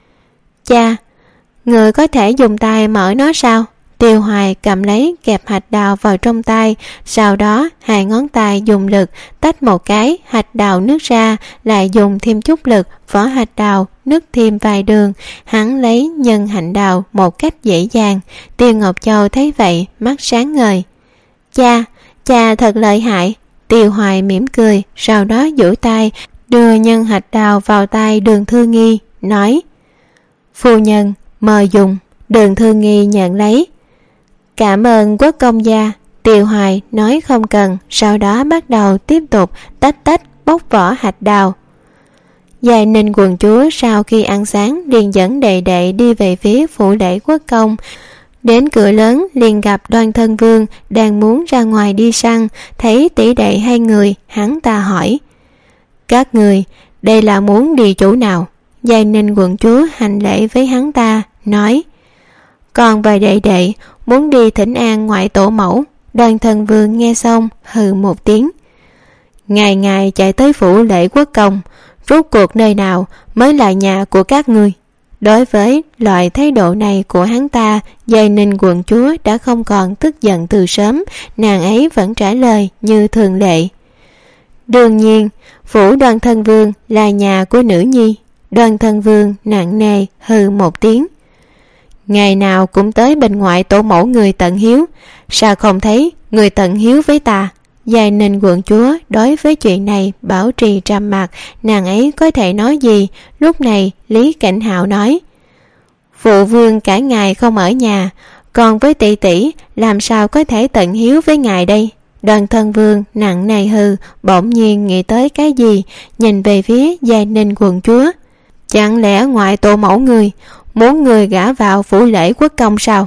Cha, người có thể dùng tay mở nó sao? Tiêu Hoài cầm lấy kẹp hạch đào vào trong tay, sau đó hai ngón tay dùng lực tách một cái, hạch đào nứt ra, lại dùng thêm chút lực, vỏ hạch đào nứt thêm vài đường. Hắn lấy nhân hạnh đào một cách dễ dàng. Tiêu Ngọc Châu thấy vậy mắt sáng ngời. Cha, cha thật lợi hại. Tiêu Hoài mỉm cười, sau đó duỗi tay đưa nhân hạch đào vào tay Đường Thư Nghi, nói: Phu nhân mời dùng. Đường Thư Nghi nhận lấy. Cảm ơn quốc công gia. Tiêu Hoài nói không cần, sau đó bắt đầu tiếp tục tách tách bóc vỏ hạch đào. Giai Ninh quận chúa sau khi ăn sáng liền dẫn đệ đệ đi về phía phủ lễ quốc công. Đến cửa lớn liền gặp Đoan Thân Vương đang muốn ra ngoài đi săn, thấy tỷ đệ hai người, hắn ta hỏi: Các người đây là muốn đi chỗ nào? Giai Ninh quận chúa hành lễ với hắn ta, nói: Con và đệ đệ muốn đi thỉnh an ngoại tổ mẫu. Đoan Thân Vương nghe xong hừ một tiếng. Ngày ngày chạy tới phủ lễ quốc công, rốt cuộc nơi nào mới là nhà của các ngươi? Đối với loại thái độ này của hắn ta, Giai Ninh quận chúa đã không còn tức giận từ sớm, nàng ấy vẫn trả lời như thường lệ. Đương nhiên, phủ Đoan Thân Vương là nhà của nữ nhi. Đoan Thân Vương nặng nề hừ một tiếng. Ngày nào cũng tới bên ngoại tổ mẫu người tận hiếu, sao không thấy người tận hiếu với ta? Giai Ninh quận chúa đối với chuyện này bảo trì trầm mặc, nàng ấy có thể nói gì? Lúc này Lý Cảnh Hạo nói: Phụ vương cả ngày không ở nhà, còn với tỷ tỷ làm sao có thể tận hiếu với ngài đây? Đoan Thân Vương nặng nề hừ, bỗng nhiên nghĩ tới cái gì, nhìn về phía Giai Ninh quận chúa. Chẳng lẽ ngoại tổ mẫu người muốn người gả vào phủ lễ quốc công sao?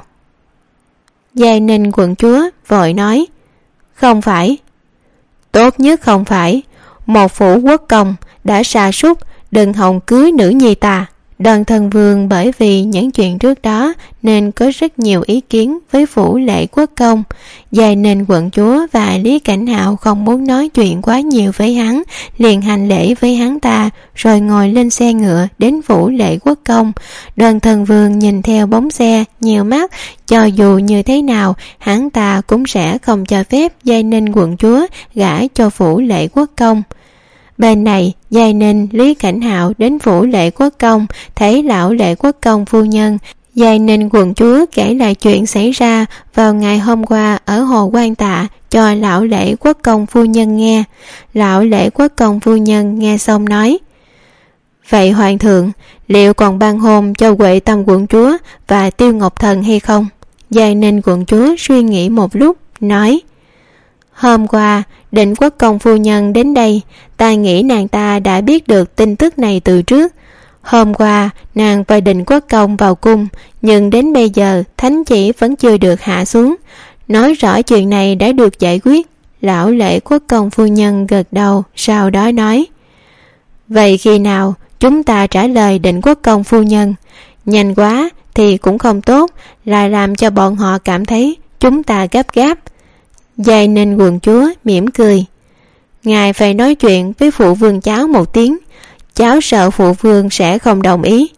Giai Ninh quận chúa vội nói: Không phải. Tốt nhất không phải. Một phủ quốc công đã sa sút, đừng hòng cưới nữ nhi ta. Đoàn Thân Vương bởi vì những chuyện trước đó nên có rất nhiều ý kiến với phủ Lệ Quốc Công. Vậy nên quận chúa và Lý Cảnh Hạo không muốn nói chuyện quá nhiều với hắn, liền hành lễ với hắn ta rồi ngồi lên xe ngựa đến phủ Lệ Quốc Công. Đoàn Thân Vương nhìn theo bóng xe nhiều mắt, cho dù như thế nào hắn ta cũng sẽ không cho phép Giai Ninh quận chúa gả cho phủ Lệ Quốc Công. Bên này, Giai Ninh, Lý Cảnh Hạo đến phủ Lệ Quốc Công, thấy lão Lệ Quốc Công phu nhân. Giai Ninh quận chúa kể lại chuyện xảy ra vào ngày hôm qua ở Hồ Quan Tạ cho lão Lệ Quốc Công phu nhân nghe. Lão Lệ Quốc Công phu nhân nghe xong nói: Vậy hoàng thượng, liệu còn ban hôn cho Huệ Tâm quận chúa và Tiêu Ngọc Thần hay không? Giai Ninh quận chúa suy nghĩ một lúc, nói: Hôm qua, Định Quốc Công phu nhân đến đây, ta nghĩ nàng ta đã biết được tin tức này từ trước. Hôm qua, nàng và Định Quốc Công vào cung, nhưng đến bây giờ thánh chỉ vẫn chưa được hạ xuống. Nói rõ chuyện này đã được giải quyết. Lão Lệ Quốc Công phu nhân gật đầu, sau đó nói: Vậy khi nào chúng ta trả lời Định Quốc Công phu nhân? Nhanh quá thì cũng không tốt, lại làm cho bọn họ cảm thấy chúng ta gấp gáp. Giai Ninh quận chúa mỉm cười: Ngài phải nói chuyện với phụ vương cháu một tiếng, cháu sợ phụ vương sẽ không đồng ý.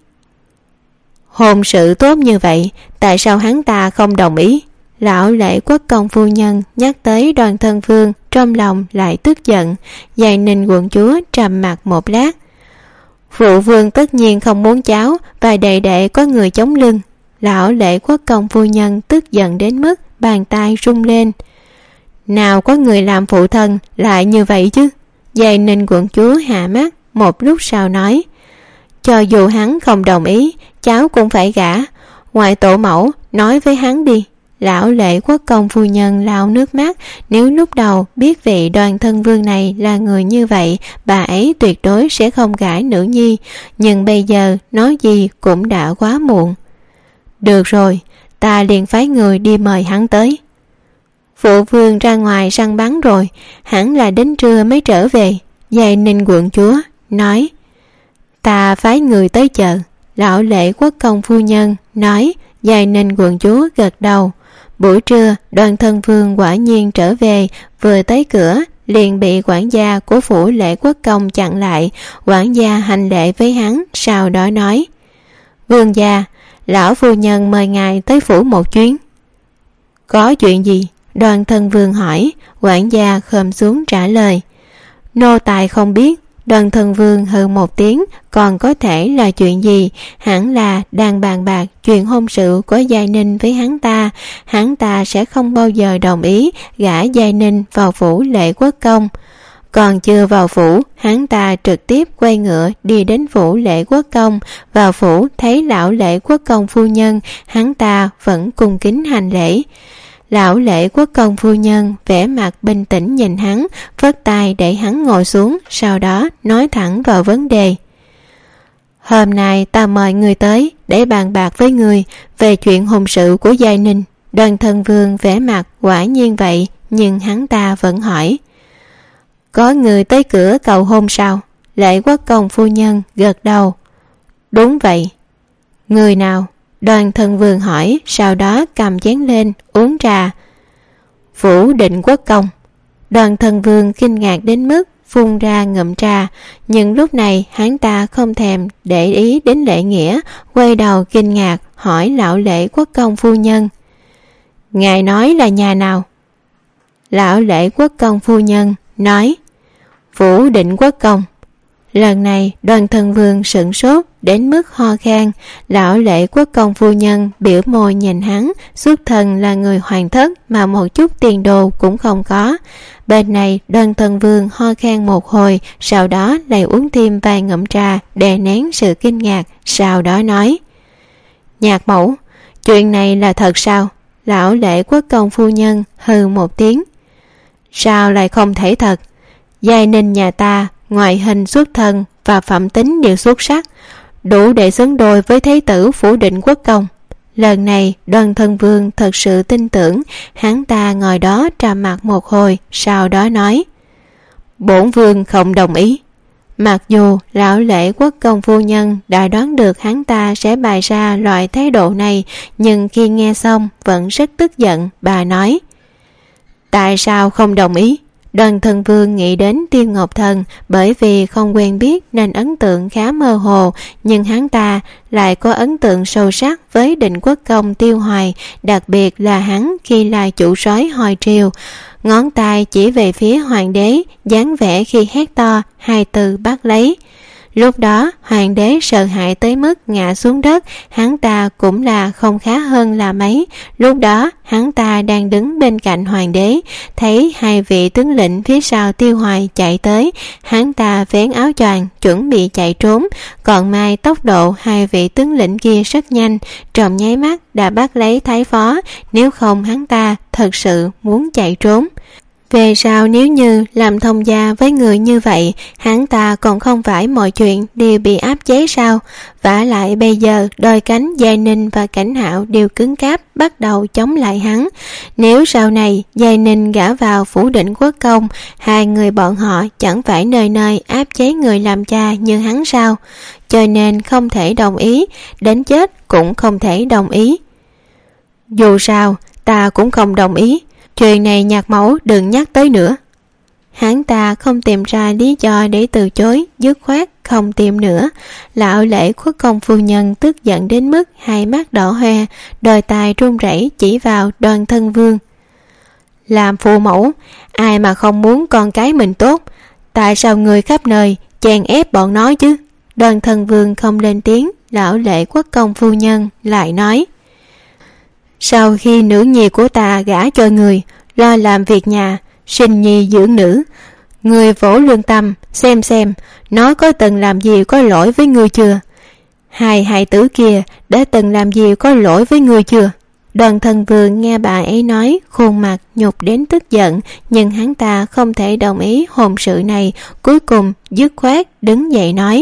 Hôn sự tốt như vậy, tại sao hắn ta không đồng ý? Lão Lệ Quốc Công phu nhân nhắc tới Đoàn Thân Vương, trong lòng lại tức giận. Giai Ninh quận chúa trầm mặt một lát: Phụ vương tất nhiên không muốn cháu và đệ đệ có người chống lưng. Lão Lệ Quốc Công phu nhân tức giận đến mức bàn tay rung lên: Nào có người làm phụ thân lại như vậy chứ? Giai Ninh quận chúa hạ mắt một lúc sau nói: Cho dù hắn không đồng ý, cháu cũng phải gả. Ngoại tổ mẫu nói với hắn đi. Lão Lệ Quốc Công phu nhân lau nước mắt. Nếu lúc đầu biết vị Đoàn Thân Vương này là người như vậy, bà ấy tuyệt đối sẽ không gả nữ nhi. Nhưng bây giờ nói gì cũng đã quá muộn. Được rồi, ta liền phái người đi mời hắn tới. Phụ vương ra ngoài săn bắn rồi, hẳn là đến trưa mới trở về. Giai Ninh quận chúa nói: Ta phái người tới chợ. Lão Lệ Quốc Công phu nhân nói. Giai Ninh quận chúa gật đầu. Buổi trưa, Đoàn Thân Vương quả nhiên trở về, vừa tới cửa liền bị quản gia của phủ Lệ Quốc Công chặn lại. Quản gia hành lễ với hắn, sau đó nói: Vương gia, lão phu nhân mời ngài tới phủ một chuyến. Có chuyện gì? Đoàn Thân Vương hỏi. Quản gia khom xuống trả lời: Nô tài không biết. Đoàn Thân Vương hừ một tiếng: Còn có thể là chuyện gì? Hẳn là đang bàn bạc chuyện hôn sự của Giai Ninh với hắn ta. Hắn ta sẽ không bao giờ đồng ý gả Giai Ninh vào phủ Lệ Quốc Công. Còn chưa vào phủ, hắn ta trực tiếp quay ngựa đi đến phủ Lệ Quốc Công. Vào phủ thấy lão Lệ Quốc Công phu nhân, hắn ta vẫn cung kính hành lễ. Lão Lệ Quốc Công phu nhân vẻ mặt bình tĩnh nhìn hắn, phất tay để hắn ngồi xuống, sau đó nói thẳng vào vấn đề: Hôm nay ta mời người tới để bàn bạc với người về chuyện hôn sự của Giai Ninh. Đoàn Thân Vương vẻ mặt quả nhiên vậy, nhưng hắn ta vẫn hỏi: Có người tới cửa cầu hôn sao? Lệ Quốc Công phu nhân gật đầu: Đúng vậy. Người nào? Đoàn Thân Vương hỏi, sau đó cầm chén lên uống trà. Phủ Định Quốc Công. Đoàn Thân Vương kinh ngạc đến mức phun ra ngụm trà, nhưng lúc này hắn ta không thèm để ý đến lễ nghĩa, quay đầu kinh ngạc hỏi lão Lệ Quốc Công phu nhân: Ngài nói là nhà nào? Lão Lệ Quốc Công phu nhân nói: Phủ Định Quốc Công. Lần này Đoàn Thân Vương sửng sốt đến mức ho khan. Lão Lệ Quốc Công phu nhân biểu môi nhìn hắn, xuất thân là người hoàng thất mà một chút tiền đồ cũng không có. Bên này Đoàn Thân Vương ho khan một hồi, sau đó lại uống thêm vài ngụm trà đè nén sự kinh ngạc, sau đó nói: Nhạc mẫu, chuyện này là thật sao? Lão Lệ Quốc Công phu nhân hừ một tiếng: Sao lại không thể thật? Giai Ninh nhà ta ngoại hình, xuất thân và phẩm tính đều xuất sắc, đủ để xứng đôi với thế tử Phủ Định Quốc Công. Lần này Đoàn Thân Vương thật sự tin tưởng. Hắn ta ngồi đó trầm mặc một hồi, sau đó nói: Bổn vương không đồng ý. Mặc dù lão lễ quốc công phu nhân đã đoán được hắn ta sẽ bày ra loại thái độ này, nhưng khi nghe xong vẫn rất tức giận. Bà nói: tại sao không đồng ý? Đoàn Thân Vương nghĩ đến Tiêu Ngọc Thần, bởi vì không quen biết nên ấn tượng khá mơ hồ, nhưng hắn ta lại có ấn tượng sâu sắc với Định Quốc công Tiêu Hoài, đặc biệt là hắn khi là chủ soái Hồi Triều. Ngón tay chỉ về phía hoàng đế, dáng vẻ khi hét to hai từ bắt lấy. Lúc đó hoàng đế sợ hãi tới mức ngã xuống đất, hắn ta cũng là không khá hơn là mấy. Lúc đó hắn ta đang đứng bên cạnh hoàng đế, thấy hai vị tướng lĩnh phía sau Tiêu Hoài chạy tới, hắn ta vén áo choàng chuẩn bị chạy trốn, còn mai tốc độ hai vị tướng lĩnh kia rất nhanh, trong nháy mắt đã bắt lấy thái phó, nếu không hắn ta thật sự muốn chạy trốn. Về sau nếu như làm thông gia với người như vậy, hắn ta còn không phải mọi chuyện đều bị áp chế sao? Vả lại bây giờ đôi cánh Giai Ninh và Cảnh Hạo đều cứng cáp bắt đầu chống lại hắn. Nếu sau này Giai Ninh gả vào phủ Định Quốc công, hai người bọn họ chẳng phải nơi nơi áp chế người làm cha như hắn sao? Cho nên không thể đồng ý, đến chết cũng không thể đồng ý. Dù sao ta cũng không đồng ý, chuyện này Nhạc mẫu đừng nhắc tới nữa. Hắn ta không tìm ra lý do để từ chối, dứt khoát không tìm nữa. Lão lễ quốc công phu nhân tức giận đến mức hai mắt đỏ hoe, đôi tai run rẩy chỉ vào Đoàn Thân Vương. Làm phụ mẫu, ai mà không muốn con cái mình tốt? Tại sao người khắp nơi chèn ép bọn nó chứ? Đoàn Thân Vương không lên tiếng, lão lễ quốc công phu nhân lại nói: sau khi nữ nhi của ta gả cho người, lo làm việc nhà, sinh nhi dưỡng nữ, người vỗ lương tâm xem xem nó có từng làm gì có lỗi với người chưa? Hai hài tử kia đã từng làm gì có lỗi với người chưa? Đoàn Thân Vương nghe bà ấy nói, khuôn mặt nhục đến tức giận, nhưng hắn ta không thể đồng ý hôn sự này, cuối cùng dứt khoát đứng dậy nói: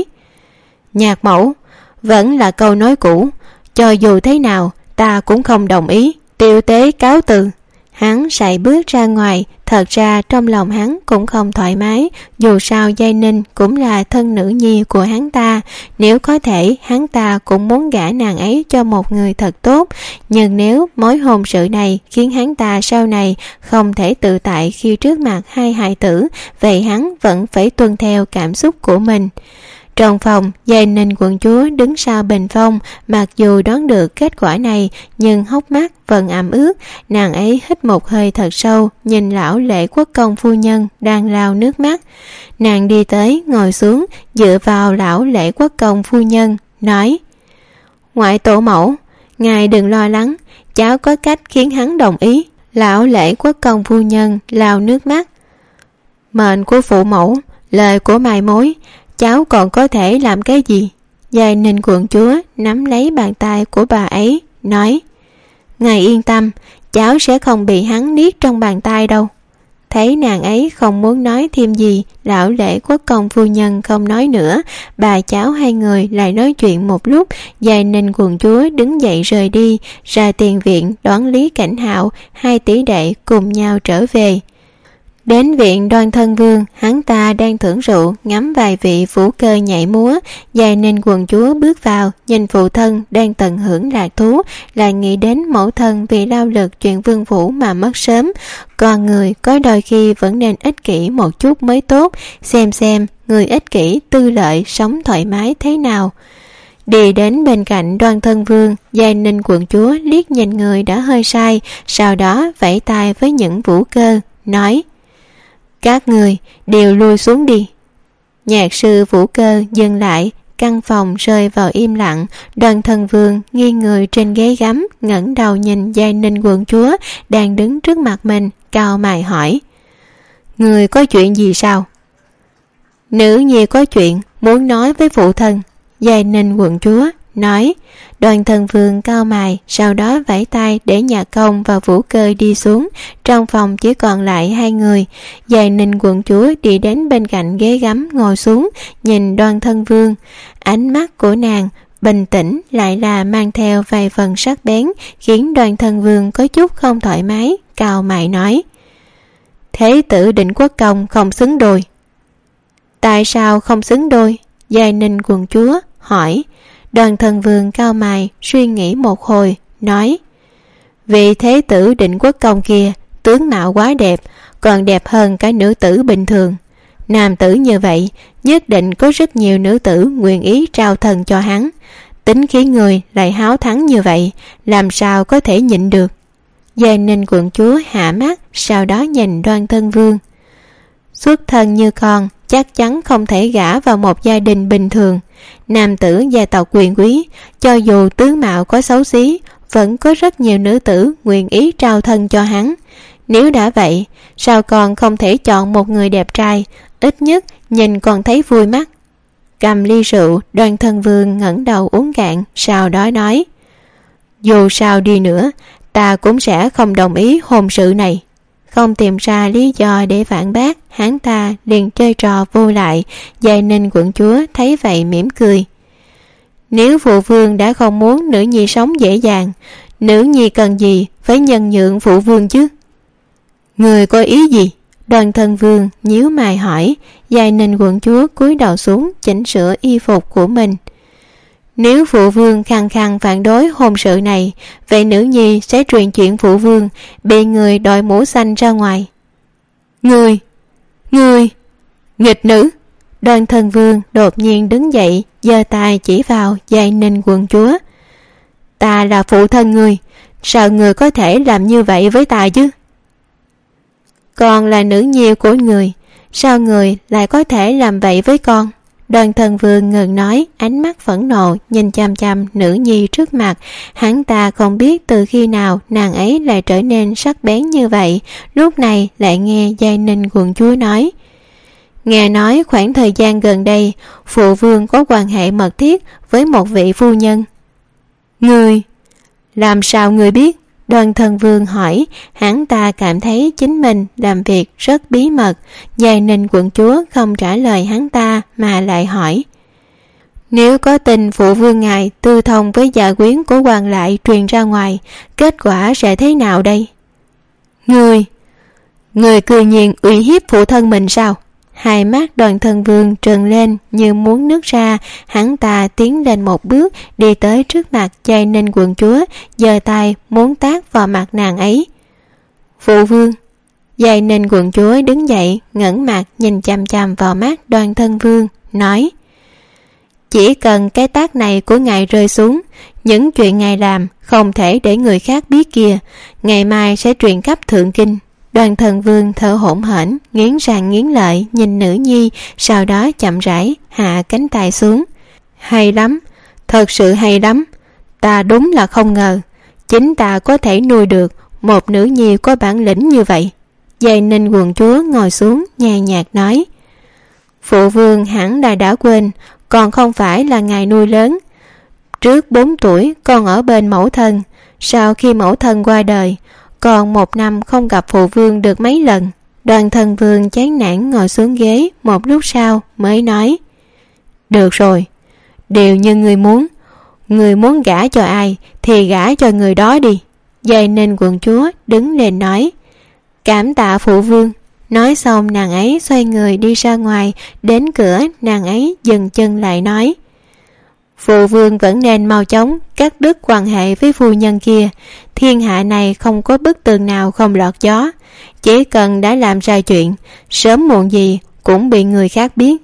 Nhạc mẫu, vẫn là câu nói cũ, cho dù thế nào ta cũng không đồng ý. Tiêu tế cáo từ. Hắn sải bước ra ngoài, thật ra trong lòng hắn cũng không thoải mái, dù sao Giai Ninh cũng là thân nữ nhi của hắn ta, nếu có thể hắn ta cũng muốn gả nàng ấy cho một người thật tốt, nhưng nếu mối hôn sự này khiến hắn ta sau này không thể tự tại khi trước mặt hai hài tử, vậy hắn vẫn phải tuân theo cảm xúc của mình. Trong phòng, Giai Ninh quận chúa đứng sau bình phong, mặc dù đoán được kết quả này, nhưng hốc mắt vẫn ẩm ướt. Nàng ấy hít một hơi thật sâu, nhìn lão lễ quốc công phu nhân đang lau nước mắt. Nàng đi tới, ngồi xuống, dựa vào lão lễ quốc công phu nhân, nói: Ngoại tổ mẫu, ngài đừng lo lắng, cháu có cách khiến hắn đồng ý. Lão lễ quốc công phu nhân lau nước mắt: Mệnh của phụ mẫu, lời của mài mối, cháu còn có thể làm cái gì? Giai Ninh quận chúa nắm lấy bàn tay của bà ấy, nói: Ngài yên tâm, cháu sẽ không bị hắn niết trong bàn tay đâu. Thấy nàng ấy không muốn nói thêm gì, lão lễ quốc công phu nhân không nói nữa, bà cháu hai người lại nói chuyện một lúc. Giai Ninh quận chúa đứng dậy rời đi, ra tiền viện đón Lý Cảnh Hạo, hai tỷ đệ cùng nhau trở về. Đến viện Đoàn Thân Vương, hắn ta đang thưởng rượu, ngắm vài vị vũ cơ nhảy múa. Giai Ninh quận chúa bước vào, nhìn phụ thân đang tận hưởng lạc thú, lại nghĩ đến mẫu thân vì lao lực chuyện vương phủ mà mất sớm. Con người có đôi khi vẫn nên ích kỷ một chút mới tốt, xem xem người ích kỷ tư lợi sống thoải mái thế nào. Đi đến bên cạnh Đoàn Thân Vương, Giai Ninh quận chúa liếc nhìn người đã hơi say, sau đó vẫy tay với những vũ cơ, nói: Các người đều lui xuống đi. Nhạc sư vũ cơ dừng lại, căn phòng rơi vào im lặng. Đoàn Thân Vương nghiêng người trên ghế gắm, ngẩng đầu nhìn Giai Ninh quận chúa đang đứng trước mặt mình, cau mày hỏi: Người có chuyện gì sao? Nữ nhi có chuyện muốn nói với phụ thân. Giai Ninh quận chúa nói. Đoàn Thân Vương cau mày, sau đó vẫy tay để nhà công và vũ cơ đi xuống. Trong phòng chỉ còn lại hai người. Giai Ninh quận chúa đi đến bên cạnh ghế gắm ngồi xuống, nhìn Đoàn Thân Vương. Ánh mắt của nàng bình tĩnh lại là mang theo vài phần sắc bén, khiến Đoàn Thân Vương có chút không thoải mái, cau mày nói: Thế tử Định Quốc công không xứng đôi. Tại sao không xứng đôi? Giai Ninh quận chúa hỏi. Đoàn Thân Vương cau mày suy nghĩ một hồi, nói: Vị thế tử Định Quốc Công kia tướng mạo quá đẹp, còn đẹp hơn cả nữ tử bình thường. Nam tử như vậy nhất định có rất nhiều nữ tử nguyện ý trao thân cho hắn. Tính khí người lại háo thắng như vậy, làm sao có thể nhịn được? Giai Ninh quận chúa hạ mắt, sau đó nhìn Đoàn Thân Vương. Xuất thân như con, chắc chắn không thể gả vào một gia đình bình thường. Nam tử gia tộc quyền quý, cho dù tướng mạo có xấu xí, vẫn có rất nhiều nữ tử nguyện ý trao thân cho hắn. Nếu đã vậy, sao còn không thể chọn một người đẹp trai, ít nhất nhìn còn thấy vui mắt? Cầm ly rượu, Đoàn Thân Vương ngẩng đầu uống cạn, sau đó nói: Dù sao đi nữa, ta cũng sẽ không đồng ý hôn sự này. Không tìm ra lý do để phản bác, hắn ta liền chơi trò vô lại. Giai Ninh quận chúa thấy vậy mỉm cười. Nếu phụ vương đã không muốn nữ nhi sống dễ dàng, nữ nhi cần gì phải nhân nhượng phụ vương chứ? Người có ý gì? Đoàn Thân Vương nhíu mày hỏi. Giai Ninh quận chúa cúi đầu xuống chỉnh sửa y phục của mình. Nếu phụ vương khăng khăng phản đối hôn sự này, vậy nữ nhi sẽ truyền chuyện phụ vương bị người đội mũ xanh ra ngoài. Người, người, nghịch nữ! Đoàn Thân Vương đột nhiên đứng dậy, giơ tay chỉ vào Giai Ninh quận chúa. Ta là phụ thân người, sao người có thể làm như vậy với ta chứ? Con là nữ nhi của người, sao người lại có thể làm vậy với con? Đoàn Thân Vương ngừng nói, ánh mắt phẫn nộ nhìn chăm chăm nữ nhi trước mặt. Hắn ta không biết từ khi nào nàng ấy lại trở nên sắc bén như vậy, lúc này lại nghe Giai Ninh quận chúa nói: Nghe nói khoảng thời gian gần đây phụ vương có quan hệ mật thiết với một vị phu nhân. Người, làm sao người biết? Đoàn Thân Vương hỏi. Hắn ta cảm thấy chính mình làm việc rất bí mật. Giai Ninh quận chúa không trả lời hắn ta mà lại hỏi: Nếu có tin phụ vương ngài tư thông với gia quyến của hoàng lại truyền ra ngoài, kết quả sẽ thế nào đây? Người, người cư nhiên uy hiếp phụ thân mình sao? Hai mắt Đoàn Thân Vương trừng lên như muốn nứt ra. Hắn ta tiến lên một bước, đi tới trước mặt Giai Ninh quận chúa, giơ tay muốn tát vào mặt nàng ấy. Phụ vương! Giai Ninh quận chúa đứng dậy, ngẩng mặt nhìn chằm chằm vào mắt Đoàn Thân Vương, nói: Chỉ cần cái tát này của ngài rơi xuống, những chuyện ngài làm không thể để người khác biết kia, ngày mai sẽ truyền khắp thượng kinh. Đoàn Thân Vương thở hổn hển, nghiến răng nghiến lợi nhìn nữ nhi, sau đó chậm rãi hạ cánh tay xuống. Hay lắm, thật sự hay lắm. Ta đúng là không ngờ chính ta có thể nuôi được một nữ nhi có bản lĩnh như vậy. Giai Ninh quận chúa ngồi xuống nhàn nhạt nói: Phụ vương hẳn là đã quên, còn không phải là ngài nuôi lớn. Trước bốn tuổi con ở bên mẫu thân, sau khi mẫu thân qua đời, còn một năm không gặp phụ vương được mấy lần. Đoàn Thân Vương chán nản ngồi xuống ghế, một lúc sau mới nói: Được rồi, đều như người muốn. Người muốn gả cho ai thì gả cho người đó đi. Giai Ninh quận chúa đứng lên nói: Cảm tạ phụ vương. Nói xong nàng ấy xoay người đi ra ngoài. Đến cửa nàng ấy dừng chân lại nói: Phụ vương vẫn nên mau chóng cắt đứt quan hệ với phu nhân kia. Thiên hạ này không có bức tường nào không lọt gió. Chỉ cần đã làm ra chuyện, sớm muộn gì cũng bị người khác biết.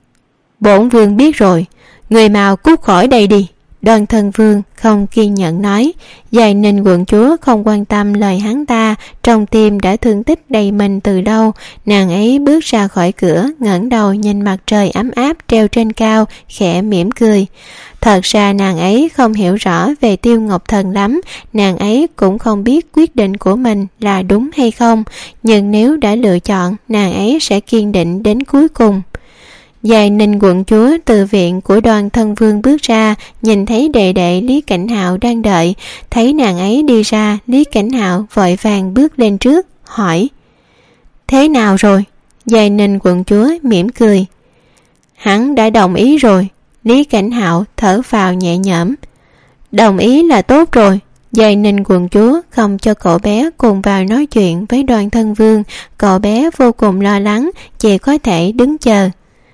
Bổn vương biết rồi, người mau cút khỏi đây đi. Đoàn Thân Vương không kiên nhẫn nói. Giai Ninh quận chúa không quan tâm lời hắn ta, trong tim đã thương tích đầy mình từ lâu. Nàng ấy bước ra khỏi cửa, ngẩng đầu nhìn mặt trời ấm áp treo trên cao, khẽ mỉm cười. Thật ra nàng ấy không hiểu rõ về Tiêu Ngọc Thần lắm, nàng ấy cũng không biết quyết định của mình là đúng hay không, nhưng nếu đã lựa chọn, nàng ấy sẽ kiên định đến cuối cùng. Giai Ninh quận chúa từ viện của Đoàn Thân Vương bước ra, nhìn thấy đệ đệ Lý Cảnh Hạo đang đợi. Thấy nàng ấy đi ra, Lý Cảnh Hạo vội vàng bước lên trước, hỏi: Thế nào rồi? Giai Ninh quận chúa mỉm cười: Hắn đã đồng ý rồi. Lý Cảnh Hạo thở phào nhẹ nhõm: Đồng ý là tốt rồi. Giai Ninh quận chúa không cho cậu bé cùng vào nói chuyện với Đoàn Thân Vương. Cậu bé vô cùng lo lắng, chỉ có thể đứng chờ.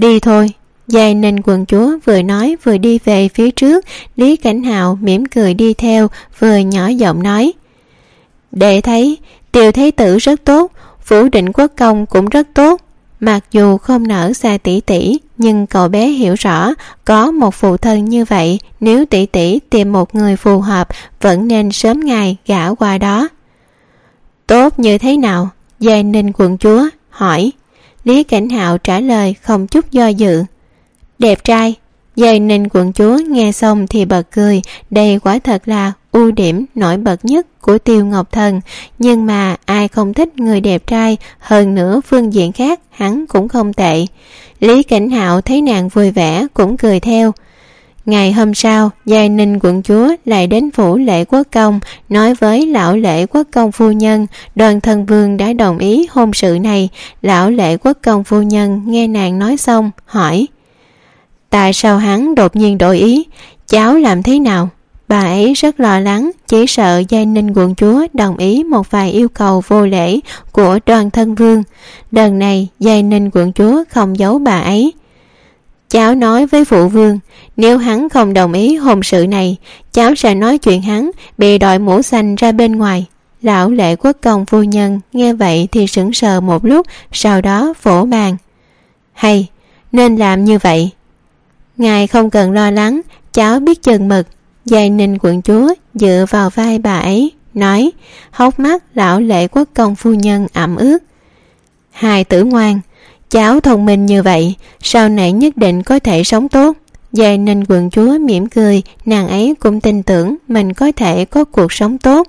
Đi thôi. Giai Ninh quận chúa vừa nói vừa đi về phía trước. Lý Cảnh Hạo mỉm cười đi theo, vừa nhỏ giọng nói: Đệ thấy Tiêu Thế Tử rất tốt, Phủ Định Quốc Công cũng rất tốt. Mặc dù không nở xa tỷ tỷ, nhưng cậu bé hiểu rõ có một phụ thân như vậy, nếu tỷ tỷ tìm một người phù hợp vẫn nên sớm ngày gả qua đó. Tốt như thế nào? Giai Ninh quận chúa hỏi. Lý Cảnh Hạo trả lời không chút do dự: Đẹp trai. Giai Ninh quận chúa nghe xong thì bật cười, đây quả thật là ưu điểm nổi bật nhất của Tiêu Ngọc Thần, nhưng mà ai không thích người đẹp trai, hơn nữa phương diện khác hắn cũng không tệ. Lý Cảnh Hạo thấy nàng vui vẻ cũng cười theo. Ngày hôm sau, Giai Ninh quận chúa lại đến phủ Lệ Quốc Công, nói với lão Lệ Quốc Công phu nhân Đoàn Thân Vương đã đồng ý hôn sự này. Lão Lệ Quốc Công phu nhân nghe nàng nói xong hỏi: Tại sao hắn đột nhiên đổi ý? Cháu làm thế nào? Bà ấy rất lo lắng, chỉ sợ Giai Ninh quận chúa đồng ý một vài yêu cầu vô lễ của Đoàn Thân Vương. Lần này Giai Ninh quận chúa không giấu bà ấy. Cháu nói với phụ vương, nếu hắn không đồng ý hôn sự này, cháu sẽ nói chuyện hắn bị đội mũ xanh ra bên ngoài. Lão Lệ Quốc Công phu nhân nghe vậy thì sững sờ một lúc, sau đó vỗ bàn: Hay, nên làm như vậy. Ngài không cần lo lắng, cháu biết chừng mực. Giai Ninh quận chúa dựa vào vai bà ấy nói, hốc mắt lão Lệ Quốc Công phu nhân ẩm ướt. Hài tử ngoan, cháu thông minh như vậy, sau này nhất định có thể sống tốt. Giai Ninh quận chúa mỉm cười, nàng ấy cũng tin tưởng mình có thể có cuộc sống tốt.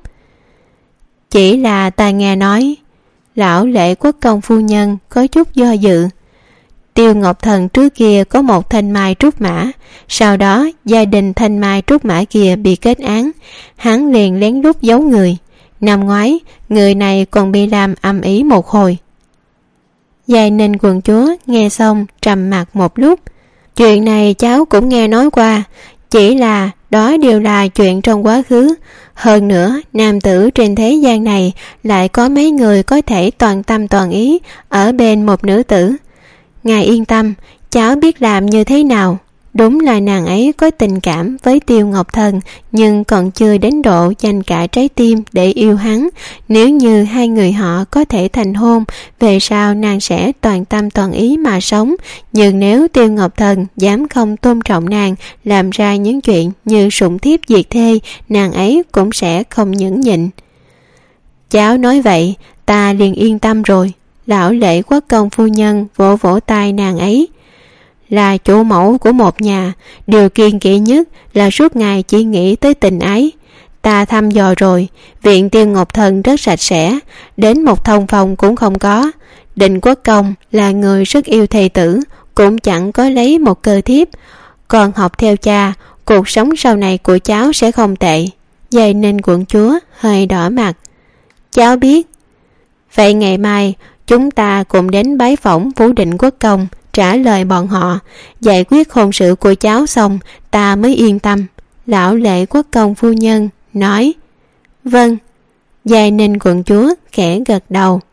Chỉ là ta nghe nói. Lão Lệ Quốc Công phu nhân có chút do dự. Tiêu Ngọc Thần trước kia có một Thanh Mai Trúc Mã, sau đó gia đình Thanh Mai Trúc Mã kia bị kết án, hắn liền lén lút giấu người. Năm ngoái, người này còn bị làm âm ý một hồi. Giai Ninh quận chúa nghe xong trầm mặc một lúc. Chuyện này cháu cũng nghe nói qua, chỉ là đó đều là chuyện trong quá khứ. Hơn nữa, nam tử trên thế gian này lại có mấy người có thể toàn tâm toàn ý ở bên một nữ tử. Ngài yên tâm, cháu biết làm như thế nào. Đúng là nàng ấy có tình cảm với Tiêu Ngọc Thần, nhưng còn chưa đến độ dành cả trái tim để yêu hắn. Nếu như hai người họ có thể thành hôn, về sau nàng sẽ toàn tâm toàn ý mà sống. Nhưng nếu Tiêu Ngọc Thần dám không tôn trọng nàng, làm ra những chuyện như sủng thiếp diệt thê, nàng ấy cũng sẽ không nhẫn nhịn. Cháu nói vậy, ta liền yên tâm rồi. Lão Lệ Quốc Công phu nhân vỗ vỗ tay nàng ấy. Là chủ mẫu của một nhà, điều kiêng kỵ nhất là suốt ngày chỉ nghĩ tới tình ái. Ta thăm dò rồi, viện Tiêu Ngọc Thần rất sạch sẽ, đến một thông phòng cũng không có. Định Quốc Công là người rất yêu thê tử, cũng chẳng có lấy một cơ thiếp. Còn học theo cha, cuộc sống sau này của cháu sẽ không tệ. Giai Ninh quận chúa hơi đỏ mặt. Cháu biết. Vậy ngày mai chúng ta cùng đến bái phỏng Phủ Định Quốc Công, trả lời bọn họ, giải quyết hôn sự của cháu xong ta mới yên tâm. Lão Lệ Quốc Công phu nhân nói. Vâng. Giai Ninh quận chúa khẽ gật đầu.